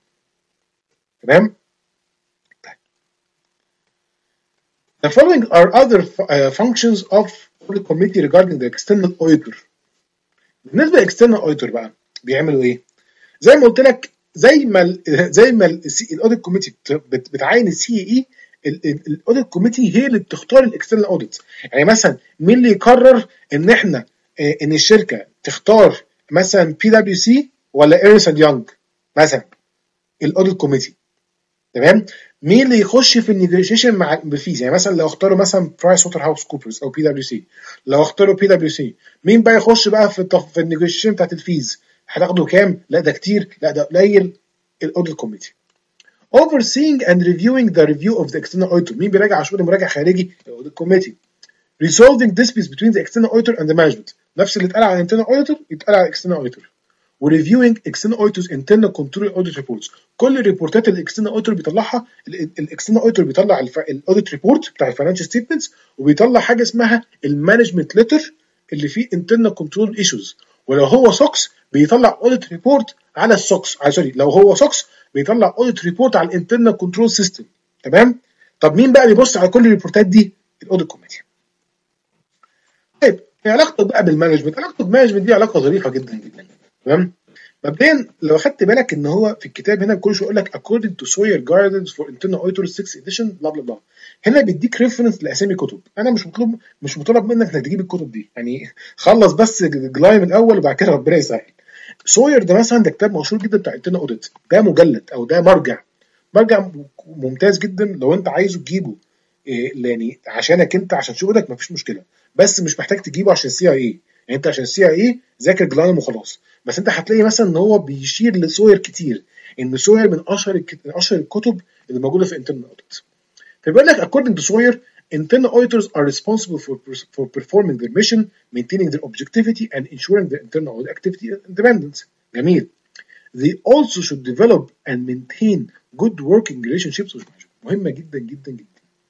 تمام؟ The following are other functions of audit committee regarding the external auditor. بالنسبه للاكسترنال auditor بقى بيعملوا ايه؟ زي ما قلت لك، زي ما زي ما الاوديت كوميتي بتعين السي اي، الاوديت كوميتي هي اللي بتختار الاكسترنال اوديت. يعني مثلا مين اللي يقرر ان احنا ان الشركه تختار مثلا بي دبليو سي ولا ايرنست اند يونج مثلا؟ الاوديت كوميتي. تمام؟ مين اللي يخش في النيجوشيشن مع الفيز؟ يعني مثلا لو اختاروا مثلا برايس ووتر هاوس كوبرز او بي دبليو سي، لو اختاروا بي دبليو سي مين بقى يخش بقى في التف... في النيجوشيشن بتاعت الفيز؟ هتاخدوا كام؟ لا ده كتير، لا ده قليل. الاوديت كوميتي. overseeing and reviewing the review of the external auditor. مين بيراجع شغل مراجع خارجي؟ الاوديت كوميتي. resolving disputes between the external auditor and the management. نفس اللي اتقال على الانترنال auditor يتقال على الاكسترنال auditor. وريفيوينج اكسترنال اوديتورز انترنال كنترول اوديت ريبورتس. كل الريبورتات اللي الاكسترنال اوديتور بيطلعها، الاكسترنال اوديتور بيطلع الاوديت ريبورت بتاع الفاينانشال ستيتمنتس، وبيطلع حاجه اسمها المانجمنت ليتر اللي فيه انترنال كنترول ايشوز. ولو هو سوكس بيطلع اوديت ريبورت على السوكس، على سوري لو هو سوكس بيطلع اوديت ريبورت على الانترنال كنترول سيستم. تمام. طب مين بقى بيبص على كل الريبورتات دي؟ الاوديت كوميتي. طيب علاقتك بقى بالمانجمنت، علاقتك بالمانجمنت دي علاقه ظريفه جدا جدا. تمام. مبدئيا لو خدت بالك ان هو في الكتاب هنا كل شويه يقول لك according to Sawyer guidance for internal auditors sixth edition بلا بلا بلا. هنا بيديك ريفرنس لاسامي كتب. انا مش مطلوب مش مطالب منك انك تجيب الكتب دي، يعني خلص بس جلايم الاول وبعد كده ربنا يسهل. سوير ده مثلا ده كتاب مشهور جدا بتاع internal audit، ده مجلد او ده مرجع مرجع ممتاز جدا لو انت عايزه تجيبه إيه يعني عشانك انت عشان شغلك مفيش مشكله، بس مش محتاج تجيبه عشان سي اي اي. يعني انت عشان سي اي اي ذاكر جلايم وخلاص. بس انت هتلاقي مثلا ان هو بيشير لسوير كتير، ان سوير من اشهر من اشهر الكتب اللي موجوده في internal audit. فبيقول لك according to Sawyer internal auditors are responsible for for performing their mission, maintaining their objectivity and ensuring their internal audit activity independence. جميل. They also should develop and maintain good working relationships with management. مهمه جدا جدا جدا.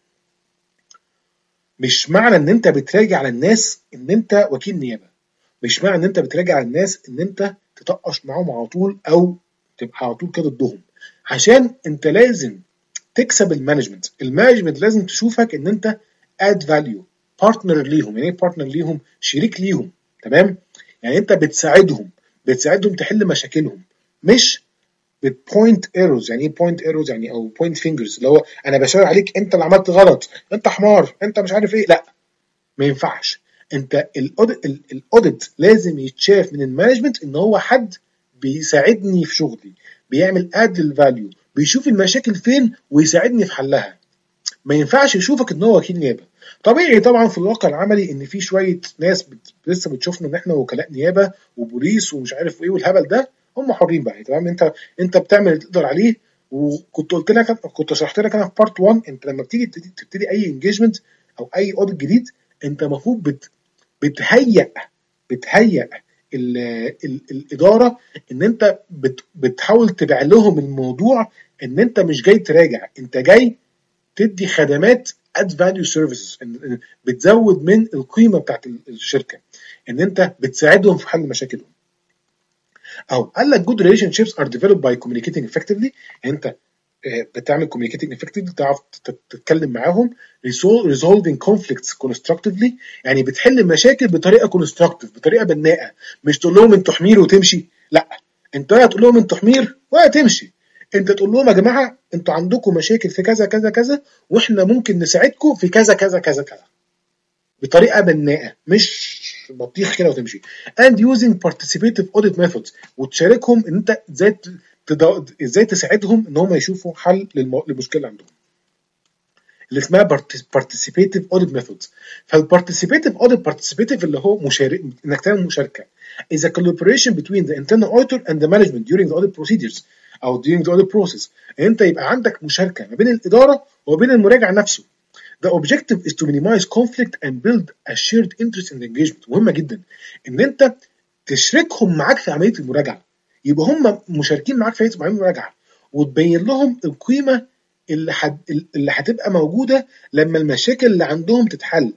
مش معنى ان انت بتراجع على الناس ان انت وكيل نيابه، مش معنى ان انت بتراجع على الناس ان انت تطقش معاهم على طول او تبقى على طول كده ضدهم، عشان انت لازم تكسب المانجمنت. المانجمنت لازم تشوفك ان انت اد فاليو، بارتنر ليهم. يعني ايه بارتنر ليهم؟ شريك ليهم. تمام. يعني انت بتساعدهم بتساعدهم تحل مشاكلهم، مش بتبوينت ايروز. يعني ايه بوينت ايروز؟ يعني او بوينت فينجرز، اللي هو انا بشاور عليك انت اللي عملت غلط، انت حمار، انت مش عارف ايه. لا، ما ينفعش. انت الاوديت لازم يتشاف من المانجمنت ان هو حد بيساعدني في شغلي، بيعمل اد للفاليو، بيشوف المشاكل فين ويساعدني في حلها. ما ينفعش يشوفك ان هو وكيل نيابه. طبيعي طبعا في الواقع العملي ان في شويه ناس بت... لسه بتشوفنا ان احنا وكلاء نيابه وبوليس ومش عارف ايه والهبل ده. هم حرين بقى. تمام. انت انت بتعمل اللي تقدر عليه. وكنت قلت لك كنت شرحت لك انا في بارت واحد، انت لما بتيجي تبتدي اي انجيجمنت او اي اوديت جديد، انت المفروض بت... بتهيئ بتهيئ ال ال الاداره ان انت بت بتحاول تبيع لهم الموضوع ان انت مش جاي تراجع، انت جاي تدي خدمات اد فاليو سيرفيسز، بتزود من القيمه بتاعت الشركه، ان انت بتساعدهم في حل مشاكلهم. او قال لك good relationships are developed by communicating effectively. انت بتعمل communicating effectively، تعرف تتكلم معاهم. resolving conflicts constructively، يعني بتحل المشاكل بطريقه constructive، بطريقه بناءه. مش تقول لهم انتوا حمير وتمشي، لا، انت لا تقول لهم انتوا حمير ولا تمشي. انت تقول لهم يا جماعه انتوا عندكم مشاكل في كذا كذا كذا، واحنا ممكن نساعدكم في كذا كذا كذا كذا، بطريقه بناءه، مش بطيخ كده وتمشي. and using participative audit methods، وتشاركهم ان انت ازاي ازاي تساعدهم ان هم يشوفوا حل للمشكله اللي عندهم، اللي اسمها participative audit methods. فالparticipative audit participative اللي هو مشارك، انك تعمل مشاركه is a collaboration between the internal auditor and the management during the audit procedures او during the audit process. انت يبقى عندك مشاركه ما بين الاداره وبين المراجع نفسه. The objective is to minimize conflict and build a shared interest in the engagement. مهمه جدا ان انت تشركهم معاك في عمليه المراجعه، يبقى هم مشاركين معاك في عمليه المراجعه، وتبين لهم القيمه اللي حد اللي هتبقى موجوده لما المشاكل اللي عندهم تتحل.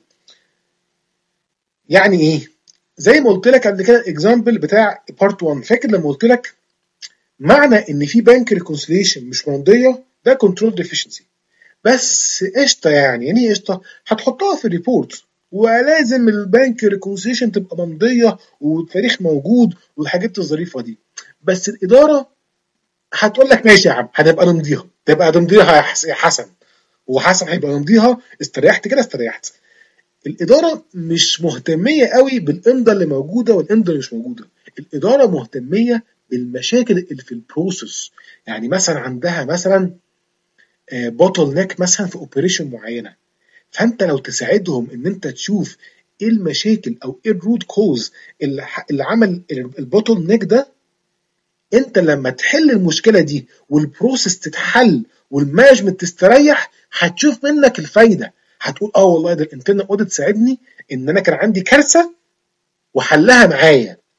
يعني ايه؟ زي ما قلت لك قبل كده الاكزامبل بتاع بارت واحد، فاكر لما قلت لك معنى ان في بنك ريكونسيليشن مش مرضيه ده كنترول ديفيشنسي. بس قشطه. يعني يعني ايه قشطه؟ هتحطها في الريبورت، ولازم البنك ريكونسيليشن تبقى ممضيه والتاريخ موجود والحاجات الظريفه دي. بس الاداره هتقول لك ماشي يا عم، هتبقى نمضيها، تبقى نمضيها يا حسن، وحسن هيبقى نمضيها، استريحت كده استريحت. الاداره مش مهتميه قوي بالامضه اللي موجوده والامضه اللي مش موجوده. الاداره مهتميه بالمشاكل اللي في البروسيس. يعني مثلا عندها مثلا بوتل نيك مثلا في اوبريشن معينه، فانت لو تساعدهم ان انت تشوف ايه المشاكل او ايه الروت كوز اللي, اللي عمل البوتل نيك ده، انت لما تحل المشكله دي والبروسيس تتحل والمانجمنت تستريح، هتشوف منك الفايده. هتقول اه والله ده الانترنال اوديت ساعدني ان انا كان عندي كارثه وحلها معايا.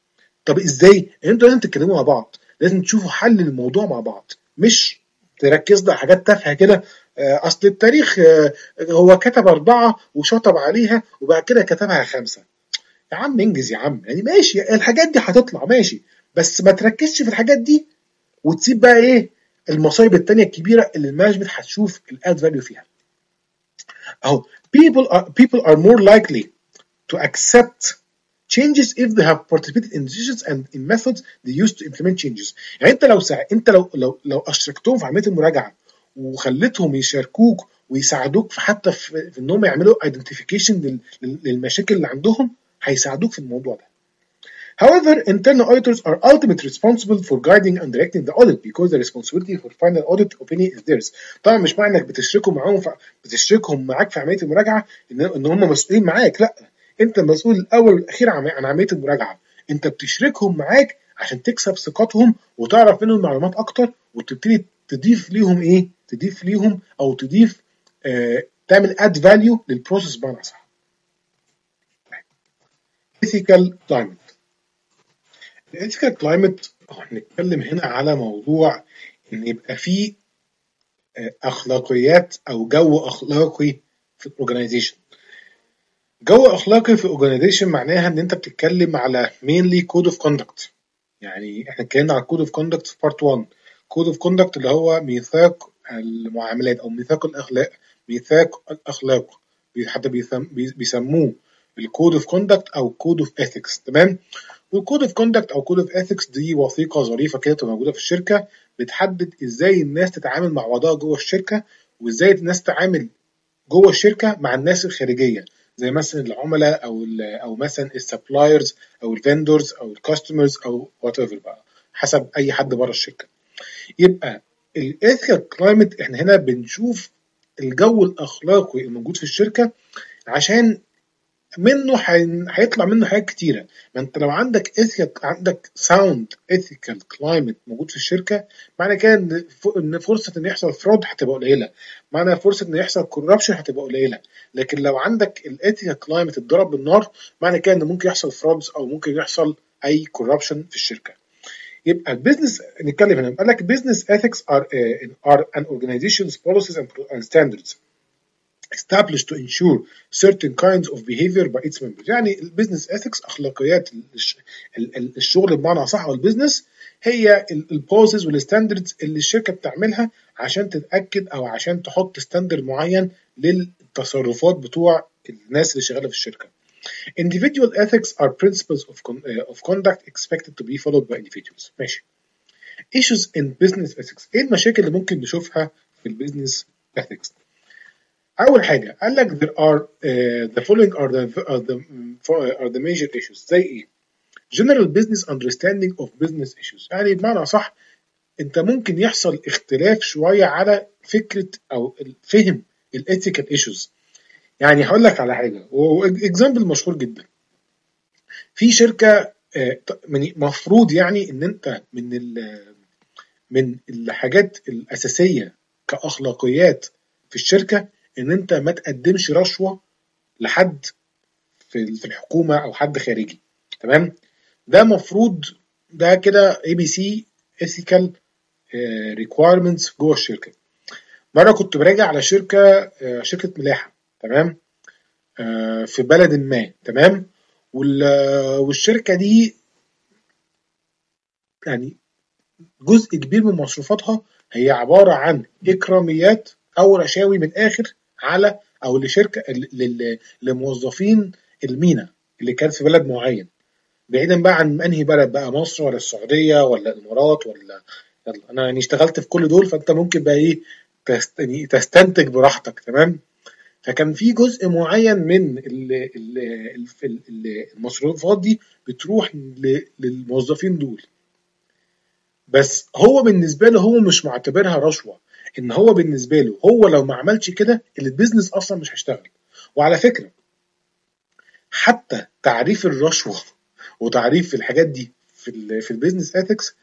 طب ازاي؟ انتوا لازم تتكلموا مع بعض، لازم تشوفوا حل للموضوع مع بعض، مش تركز على حاجات تافهه كده. آه، اصل التاريخ آه، هو كتب اربعه وشطب عليها وبعد كده كتبها خمسه. يا عم انجز يا عم، يعني ماشي الحاجات دي هتطلع ماشي، بس ما تركزش في الحاجات دي وتسيب بقى ايه المصايب التانية الكبيرة اللي المانجمنت هتشوف الاد فاليو فيها. اهو people are people are more likely to accept changes if they have participated in decisions and in methods they use to implement changes. يعني انت لو سع... انت لو لو لو اشركتهم في عمليه المراجعه وخليتهم يشاركوك ويساعدوك في حتى في, في انهم يعملوا ايدنتيفيكيشن لل... للمشاكل اللي عندهم، هيساعدوك في الموضوع ده. However, internal auditors are ultimately responsible for guiding and directing the audit because the responsibility for final audit opinion is theirs. طبعا مش معنى انك بتشركهم معاهم ف... بتشركهم معاك في عمليه المراجعه ان ان هم مسؤولين معاك، لا، انت المسؤول الاول والاخير عن عن عمليه المراجعه. انت بتشركهم معاك عشان تكسب ثقتهم وتعرف منهم معلومات اكتر وتبتدي تضيف ليهم ايه؟ تضيف ليهم او تضيف آه تعمل اد فاليو للبروسيس بمعنى صح. ethical climate. الإيثيكال كلايمت هنتكلم هنا على موضوع إن يبقى فيه أخلاقيات أو جو أخلاقي في الأورجنايزيشن. جو أخلاقي في الأورجنايزيشن معناها إن أنت بتتكلم على mainly code of conduct. يعني إحنا اتكلمنا على code of conduct في part one. code of conduct اللي هو ميثاق المعاملات أو ميثاق الأخلاق، ميثاق الأخلاق حتى بيسموه الكود اوف كوندكت او كود اوف اثكس. تمام. والكود اوف كوندكت او كود اوف اثكس دي وثيقه ظريفه كده موجوده في الشركه بتحدد ازاي الناس تتعامل مع بعضها جوه الشركه، وازاي الناس تتعامل جوه الشركه مع الناس الخارجيه زي مثلا العملاء او او مثلا السبلايرز او الفندورز او الكاستمرز او وات ايفر بقى حسب اي حد بره الشركه. يبقى الايثيكال كلايمت احنا هنا بنشوف الجو الاخلاقي الموجود في الشركه، عشان منه هيطلع منه حاجات كتيره. ما انت لو عندك اثيك عندك ساوند ايثيكال كلايمت موجود في الشركه، معنى كده ان ان فرصه ان يحصل فرود هتبقى قليله، معنى فرصه ان يحصل كوربشن هتبقى قليله. لكن لو عندك الايثيكال كلايمت اتضرب بالنار، معنى كده ان ممكن يحصل فرودز او ممكن يحصل اي كوربشن في الشركه. يبقى البيزنس نتكلم هنا قال لك business ethics are uh, are an organization's policies and standards established to ensure certain kinds of behavior by its members. يعني البيزنس اثكس اخلاقيات الشغل بمعنى صح، والبيزنس هي البوليسيز والستاندردز اللي الشركه بتعملها عشان تتاكد او عشان تحط ستاندرد معين للتصرفات بتوع الناس اللي شغاله في الشركه. Individual ethics are principles of, con uh, of conduct expected to be followed by individuals. ماشي. Issues in business ethics. ايه المشاكل اللي ممكن نشوفها في البيزنس ethics؟ أول حاجة قال لك there are uh, the following are the are the are the major issues. زي إيه؟ general business understanding of business issues. يعني بمعنى صح أنت ممكن يحصل اختلاف شوية على فكرة أو فهم الethical issues. يعني هقول لك على حاجة وإكزامبل مشهور جدا. في شركة من مفروض يعني إن أنت من من الحاجات الأساسية كأخلاقيات في الشركة ان انت ما تقدمش رشوه لحد في في الحكومه او حد خارجي. تمام. ده مفروض ده كده اي بي سي ethical requirements جوه الشركه. مره كنت براجع على شركه شركه ملاحه، تمام، في بلد ما، تمام، والشركه دي يعني جزء كبير من مصروفاتها هي عباره عن اكراميات او رشاوي من الاخر على او لشركه لموظفين المينا اللي كان في بلد معين، بعيدا بقى عن انهي بلد بقى، مصر ولا السعوديه ولا الامارات ولا، يلا انا يعني اشتغلت في كل دول فانت ممكن بقى ايه تستنتج براحتك. تمام. فكان في جزء معين من المصروفات دي بتروح للموظفين دول، بس هو بالنسبه له هو مش معتبرها رشوه، ان هو بالنسبه له هو لو ما عملش كده البيزنس اصلا مش هيشتغل. وعلى فكره حتى تعريف الرشوه وتعريف الحاجات دي في في البيزنس اثكس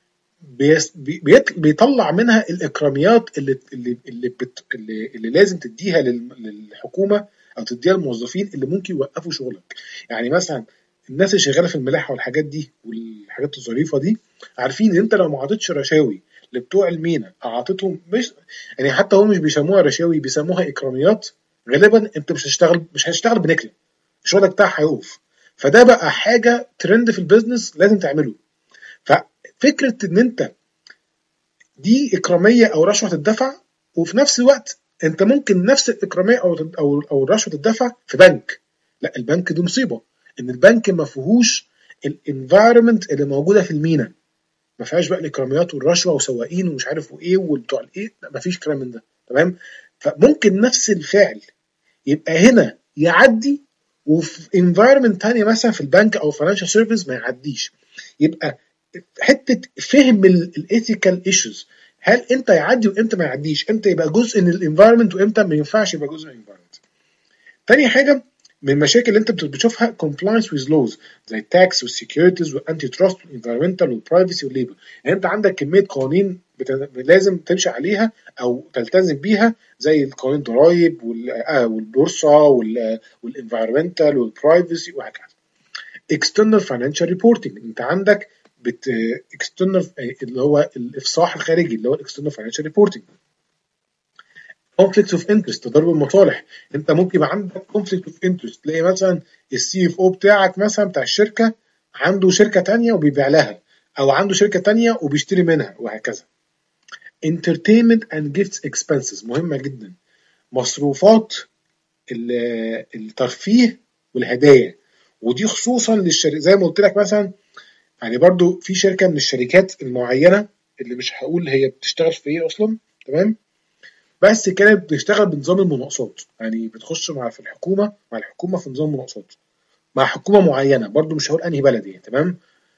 بيطلع منها الاكراميات اللي اللي اللي, بت اللي, اللي لازم تديها للحكومه او تديها للموظفين اللي ممكن يوقفوا شغلك. يعني مثلا الناس اللي شغاله في الملاحه والحاجات دي والحاجات الظريفه دي عارفين ان انت لو ما عطيتش رشاوي لبتوع المينا او عطيتهم مش يعني حتى هم مش بيسموها رشاوي بيسموها اكراميات، غالبا انت مش هتشتغل مش هتشتغل بنكله، الشغل بتاعها هيقف. فده بقى حاجه ترند في البيزنس لازم تعمله. ففكره ان انت دي اكراميه او رشوه تدفع، وفي نفس الوقت انت ممكن نفس الاكراميه او او او الرشوه تدفع في بنك. لا البنك دي مصيبه، ان البنك ما فيهوش الانفايرمنت اللي موجوده في المينا، ما فيهاش بقى الاكراميات والرشوه وسواقين ومش عارف وايه وبتوع الايه، لا ما فيش كلام من ده. تمام. فممكن نفس الفعل يبقى هنا يعدي وفي انفايرمنت تانية مثلا في البنك او فاينانشال سيرفيس ما يعديش. يبقى حته فهم الايثيكال ايشوز، هل امتى يعدي وامتى ما يعديش، امتى يبقى جزء من الانفايرمنت وامتى ما ينفعش يبقى جزء من الانفايرمنت. تاني حاجه من المشاكل اللي انت بتشوفها compliance with laws زي التاكس والسكيورتيز والانتي تراست والانفايرمنتال والبرايفسي والليبر. يعني انت عندك كميه قوانين بت... لازم تمشي عليها او تلتزم بيها، زي القوانين الضرايب وال... آه والبورصه وال... والانفايرمنتال والبرايفسي وهكذا. external financial reporting، انت عندك بت external اللي هو الافصاح الخارجي اللي هو external financial reporting. conflict of interest تضارب المصالح، انت ممكن يبقى عندك conflict of interest، تلاقي مثلا السي اف او بتاعك مثلا بتاع الشركه عنده شركه تانية وبيبيع لها، او عنده شركه تانية وبيشتري منها وهكذا. entertainment and gifts expenses مهمه جدا، مصروفات الترفيه والهدايا، ودي خصوصا للشركه زي ما قلت لك مثلا. يعني برضو في شركه من الشركات المعينه اللي مش هقول هي بتشتغل في ايه اصلا، تمام، بس كانت بتشتغل بنظام المناقصات، يعني بتخش مع في الحكومه مع الحكومه في نظام مناقصات مع حكومه معينه، برضو مش هقول انهي بلد يعني، تمام.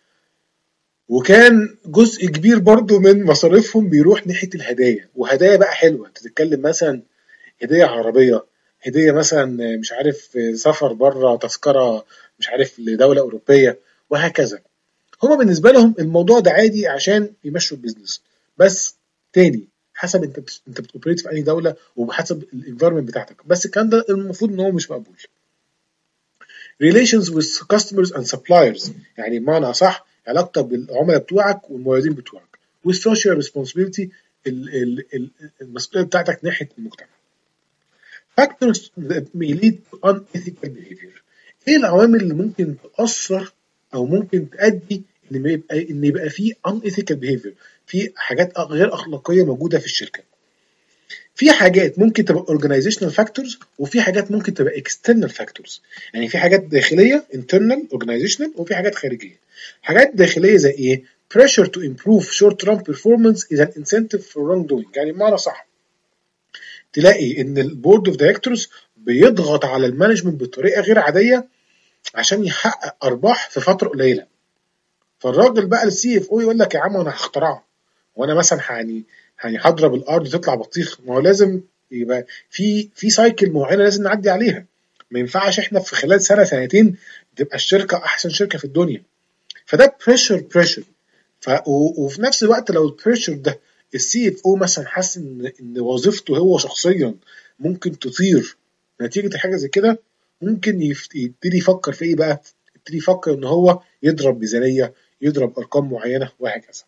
وكان جزء كبير برضو من مصاريفهم بيروح ناحيه الهدايا، وهدايا بقى حلوه، تتكلم مثلا هديه عربيه، هديه مثلا مش عارف سفر بره، تذكره مش عارف لدوله اوروبيه وهكذا. هما بالنسبه لهم الموضوع ده عادي عشان يمشوا البيزنس. بس تاني حسب انت بت... انت بتوبريت في اي دوله وبحسب الانفايرمنت بتاعتك، بس الكلام ده المفروض ان هو مش مقبول. relations with customers and suppliers، يعني بمعنى اصح علاقتك بالعملاء بتوعك والموردين بتوعك. والسوشيال ريسبونسبيلتي المسؤوليه بتاعتك ناحيه المجتمع. factors that may lead to unethical behavior، ايه العوامل اللي ممكن تاثر او ممكن تؤدي ان يبقى ان يبقى في unethical behavior، في حاجات غير اخلاقيه موجوده في الشركه. في حاجات ممكن تبقى organizational factors، وفي حاجات ممكن تبقى external factors، يعني في حاجات داخليه internal organizational، وفي حاجات خارجيه. حاجات داخليه زي ايه؟ pressure to improve short term performance is an incentive for wrongdoing، يعني بمعنى صح تلاقي ان البورد اوف دايركتورز بيضغط على المانجمنت بطريقه غير عاديه عشان يحقق ارباح في فتره قليله. فالراجل بقى السي اف او يقول لك يا عم انا هخترعه، وانا مثلا يعني يعني هضرب الارض تطلع بطيخ، ما هو لازم يبقى في في سايكل معينه لازم نعدي عليها. ما ينفعش احنا في خلال سنه سنتين تبقى الشركه احسن شركه في الدنيا. فده بريشر بريشر. ف وفي نفس الوقت لو البريشر ده السي اف او مثلا حاسس ان ان وظيفته هو شخصيا ممكن تطير نتيجه حاجه زي كده، ممكن يبتدي يفكر في ايه بقى؟ يبتدي يفكر ان هو يضرب ميزانيه، يضرب ارقام معينه وهكذا.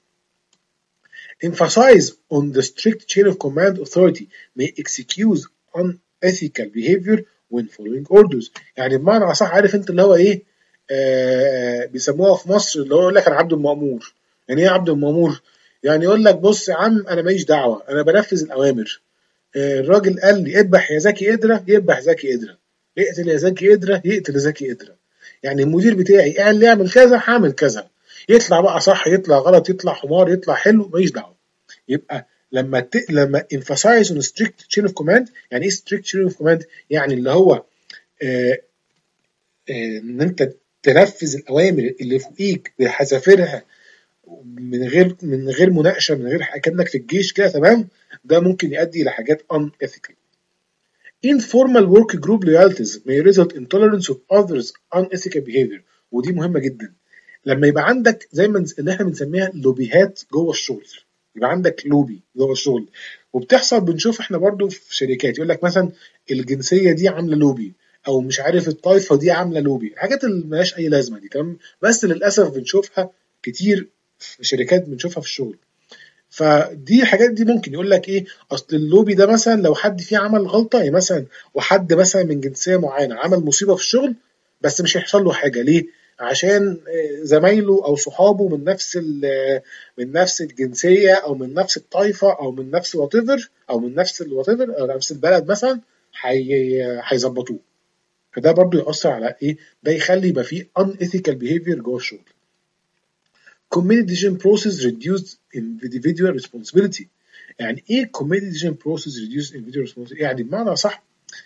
emphasize on the strict chain of command authority may excuse unethical behavior when following orders، يعني بمعنى اصح عارف انت اللي هو ايه، آه بيسموها في مصر اللي هو يقول لك انا عبد المأمور. يعني ايه عبد المأمور؟ يعني يقول لك بص يا عم انا ماليش دعوه، انا بنفذ الاوامر. آه الراجل قال لي اذبح يا زكي قدره، يذبح زكي قدره، يقتل يا زكي قدره، يقتل زكي قدره. يعني المدير بتاعي قال لي اعمل كذا هعمل كذا، يطلع بقى صح يطلع غلط يطلع حمار يطلع حلو ماليش دعوه. يبقى لما ت... لما emphasize on strict chain of command، يعني ايه strict chain of command؟ يعني اللي هو آه آه ان انت تنفذ الاوامر اللي فوقيك بحذافيرها من غير من غير مناقشه، من غير كانك في الجيش كده، تمام. ده ممكن يؤدي الى حاجات unethical. informal work group loyalties may result in tolerance of others unethical behavior، ودي مهمه جدا. لما يبقى عندك زي ما اللي احنا بنسميها لوبيهات جوه الشغل، يبقى عندك لوبي جوه الشغل، وبتحصل بنشوف احنا برضو في شركات يقول لك مثلا الجنسيه دي عامله لوبي، او مش عارف الطائفه دي عامله لوبي، الحاجات اللي ملهاش اي لازمه دي، تمام؟ بس للاسف بنشوفها كتير في شركات، بنشوفها في الشغل. فدي الحاجات دي ممكن يقول لك ايه، اصل اللوبي ده مثلا لو حد فيه عمل غلطه، يعني مثلا وحد مثلا من جنسيه معينه عمل مصيبه في الشغل، بس مش هيحصل له حاجه ليه؟ عشان آه، زمايله او صحابه من نفس ال- من نفس الجنسيه او من نفس الطائفه او من نفس وات ايفر او من نفس الوات ايفر او نفس البلد مثلا، هي- هيظبطوه. فده برضو يأثر على ايه؟ ده يخلي يبقى فيه unethical behavior جوه الشغل. community decision process reduced individual responsibility. يعني ايه community decision process reduced individual responsibility؟ يعني بمعنى صح،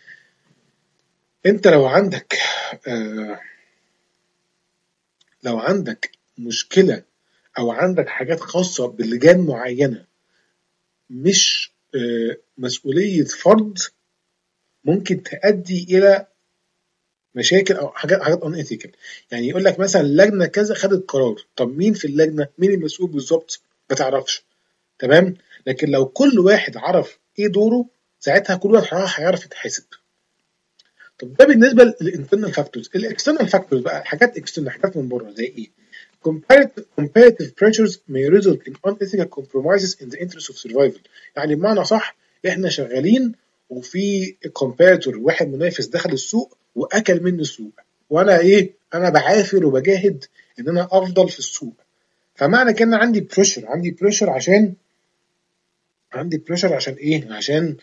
انت لو عندك آه لو عندك مشكلة او عندك حاجات خاصة بلجان معينة، مش آه مسؤولية فرد، ممكن تؤدي الى مشاكل او حاجات حاجات ان ايثيكال. يعني يقول لك مثلا لجنه كذا خدت قرار، طب مين في اللجنه، مين المسؤول بالظبط؟ ما تعرفش، تمام؟ لكن لو كل واحد عرف ايه دوره، ساعتها كل واحد هيعرف يتحاسب. طب ده بالنسبه للانترنال فاكتورز. الاكسترنال فاكتورز بقى حاجات اكسترنال، حاجات من بره، زي ايه؟ comparative comparative pressures may result in unethical compromises in the interest of survival. يعني بمعنى صح، احنا شغالين وفي كومبيتيتور، واحد منافس دخل السوق واكل مني السوق، وانا ايه، انا بعافر وبجاهد ان انا افضل في السوق. فمعنى كده عندي بريشر، عندي بريشر عشان عندي بريشر عشان ايه؟ عشان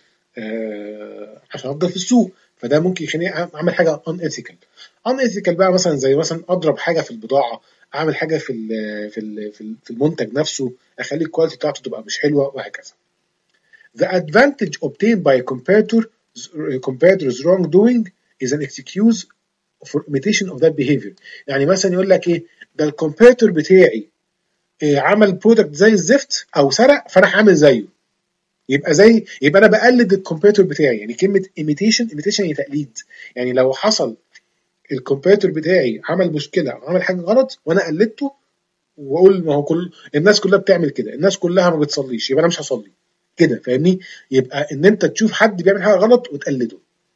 آه عشان افضل في السوق. فده ممكن يخليني اعمل حاجه ان ايثيكال. ان ايثيكال بقى مثلا زي مثلا اضرب حاجه في البضاعه، اعمل حاجه في ال في ال في ال- في المنتج نفسه، اخلي الكواليتي بتاعته تبقى مش حلوه، وهكذا. The advantage obtained by a competitor competitor's wrongdoing is an excuse for imitation of that behavior. يعني مثلا يقول لك ايه، ده الكومبيتيتور بتاعي إيه، عمل برودكت زي الزفت او سرق، فانا هعمل زيه. يبقى زي يبقى انا بقلد الكمبيوتر بتاعي. يعني كلمه ايميتيشن، ايميتيشن يعني تقليد. يعني لو حصل الكمبيوتر بتاعي عمل مشكله او عمل حاجه غلط وانا قلدته، واقول ما هو كل الناس كلها بتعمل كده، الناس كلها ما بتصليش، يبقى انا مش هصلي كده، فاهمني؟ يبقى ان انت تشوف حد بيعمل حاجه غلط وتقلده.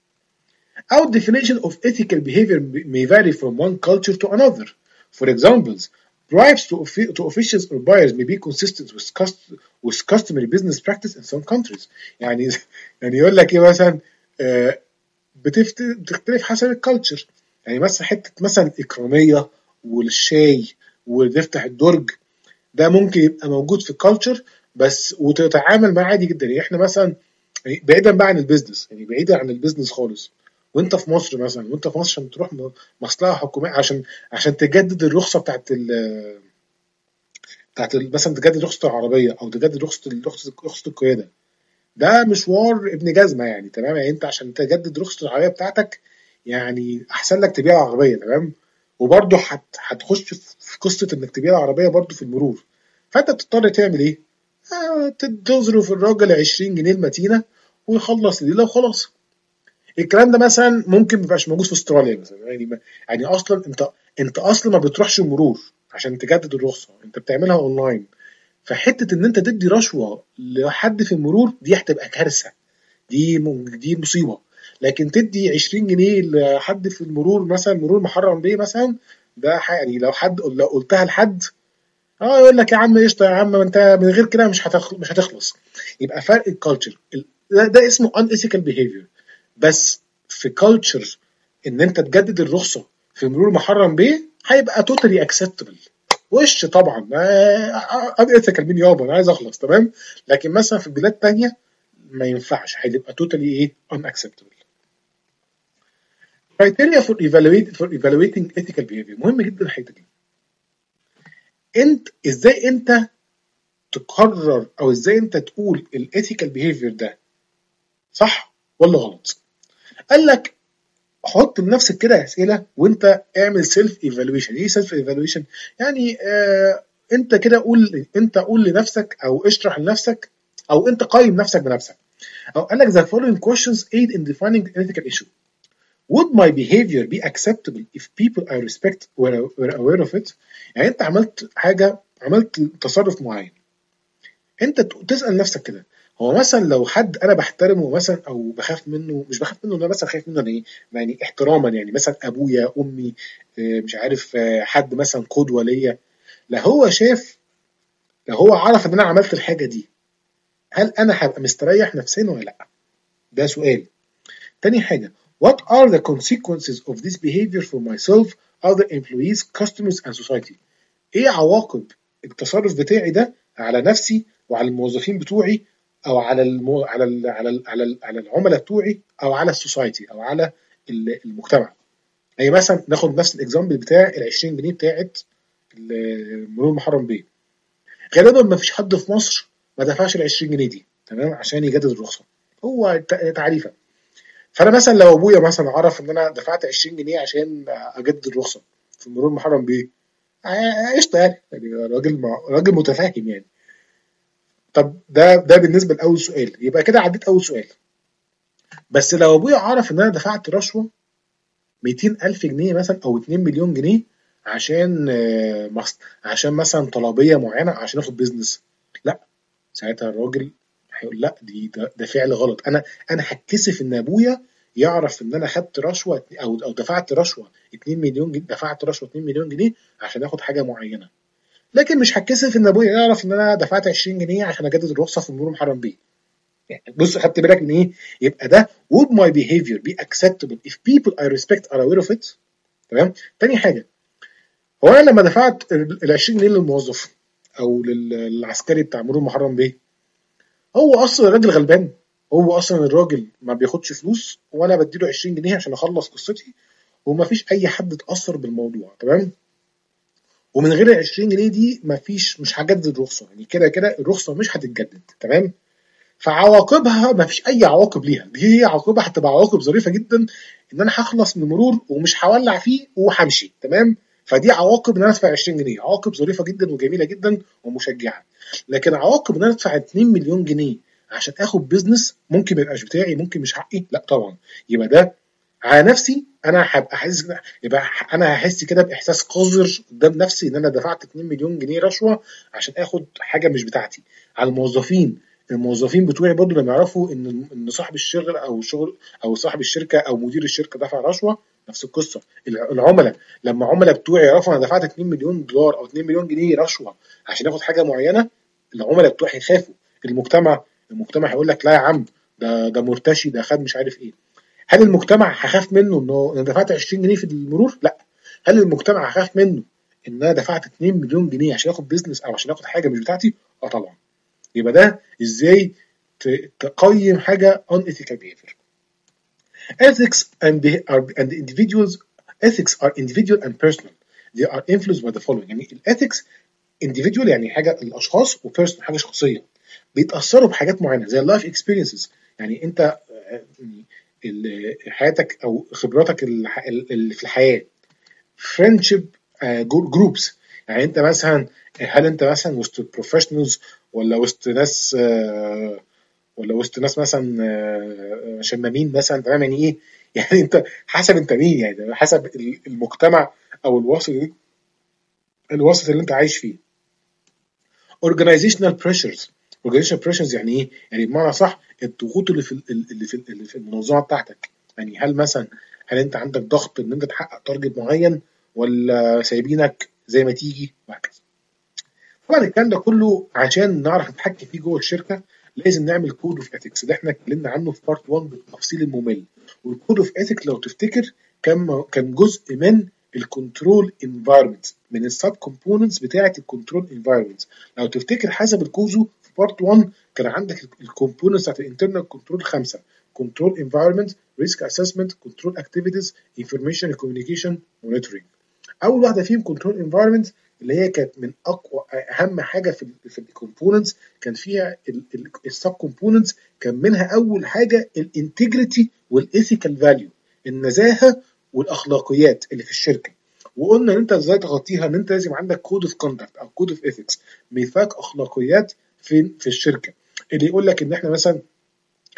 Our definition of ethical behavior may vary from one culture to another. For examples, bribes to, offi- to officials or buyers may be consistent with, cust- with customary business practice in some countries. يعني يعني يقول لك ايه مثلا، آه، بتفت- بتختلف حسب الكالتشر. يعني مثلا حته مثلا الاكراميه والشاي وتفتح الدرج، ده ممكن يبقى موجود في الكالتشر بس، وتتعامل معاه عادي جدا. يعني احنا مثلا، يعني بعيدا بقى عن البيزنس، يعني بعيدا عن البيزنس خالص، وانت في مصر مثلا، وانت في مصر عشان تروح م- مصلحه حكوميه، عشان عشان تجدد الرخصه بتاعت ال بتاعت ال- مثلا تجدد رخصه العربيه، او تجدد رخصه ال- رخصه رخصه القياده، ده مشوار ابن جزمه يعني، تمام؟ يعني انت عشان تجدد رخصه العربيه بتاعتك، يعني احسن لك تبيع عربيه، تمام؟ وبرضه هت- هتخش في قصه انك تبيع العربيه برضه في المرور. فانت بتضطر تعمل ايه؟ آه، تظرف الراجل عشرين جنيه المتينه ويخلص الليله وخلاص. الكلام ده مثلا ممكن ما يبقاش موجود في استراليا مثلا. يعني ما يعني اصلا انت انت اصلا ما بتروحش مرور عشان تجدد الرخصه، انت بتعملها اونلاين. فحته ان انت تدي رشوه لحد في المرور دي هتبقى كارثه، دي م- دي مصيبه. لكن تدي عشرين جنيه لحد في المرور مثلا، مرور محرم بيه مثلا، ده ح- يعني لو حد لو قلتها لحد، اه يقول لك يا عم قشطه يا عم، ما انت من غير كده مش هتخ... مش هتخلص. يبقى فرق الكالتشر، ده, ده اسمه unethical behavior. بس في كالتشر ان انت تجدد الرخصه في مرور محرم بيه، هيبقى توتالي اكسبتبل. وش طبعا unethical مين يابا، انا عايز اخلص، تمام؟ لكن مثلا في بلاد تانية ما ينفعش، هيبقى توتالي ايه، unacceptable. criteria for evaluate for evaluating ethical behavior، مهم جدا الحته دي. انت ازاي انت تقرر، او ازاي انت تقول الايثيكال بيهيفير ده صح ولا غلط؟ قال لك حط لنفسك كده اسئله وانت اعمل سيلف ايفالويشن. ايه سيلف ايفالويشن؟ يعني آه انت كده قول، انت قول لنفسك او اشرح لنفسك، او انت قيم نفسك بنفسك. او قال لك the following questions aid in defining an ethical issue. Would my behavior be acceptable if people I respect were, were aware of it؟ يعني انت عملت حاجه، عملت تصرف معين، انت تسال نفسك كده، هو مثلا لو حد انا بحترمه مثلا او بخاف منه، مش بخاف منه، انا مثلا خايف منه، يعني يعني احتراما، يعني مثلا ابويا امي، آه، مش عارف، آه، حد مثلا قدوه ليا، لا هو شاف، لو هو عرف ان انا عملت الحاجه دي، هل انا هبقى مستريح نفسيا ولا لا؟ ده سؤال. تاني حاجه: what are the consequences of this behavior for myself, other employees, customers and society؟ ايه عواقب التصرف بتاعي ده على نفسي وعلى الموظفين بتوعي، او على المو... على ال... على ال... على ال... على العملاء بتوعي، او على السوسايتي، او على ال- المجتمع. يعني مثلا ناخد نفس الاكزامبل بتاع ال عشرين جنيه بتاعت ال- مرور محرم بيه. غالبا ما فيش حد في مصر ما دفعش ال عشرين جنيه دي، تمام، عشان يجدد الرخصه. هو ت- تعريفه. فانا مثلا لو ابويا مثلا عرف ان انا دفعت عشرين جنيه عشان اجدد الرخصه في مرور محرم بيه، آه، قشطه يعني، يعني راجل مع... راجل متفاهم يعني. طب ده ده بالنسبه لاول سؤال، يبقى كده عديت اول سؤال. بس لو ابويا عرف ان انا دفعت رشوه مئتين ألف جنيه مثلا او اتنين مليون جنيه عشان آه، مص- عشان مثلا طلبيه معينه عشان اخد بيزنس، لا، ساعتها الراجل هيقول لا، دي ده, ده فعل غلط. انا انا هتكسف ان ابويا يعرف ان انا خدت رشوه او او دفعت رشوه اتنين مليون جنيه، دفعت رشوه اتنين مليون جنيه عشان اخد حاجه معينه. لكن مش هتكسف ان ابويا يعرف ان انا دفعت عشرين جنيه عشان اجدد الرخصه في مرور محرم بيه. يعني بص، خدت بالك من ايه؟ يبقى ده would my behavior be acceptable if people I respect are aware of it. تمام. تاني حاجه: هو انا لما دفعت ال عشرين جنيه للموظف او لل- للعسكري بتاع مرور محرم بيه، هو اصلا الراجل غلبان، هو اصلا الراجل ما بياخدش فلوس، وانا بديله عشرين جنيه عشان اخلص قصتي، وما فيش اي حد اتاثر بالموضوع، تمام. ومن غير ال عشرين جنيه دي ما فيش، مش هجدد الرخصه، يعني كده كده الرخصه مش هتتجدد، تمام. فعواقبها ما فيش اي عواقب ليها، دي هي عواقبها هتبقى عواقب ظريفه جدا، ان انا هخلص من المرور ومش هولع فيه وهمشي، تمام. فدي عواقب ان انا ادفع عشرين جنيه، عواقب ظريفه جدا وجميله جدا ومشجعه. لكن عواقب ان انا ادفع اتنين مليون جنيه عشان اخد بيزنس ممكن ما يبقاش بتاعي، ممكن مش حقي، لا طبعا. يبقى ده على نفسي انا هبقى حاسس، يبقى انا هحس كده باحساس قذر قدام نفسي ان انا دفعت اتنين مليون جنيه رشوه عشان اخد حاجه مش بتاعتي. على الموظفين، الموظفين بتوعي برضو لما يعرفوا ان ان صاحب الشغل او شغل او صاحب الشركه او مدير الشركه دفع رشوه، نفس القصه. العملاء، لما عملاء بتوعي يعرفوا انا دفعت اتنين مليون دولار او اتنين مليون جنيه رشوه عشان اخد حاجه معينه، العملاء بتوعي يخافوا. المجتمع، المجتمع هيقول لك لا يا عم، ده ده مرتشي، ده خد مش عارف ايه. هل المجتمع هخاف منه انه انا دفعت عشرين جنيه في المرور؟ لا. هل المجتمع هخاف منه ان انا دفعت اتنين مليون جنيه عشان اخد بيزنس او عشان اخد حاجه مش بتاعتي؟ اه طبعا. يبقى ده ازاي تقيم حاجه unethical behavior. Ethics and the are and the individuals ethics are individual and personal. They are influenced by the following. يعني الethics individual يعني حاجه الاشخاص، وpersonal حاجه شخصيه، بيتاثروا بحاجات معينه زي اللايف اكسبيرينسز. يعني انت آه، ال- حياتك او خبراتك الح- اللي في الحياه، فريندشيب جروبس. يعني انت مثلا، هل انت مثلا وسط بروفيشنالز ولا وسط ناس آه، ولا وسط ناس مثلا آه، شمامين مثلا، تمام، يعني ايه؟ يعني انت حسب انت مين، يعني حسب المجتمع او الوسط الوسط اللي انت عايش فيه. organizational pressures. organizational pressures يعني ايه؟ يعني بمعنى صح الضغوط اللي في اللي في اللي في المنظمه بتاعتك. يعني هل مثلا، هل انت عندك ضغط ان انت تحقق تارجت معين، ولا سايبينك زي ما تيجي وهكذا. طبعا الكلام ده كله عشان نعرف نتحكم فيه جوه الشركه لازم نعمل كود اوف اثكس اللي احنا اتكلمنا عنه في بارت واحد بالتفصيل الممل. والكود اوف اثكس لو تفتكر كان كان جزء من الكنترول انفايرمنت، من السب كومبوننتس بتاعه الكنترول انفايرمنت. لو تفتكر حسب الكوزو في بارت واحد كان عندك الكومبوننتس بتاعت الانترنال كنترول خمسه: كنترول انفايرمنت، ريسك اسسمنت، كنترول اكتيفيتيز، انفورميشن كوميونيكيشن، مونيتورنج. اول واحده فيهم كنترول انفايرمنت، اللي هي كانت من اقوى اهم حاجه في ال في الكومبوننتس، كان فيها السب كومبوننتس، كان منها اول حاجه الانتجريتي والايثيكال فاليو، النزاهه والاخلاقيات اللي في الشركه. وقلنا ان انت ازاي تغطيها، ان انت لازم عندك كود اوف كوندكت او كود اوف ايثكس، ميثاق اخلاقيات في في الشركه، اللي يقول لك ان احنا مثلا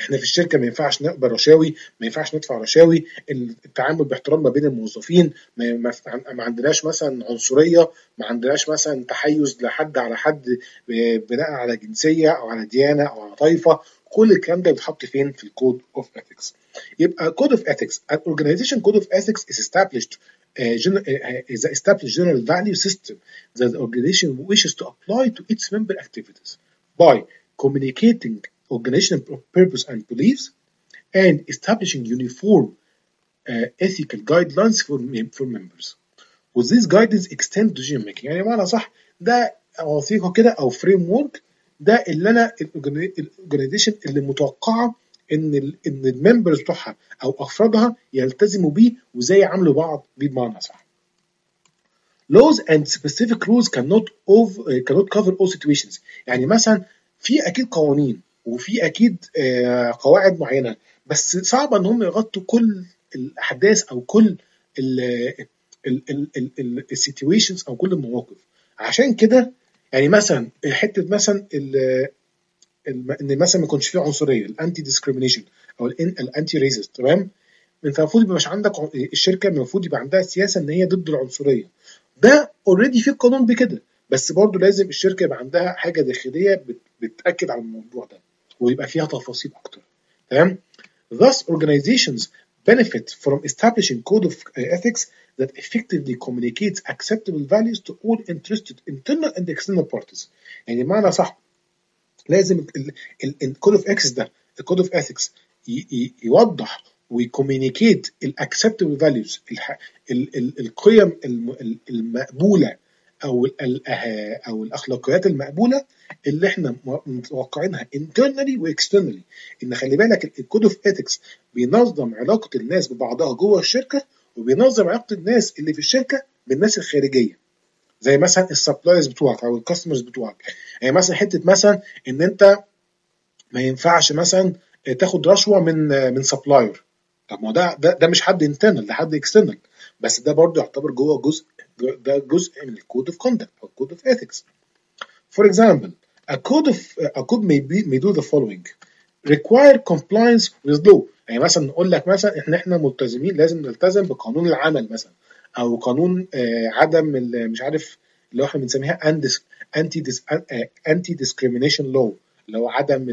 احنا في الشركه ما ينفعش نقبل رشاوي، ما ينفعش ندفع رشاوي، التعامل باحترام ما بين الموظفين، ما, ما, ما عندناش مثلا عنصريه، ما عندناش مثلا تحيز لحد على حد بناء على جنسيه او على ديانه او على طائفه. كل الكلام ده بيتحط فين؟ في الكود اوف ethics. يبقى code of ethics, an organization code of ethics is established uh, gen- uh, is an established general value system that the organization wishes to apply to its member activities by communicating organizational purpose and beliefs and establishing uniform uh, ethical guidelines for, mem- for members. With these guidelines extend to decision making. يعني معنى صح ده وثيقه كده او فريم ورك، ده اللي انا الاورجنايزيشن اللي متوقعه ان ال ان الممبرز بتوعها او افرادها يلتزموا بيه وازاي يعاملوا بعض بيه بمعنى صح. Laws and specific rules cannot over, cannot cover all situations. يعني مثلا في اكيد قوانين وفي اكيد آه قواعد معينه، بس صعب ان هم يغطوا كل الاحداث او كل السيتويشنز او كل المواقف. عشان كده يعني مثلا حته مثلا ان مثلا ما يكونش فيه عنصريه، الانتي ديسكريميشن او الانتي ريزست، تمام؟ انت المفروض يبقى مش عندك، الشركه المفروض يبقى عندها سياسه ان هي ضد العنصريه، ده اوريدي في قانون بكده، بس برضه لازم الشركه يبقى عندها حاجه داخليه بتاكد على الموضوع ده ويبقى فيها تفاصيل اكتر، تمام؟ Thus organizations benefit from establishing code of ethics that effectively communicates acceptable values to all interested internal and external parties. يعني بمعنى صح لازم الكود اوف اكس ده، الكود اوف اثكس يوضح ويكومينيكيت الاكسبتبل فاليوز، القيم المقبوله او او الاخلاقيات المقبوله اللي احنا متوقعينها internally واكسترنالي. ان خلي بالك الكود اوف اثكس بينظم علاقه الناس ببعضها جوه الشركه، وبينظم علاقه الناس اللي في الشركه بالناس الخارجيه، زي مثلا السبلايرز بتوعك او الكاستمرز بتوعك. يعني مثلا حته مثلا ان انت ما ينفعش مثلا تاخد رشوه من من سبلاير، طب ما ده ده, ده مش حد انترنال، ده حد اكسترنال، بس ده برضه يعتبر جوه جزء، ده جزء من الكود اوف كوندكت او الكود اوف ethics. For example, a code of a code may be may do the following: require compliance with law. يعني مثلا نقول لك مثلا احنا احنا ملتزمين لازم نلتزم بقانون العمل مثلا، او قانون آه عدم مش عارف اللي هو احنا بنسميها انتي انتي ديسكريميشن لو، اللي هو عدم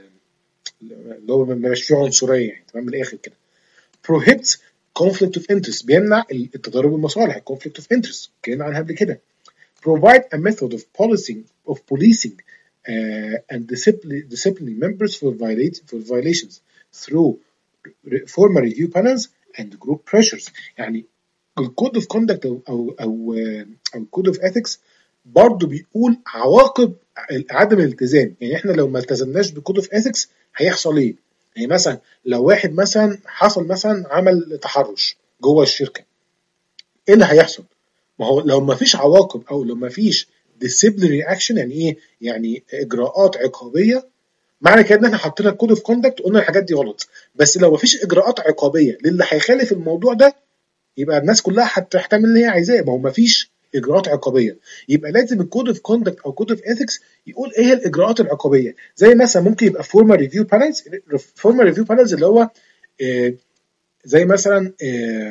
اللي هو ما فيه عنصريه، يعني تمام من الاخر كده. prohibits conflict of interest، بيمنع التضارب المصالح، conflict of interest اتكلمنا عنها قبل كده. provide a method of policing of policing uh, and discipline, disciplining members for, violate, for violations through formal review panels and group pressures. يعني الكود اوف كوندكت او او او او الكود اوف اثكس برضه بيقول عواقب عدم الالتزام. يعني احنا لو ما التزمناش بكود اوف اثكس هيحصل ايه؟ يعني مثلا لو واحد مثلا حصل مثلا عمل تحرش جوه الشركه، ايه اللي هيحصل؟ ما هو لو ما فيش عواقب او لو ما فيش disciplinary action، يعني ايه؟ يعني اجراءات عقابيه، معنى كده ان احنا حطينا الكود اوف كوندكت وقلنا الحاجات دي غلط، بس لو ما فيش اجراءات عقابيه للي هيخالف الموضوع ده يبقى الناس كلها هتحتمل اللي هي عايزاه. ما هو ما فيش اجراءات عقابيه، يبقى لازم الكود اوف كوندكت او كود اوف اثكس يقول ايه هي الاجراءات العقابيه. زي مثلا ممكن يبقى فورمال ريفيو بانلز، فورمال ريفيو بانلز اللي هو آه زي مثلا آه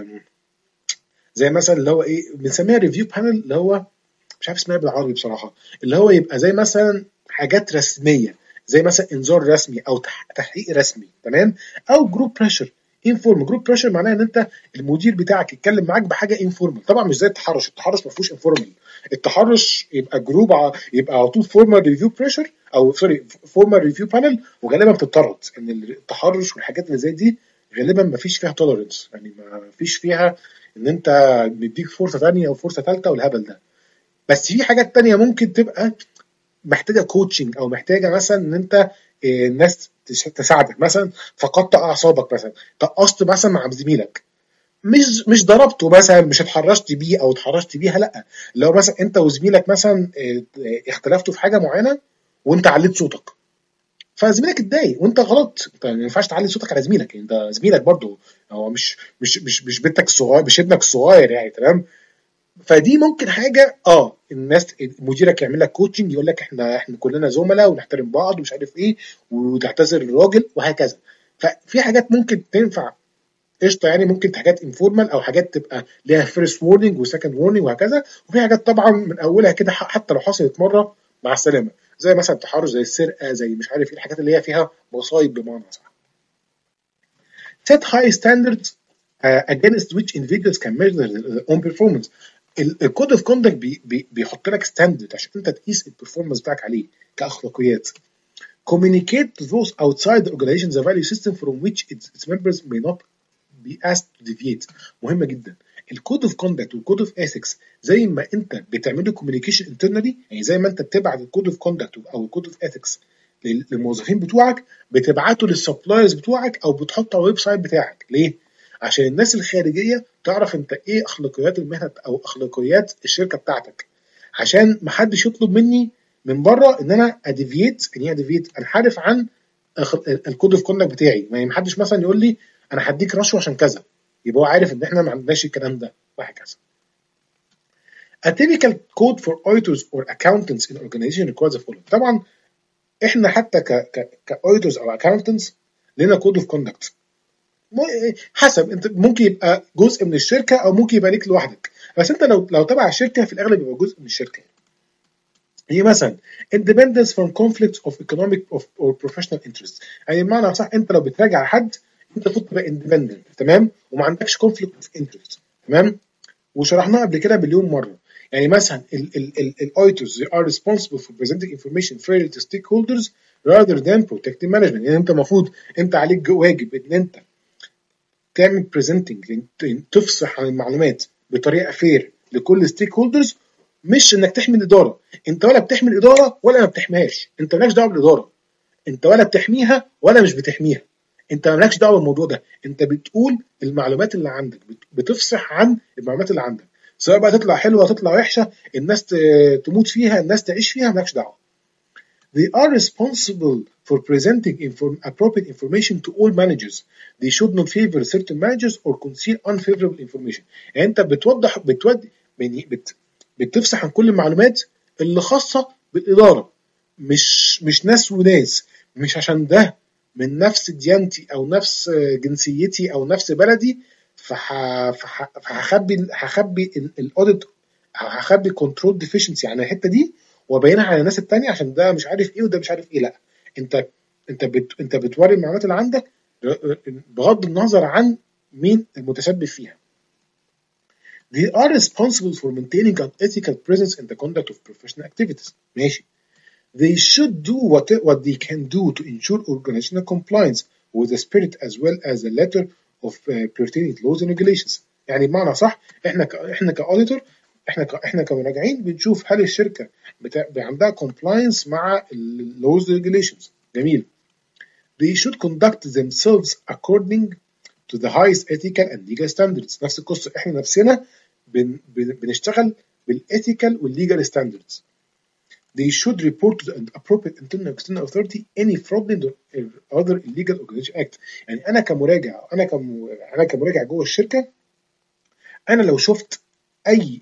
زي مثلا اللي هو ايه بنسميها ريفيو بانل، اللي هو مش عارف اسمها بالعربي بصراحه، اللي هو يبقى زي مثلا حاجات رسميه، زي مثلا انذار رسمي او تحقيق رسمي، تمام؟ او جروب بريشر انفورمال. جروب بريشر معناها ان انت المدير بتاعك يتكلم معاك بحاجه انفورمال، طبعا مش زي التحرش، التحرش ما فيهوش انفورمال، التحرش يبقى جروب ع... يبقى على طول فورمال ريفيو بريشر او سوري فورمال ريفيو بانل، وغالبا بتطرد ان التحرش والحاجات اللي زي دي غالبا ما فيش فيها توليرنس، يعني ما فيش فيها ان انت مديك فرصه ثانيه او فرصه ثالثه والهبل ده. بس في حاجات تانية ممكن تبقى محتاجه كوتشنج او محتاجه مثلا ان انت الناس تساعدك، مثلا فقدت اعصابك، مثلا تقصت مثلا مع زميلك، مش مش ضربته مثلا، مش اتحرشت بيه او اتحرشت بيها، لا، لو مثلا انت وزميلك مثلا اختلفتوا في حاجه معينه وانت عليت صوتك فزميلك اتضايق وانت غلط، انت ما ينفعش تعلي صوتك على زميلك، يعني ده زميلك برضه، هو مش مش مش مش بنتك الصغير، مش ابنك الصغير يعني، تمام؟ فدي ممكن حاجه اه الناس مديرك يعمل لك كوتشنج، يقول لك احنا احنا كلنا زملاء ونحترم بعض ومش عارف ايه، وتعتذر للراجل وهكذا. ففي حاجات ممكن تنفع قشطه يعني، ممكن حاجات انفورمال او حاجات تبقى ليها فيرست وورنينج وسكند وورنينج وهكذا. وفي حاجات طبعا من اولها كده حتى لو حصلت مره مع السلامه، زي مثلا التحرش، زي السرقه، زي مش عارف ايه، الحاجات اللي هي فيها مصايب بمعنى صح. set high standards uh, against which individuals can measure their own performance. الكود اوف كوندكت بي بي بيحط لك ستاندرد عشان انت تقيس البرفورمانس بتاعك عليه كاخلاقيات. communicate to those outside the organization the value system from which its, its members may not be asked to deviate. مهمه جدا. الكود اوف كوندكت والكود اوف اثكس زي ما انت بتعمله كوميونيكيشن انترنالي، يعني زي ما انت بتبعت الكود اوف كوندكت او الكود اوف اثكس للموظفين بتوعك، بتبعته للسبلايرز بتوعك او بتحطه على الويب سايت بتاعك. ليه؟ عشان الناس الخارجيه تعرف انت ايه اخلاقيات المهنه او اخلاقيات الشركه بتاعتك، عشان محدش يطلب مني من بره ان انا اديفيت، ان ايه اديفيت، انحرف عن الكود اوف كوندكت بتاعي. يعني محدش مثلا يقول لي انا هديك رشوه عشان كذا، يبقى هو عارف ان احنا ما عندناش الكلام ده وهكذا. A typical code for auditors or accountants in organization requires the following. طبعا احنا حتى ك ك كاوديتورز او accountants لنا كود اوف كوندكت حسب، انت ممكن يبقى جزء من الشركه او ممكن يبقى ليك لوحدك، بس انت لو لو تبع الشركه في الاغلب يبقى جزء من الشركه. هي مثلا independence from conflicts of economic of or professional interests، يعني بمعنى صح انت لو بتراجع حد انت المفروض تبقى independent تمام، وما عندكش conflict of interest تمام، وشرحناها قبل كده مليون مره. يعني مثلا الاوديتورز they are responsible for presenting information fairly to stakeholders rather than protecting management. يعني انت المفروض انت عليك واجب ان انت تعمل presenting، تفصح عن المعلومات بطريقه فير لكل ستيك هولدرز، مش انك تحمي الاداره. انت ولا بتحمي الاداره ولا ما بتحميهاش، انت مالكش دعوه بالاداره، انت ولا بتحميها ولا مش بتحميها، انت مالكش دعوه بالموضوع ده. انت بتقول المعلومات اللي عندك، بتفصح عن المعلومات اللي عندك، سواء بقى تطلع حلوه تطلع وحشه، الناس تموت فيها الناس تعيش فيها، مالكش دعوه. They are responsible for presenting inform appropriate information to all managers. They should not favor certain managers or conceal unfavorable information. يعني انت بتوضح بتودي يعني بت بتفصح عن كل المعلومات اللي خاصه بالاداره، مش مش ناس وناس، مش عشان ده من نفس ديانتي او نفس جنسيتي او نفس بلدي فح فح فهخبي هخبي الاوديت، هخبي كنترول ديفيشنسي عن الحته دي وابينها على الناس التانية عشان ده مش عارف ايه وده مش عارف ايه. لا، انت انت بت انت بتوري المعلومات اللي عندك بغض النظر عن مين المتسبب فيها. They are responsible for maintaining an ethical presence in the conduct of professional activities. ماشي. They should do what what they can do to ensure organizational compliance with the spirit as well as the letter of uh, pertaining laws and regulations. يعني بمعنى صح احنا ك احنا كاوديتور، احنا ك احنا كمراجعين بنشوف هل الشركه بتاع عندها compliance مع laws and regulations. جميل. They should conduct themselves according to the highest ethical and legal standards. نفس القصه، احنا نفسنا بن بن بنشتغل بالethical والlegal standards. They should report to the appropriate internal and external authority any fraudulent or other illegal organization act. يعني انا كمراجع، انا كم انا كمراجع جوه الشركه، انا لو شفت اي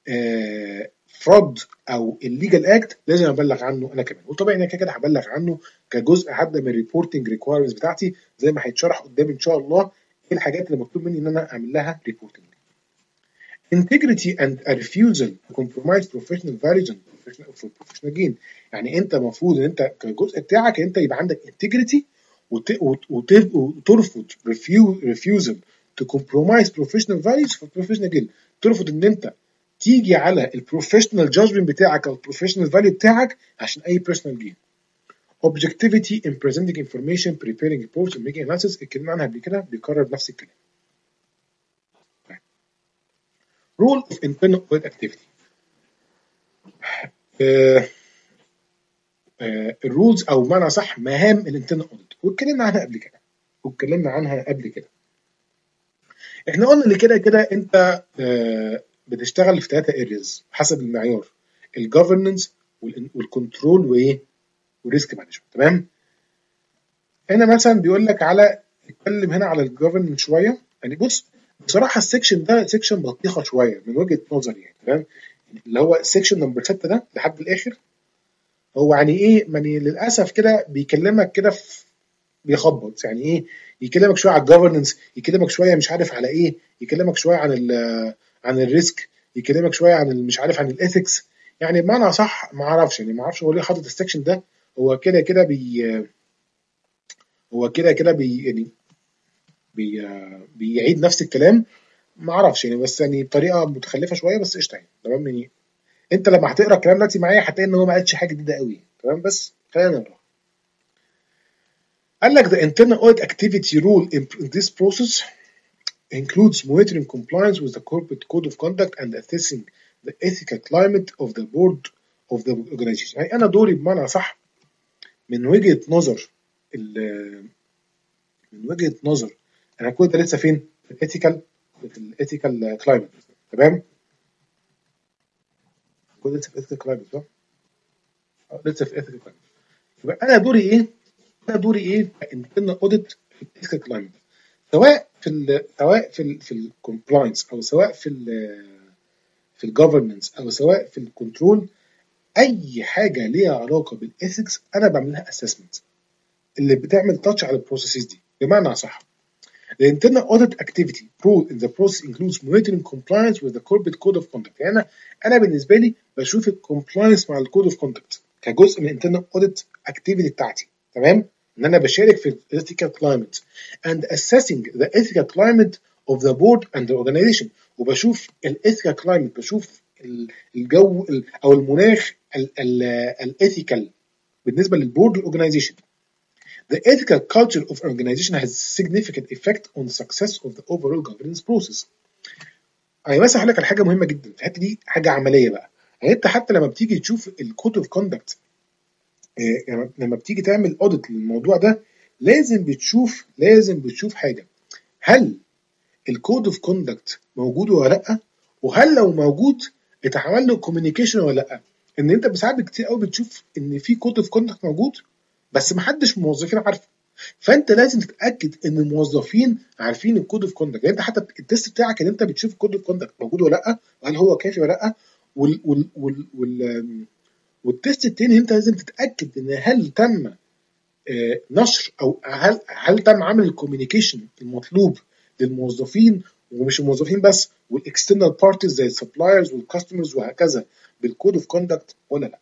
فراد او الليجل اكت لازم ابلغ عنه انا كمان، وطبعا انا كده هبلغ عنه كجزء حد من الريبورتنج ريكوايرمنتس بتاعتي، زي ما هيتشرح قدام ان شاء الله ايه الحاجات اللي مطلوب مني ان انا اعمل لها ريبورتنج. integrity and a refusal to compromise professional values and professional for professional gain. يعني انت المفروض ان انت كجزء بتاعك انت يبقى عندك integrity وترفض refusal to compromise professional values for professional gain. ترفض ان انت تيجي على البروفيشنال جادجمنت بتاعك او البروفيشنال فاليو بتاعك عشان اي بيرسونال جين. objectivity in presenting information, preparing reports and making analysis، اتكلمنا عنها قبل كده، بيكرر نفس الكلام. role of internal audit activity. الرولز او بمعنى صح مهام الانترنال اوديت، واتكلمنا عنها قبل كده واتكلمنا عنها قبل كده. احنا قلنا ان كده كده انت آه بتشتغل في ثلاثه ارياز حسب المعيار: الجفرننس والكنترول وايه والريسك مانجمنت. تمام. هنا مثلا بيقول لك على اتكلم هنا على الجفرننس شويه. يعني بص، بصراحه السكشن ده سكشن بطيخه شويه من وجهه نظري يعني، تمام. اللي هو السكشن نمبر ستة ده لحد الاخر، هو يعني ايه، يعني للاسف كده بيكلمك كده في بيخبط يعني ايه، يكلمك شويه على الجفرنس، يكلمك شويه مش عارف على ايه، يكلمك شويه عن ال عن الريسك، يكلمك شويه عن مش عارف عن الاثكس. يعني بمعنى صح ما اعرفش، يعني ما اعرفش هو ليه حاطط السكشن ده. هو كده كده بي هو كده كده بي يعني بي بيعيد نفس الكلام. ما اعرفش يعني، بس يعني بطريقه متخلفه شويه، بس قشطه يعني، تمام يعني. انت لما هتقرا الكلام دلوقتي معايا هتلاقي ان هو ما قالش حاجه جديده قوي، تمام، بس خلينا نقرا. قال لك the internal audit activity rule in this process includes monitoring compliance with the corporate code of conduct and assessing the ethical climate of the board of the organization. يعني انا دوري بمعنى صح من وجهه نظر من وجهه نظر انا كنت لسه فين في الايثيكال في الايثيكال كلايمت، تمام. كنت لسه في الايثيكال كلايمت صح؟ لسه في الايثيكال كلايمت. يبقى انا دوري ايه؟ انا دوري ايه كانترنال اوديت في الايثيكال كلايمت، سواء في ال سواء في ال في الكومبلاينس، او سواء في ال في الجفرنس، او سواء في الكنترول. اي حاجه ليها علاقه بالاثكس انا بعمل لها اسسمنت، اللي بتعمل تاتش على البروسيسز دي. بمعنى صح، the internal audit activity role in the process includes monitoring compliance with the corporate code of conduct. يعني انا انا بالنسبه لي بشوف الكومبلاينس مع الكود اوف كوندكت كجزء من internal audit activity بتاعتي، تمام. ان انا بشارك في ethical climate and assessing the ethical climate of the board and the organization. وبشوف الethical climate، بشوف الجو او المناخ الايثيكال بالنسبه للبورد والاورجنايزيشن. The ethical culture of an organization has significant effect on the success of the overall governance process. يعني مثلا هقول لك على حاجه مهمه جدا في الحته دي، حاجه عمليه بقى. يعني انت حتى لما بتيجي تشوف الكود اوف كوندكت، يعني لما بتيجي تعمل اوديت للموضوع ده، لازم بتشوف لازم بتشوف حاجه: هل الكود اوف كوندكت موجود ولا لا؟ وهل لو موجود اتعمل له كوميونيكيشن ولا لا؟ ان انت ساعات كتير قوي بتشوف ان في كود اوف كوندكت موجود بس ما حدش من الموظفين عارفه، فانت لازم تتاكد ان الموظفين عارفين الكود اوف كوندكت. يعني انت حتى التست بتاعك ان انت بتشوف الكود اوف كوندكت موجود ولا لا، وهل هو كافي ولا لا. وال وال وال وال والتست التاني انت لازم تتاكد ان هل تم آه نشر، او هل هل تم عمل الكوميونيكيشن المطلوب للموظفين، ومش الموظفين بس، والاكسترنال بارتيز زي السبلايرز والكاستمرز وهكذا، بالكود اوف كوندكت ولا لا.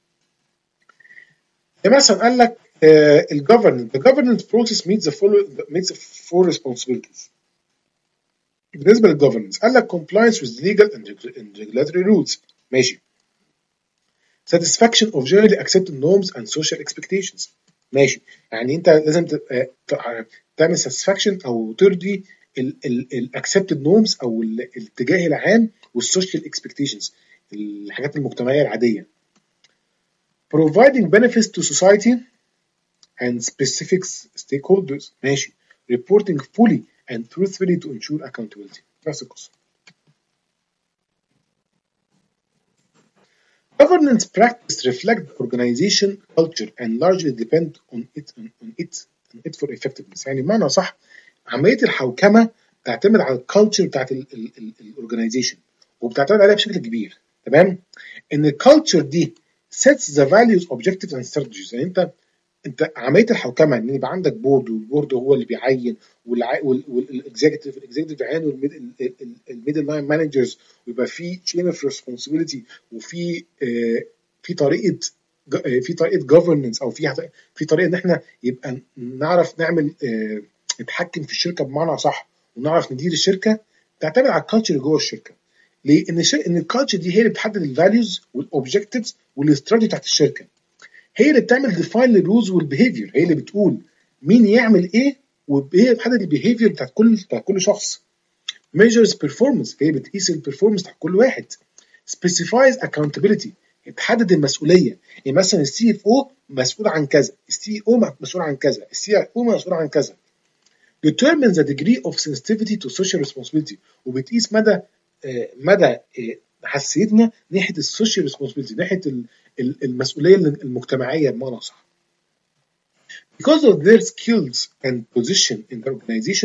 مثلا قال لك uh, الجفرنس the governance process meets the following meets the four responsibilities. بالنسبه للجفرنس قال لك compliance with legal and regulatory rules، ماشي. satisfaction of generally accepted norms and social expectations، ماشي. يعني انت لازم تعمل satisfaction او ترضي ال accepted norms او الاتجاه العام والسوشيال expectations، الحاجات المجتمعيه العاديه. providing benefits to society and specific stakeholders، ماشي. reporting fully and truthfully to ensure accountability، نفس القصة. governance practice reflect the organization culture and largely depend on it on, on it on it for effectiveness. يعني بمعنى صح، عملية الحوكمة تعتمد على الكالتشر بتاعت الاورجنايزيشن، وبتعتمد عليها بشكل كبير، تمام. ان الكالتشر دي sets the values objectives and strategies. يعني انت انت عمليه الحوكمه ان يبقى عندك بورد، والبورد هو اللي بيعين، والاكزيكتيف الاكزيكتيف بيعين، والميدل لاين مانجرز، ويبقى في تشين اوف ريسبونسبيلتي، وفي آه في طريقه في طريقه جفرنس، او في في طريقه ان احنا يبقى نعرف نعمل آه نتحكم في الشركه بمعنى صح، ونعرف ندير الشركه. تعتمد على الكالتشر جوه الشركه. ليه؟ ان ان الكالتشر دي هي اللي بتحدد الفاليوز والاوبجكتيفز والاستراتيجي بتاعت الشركه، هي اللي بتعمل ديفاين للرولز والبيهيفير، هي اللي بتقول مين يعمل ايه، وهي اللي بتحدد البيهيفير بتاعت كل بتاعت كل شخص. measures performance، هي بتقيس البرفورمانس بتاع كل واحد. specifies accountability، تحدد المسؤوليه. يعني مثلا السي اف او مسؤول عن كذا، السي او مسؤول عن كذا، السي اي او مسؤول عن كذا. determines the degree of sensitivity to social responsibility، وبتقيس مدى مدى حساسيتنا ناحيه السوشيال ريسبونسبيلتي، ناحيه المسؤوليه المجتمعيه بمعنى صح. Because of their skills and position in the organization,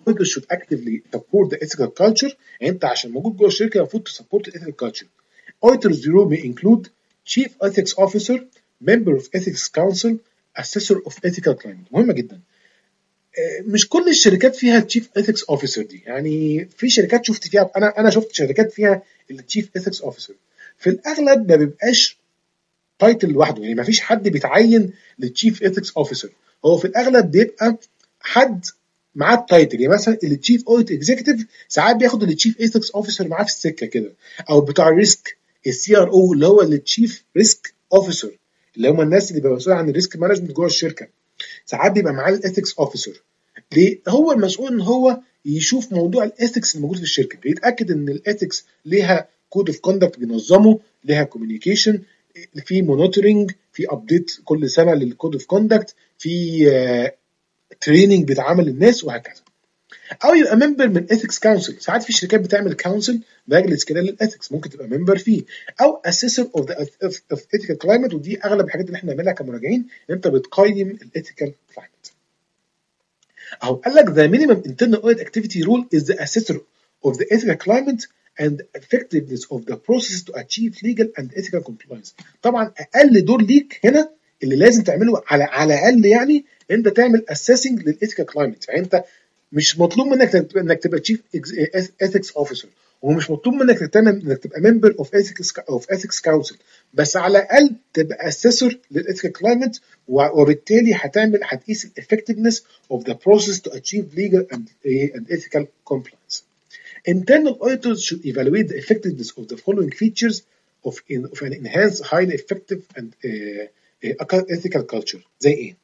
auditors should actively support the ethical culture. يعني انت عشان موجود جوه الشركه المفروض تسبورت ethical culture. Auditors role may include chief ethics officer, member of ethics council, assessor of ethical climate. مهمه جدا. مش كل الشركات فيها تشيف ايثكس اوفيسر دي، يعني في شركات شفت فيها، انا انا شفت شركات فيها التشيف ايثكس اوفيسر. في الاغلب ما بيبقاش تايتل لوحده، يعني ما فيش حد بيتعين للتشيف ايثكس اوفيسر، هو في الاغلب بيبقى حد معاه التايتل. يعني مثلا التشيف اوديت اكزيكتيف ساعات بياخد التشيف ايثكس اوفيسر معاه في السكه كده، او بتاع الريسك السي ار او اللي هو التشيف ريسك اوفيسر، اللي هم الناس اللي بيبقوا مسؤولين عن الريسك مانجمنت جوه الشركه، ساعات بيبقى معاه الايثكس اوفيسر. ليه؟ هو المسؤول ان هو يشوف موضوع الايثكس الموجود في الشركه، بيتاكد ان الايثكس ليها كود اوف كوندكت بينظمه، ليها كوميونيكيشن، في مونيتورنج، في ابديت كل سنه للكود اوف كوندكت، في تريننج بيتعمل للناس وهكذا. او يبقى ممبر من ايثكس كونسل، ساعات في شركات بتعمل كونسل مجلس كده للايثكس ممكن تبقى ممبر فيه، او اسيسور اوف ذا اوف ايثيكال كلايمت، ودي اغلب الحاجات اللي احنا بنعملها كمراجعين، انت بتقيم الايثيكال كلايمت. أو قال لك the minimum internal audit activity rule is the assessor of the ethical climate and effectiveness of the process to achieve legal and ethical compliance. طبعا أقل دور ليك هنا اللي لازم تعمله على على الأقل، يعني أنت تعمل assessing للethical climate. يعني أنت مش مطلوب منك إنك تبقى chief ethics officer، ومش مطلوب منك تعمل انك تبقى member of ethics of ethics council، بس على الاقل تبقى assessor للethical climate، وبالتالي هتعمل هتقيس effectiveness of the process to achieve legal and, and ethical compliance. Internal auditors should evaluate the effectiveness of the following features of, in, of an enhanced highly effective and uh, uh, ethical culture. زي ايه؟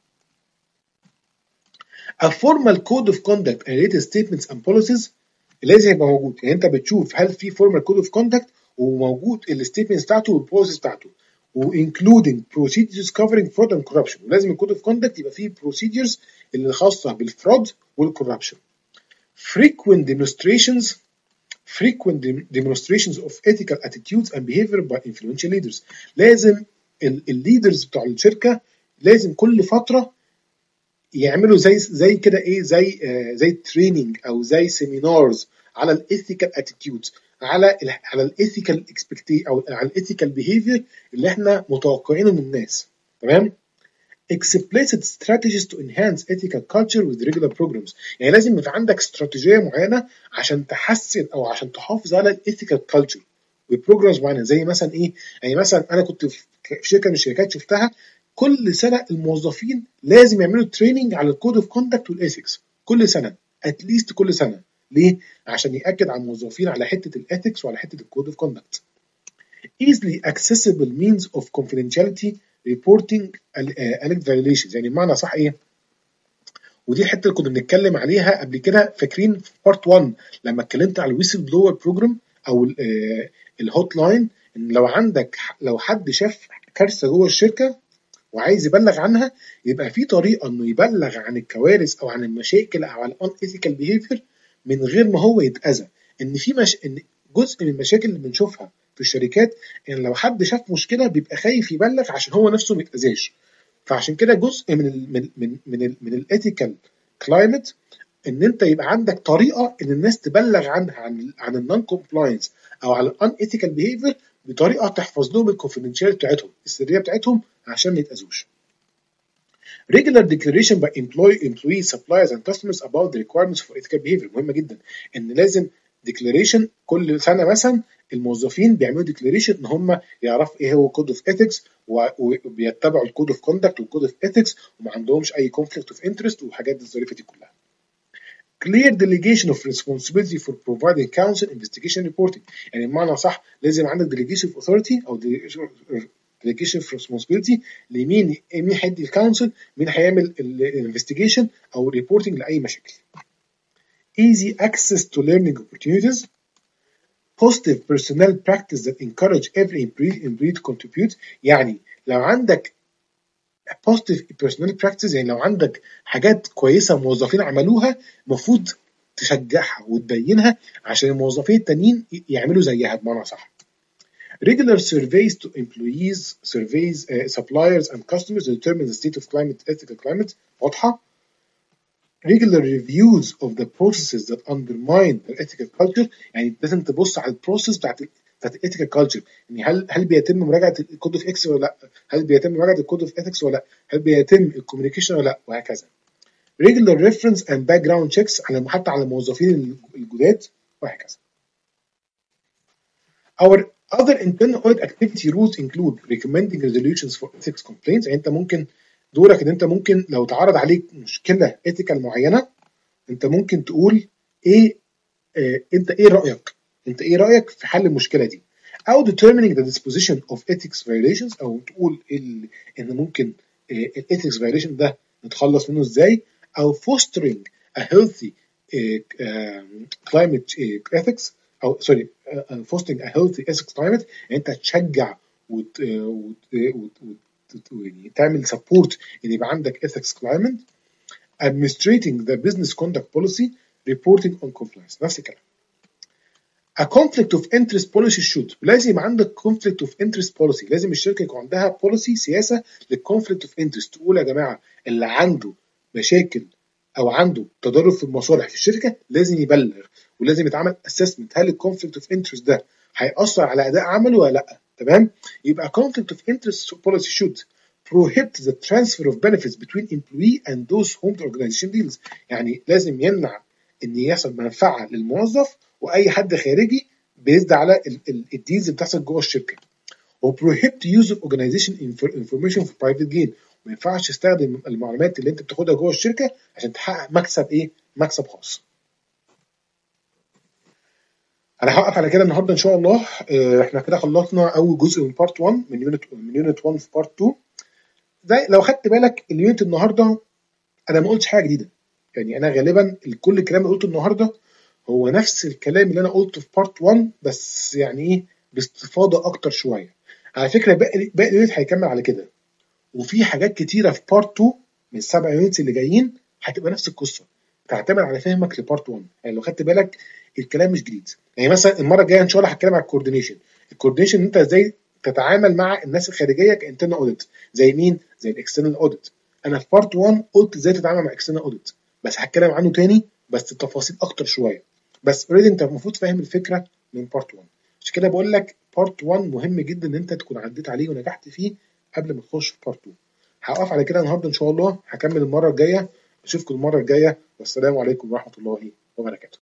A formal code of conduct and related statements and policies لازم يبقى موجود. يعني انت بتشوف هل في formal code of conduct وموجود الستيتمنتس بتاعته والبروسيس بتاعته، وانكلودing procedures covering fraud and corruption. ولازم الكود اوف كوندكت يبقى فيه procedures اللي خاصه بالفراد والكوربشن. frequent demonstrations frequent demonstrations of ethical attitudes and behavior by influential leaders. لازم الليدرز بتوع الشركه لازم كل فتره يعملوا زي زي كده ايه زي آه زي تريننج او زي سيمينارز على الايثيكال اتيتيودز، على ال على الايثيكال اكسبكتي او على الايثيكال بيهيفير اللي احنا متوقعينه من الناس. تمام. explicit strategies to enhance ethical culture with regular programs. يعني لازم يبقى عندك استراتيجيه معينه عشان تحسن او عشان تحافظ على الايثيكال كلتشر وبروجرامز معينه. زي مثلا ايه؟ يعني مثلا انا كنت في شركه من الشركات شفتها كل سنه الموظفين لازم يعملوا تريننج على الكود اوف كوندكت والايثكس كل سنه، اتليست كل سنه. ليه؟ عشان ياكد على الموظفين على حته الايثكس وعلى حته الكود اوف كوندكت. easily accessible means of confidentiality reporting alleged violations. يعني بمعنى صح ايه؟ ودي الحته اللي كنا بنتكلم عليها قبل كده، فاكرين في بارت واحد لما اتكلمت على الويسل بلور بروجرام او الهوت لاين، ان لو عندك لو حد شاف كارثه جوه الشركه وعايز يبلغ عنها، يبقى في طريقه انه يبلغ عن الكوارث او عن المشاكل او عن الانثيكال بيهيفير من غير ما هو يتاذى. ان في مش... ان جزء من المشاكل اللي بنشوفها في الشركات ان لو حد شاف مشكله بيبقى خايف يبلغ عشان هو نفسه ما يتاذاش. فعشان كده جزء من ال من من من ال من الايثيكال كلايمت ان انت يبقى عندك طريقه ان الناس تبلغ عنها عن عن النون كومبلاينس او على الان ايثيكال بيهيفير بطريقه تحفظ لهم الكونفيدنشاليتي بتاعتهم، السريه بتاعتهم، عشان ما يتاذوش. regular declaration by employee employees suppliers and customers about the requirements for ethical behavior. مهمه جدا ان لازم declaration كل سنه مثلا الموظفين بيعملوا declaration ان هم يعرفوا ايه هو كود اوف ethics وبيتبعوا الكود اوف كوندكت والكود اوف ethics وما عندهمش اي conflict of interest والحاجات الظريفه دي كلها. clear delegation of responsibility for providing counsel investigation reporting. يعني بمعنى صح لازم عندك delegation of authority او delegation of responsibility لمين مين هيدي الكونسل، مين هيعمل الانفستيجيشن او ريبورتنج لاي مشاكل. easy access to learning opportunities. positive personnel practice that encourage every employee to contribute. يعني لو عندك positive personnel practice، يعني لو عندك حاجات كويسه موظفين عملوها المفروض تشجعها وتبينها عشان الموظفين التانيين يعملوا زيها بمعنى صح. regular surveys to employees, surveys uh, suppliers and customers to determine the state of climate ethical climate. واضحه. regular reviews of the processes that undermine the ethical culture. يعني لازم تبص على البروسيس بتاعت بتاعت الethical culture. يعني هل هل بيتم مراجعه الكود اوف اكس ولا لا؟ هل بيتم مراجعه الكود اوف ethics ولا لا؟ هل بيتم الكوميونيكيشن ولا لا؟ وهكذا. regular reference and background checks على حتى على الموظفين الجداد وهكذا. Our other internal audit activity rules include recommending resolutions for ethics complaints. يعني انت ممكن دورك ان انت ممكن لو تعرض عليك مشكله ethical معينه انت ممكن تقول ايه آه انت ايه رايك؟ انت ايه رايك في حل المشكله دي؟ او determining the disposition of ethics violations او تقول ال... ان ممكن آه الethics violation ده نتخلص منه ازاي؟ او fostering a healthy uh, um, climate uh, ethics او سوري uh, fostering a healthy ethics climate. يعني انت تشجع وت, وت, وت, وت, وت تعمل support ان يبقى عندك ethics climate. administrating the business conduct policy, reporting on compliance. نفس الكلام. A conflict of interest policy should لازم يبقى عندك conflict of interest policy. لازم الشركه يكون عندها policy سياسه للconflict of interest. تقول يا جماعه اللي عنده مشاكل او عنده تضارب في المصالح في الشركه لازم يبلغ ولازم يتعمل assessment هل الكونفليكت اوف انترست ده هيأثر على اداء عمله ولا لا. تمام. يبقى conflict of interest policy should prohibit the transfer of benefits between employee and those whom the organization deals. يعني لازم يمنع ان يحصل منفعه للموظف واي حد خارجي بيزد على الديلز اللي بتحصل جوه الشركه. و prohibit use of organization information for private gain. ما ينفعش تستخدم المعلومات اللي انت بتاخدها جوه الشركه عشان تحقق مكسب ايه؟ مكسب خاص. انا هوقف على كده النهارده ان شاء الله. احنا كده خلصنا اول جزء من بارت واحد من يونت من يونت واحد في بارت اتنين. زي لو خدت بالك اليونت النهارده انا ما قلتش حاجه جديده. يعني انا غالبا كل الكلام اللي قلته النهارده هو نفس الكلام اللي انا قلته في بارت واحد بس يعني ايه باستفاضه اكتر شويه. على فكره باقي باقي اليونت هيكمل على كده. وفي حاجات كتيره في بارت اتنين من السبع يونتس اللي جايين هتبقى نفس القصه. تعتمد على فهمك لبارت واحد. يعني لو خدت بالك الكلام مش جديد. يعني مثلا المره الجايه ان شاء الله هتكلم على الكوردينيشن. الكوردينيشن انت ازاي تتعامل مع الناس الخارجيه كانترنال اوديت. زي مين؟ زي الاكسترنال اوديت. انا في بارت واحد قلت ازاي تتعامل مع اكسترنال اوديت بس هتكلم عنه تاني بس التفاصيل اكتر شويه. بس اوريدي انت المفروض فاهم الفكره من بارت واحد. عشان كده بقول لك بارت واحد مهم جدا ان انت تكون عديت عليه ونجحت فيه قبل ما تخش في بارت اتنين. هقف على كده النهارده ان شاء الله. هكمل المره الجايه. اشوفكم المره الجايه والسلام عليكم ورحمه الله وبركاته.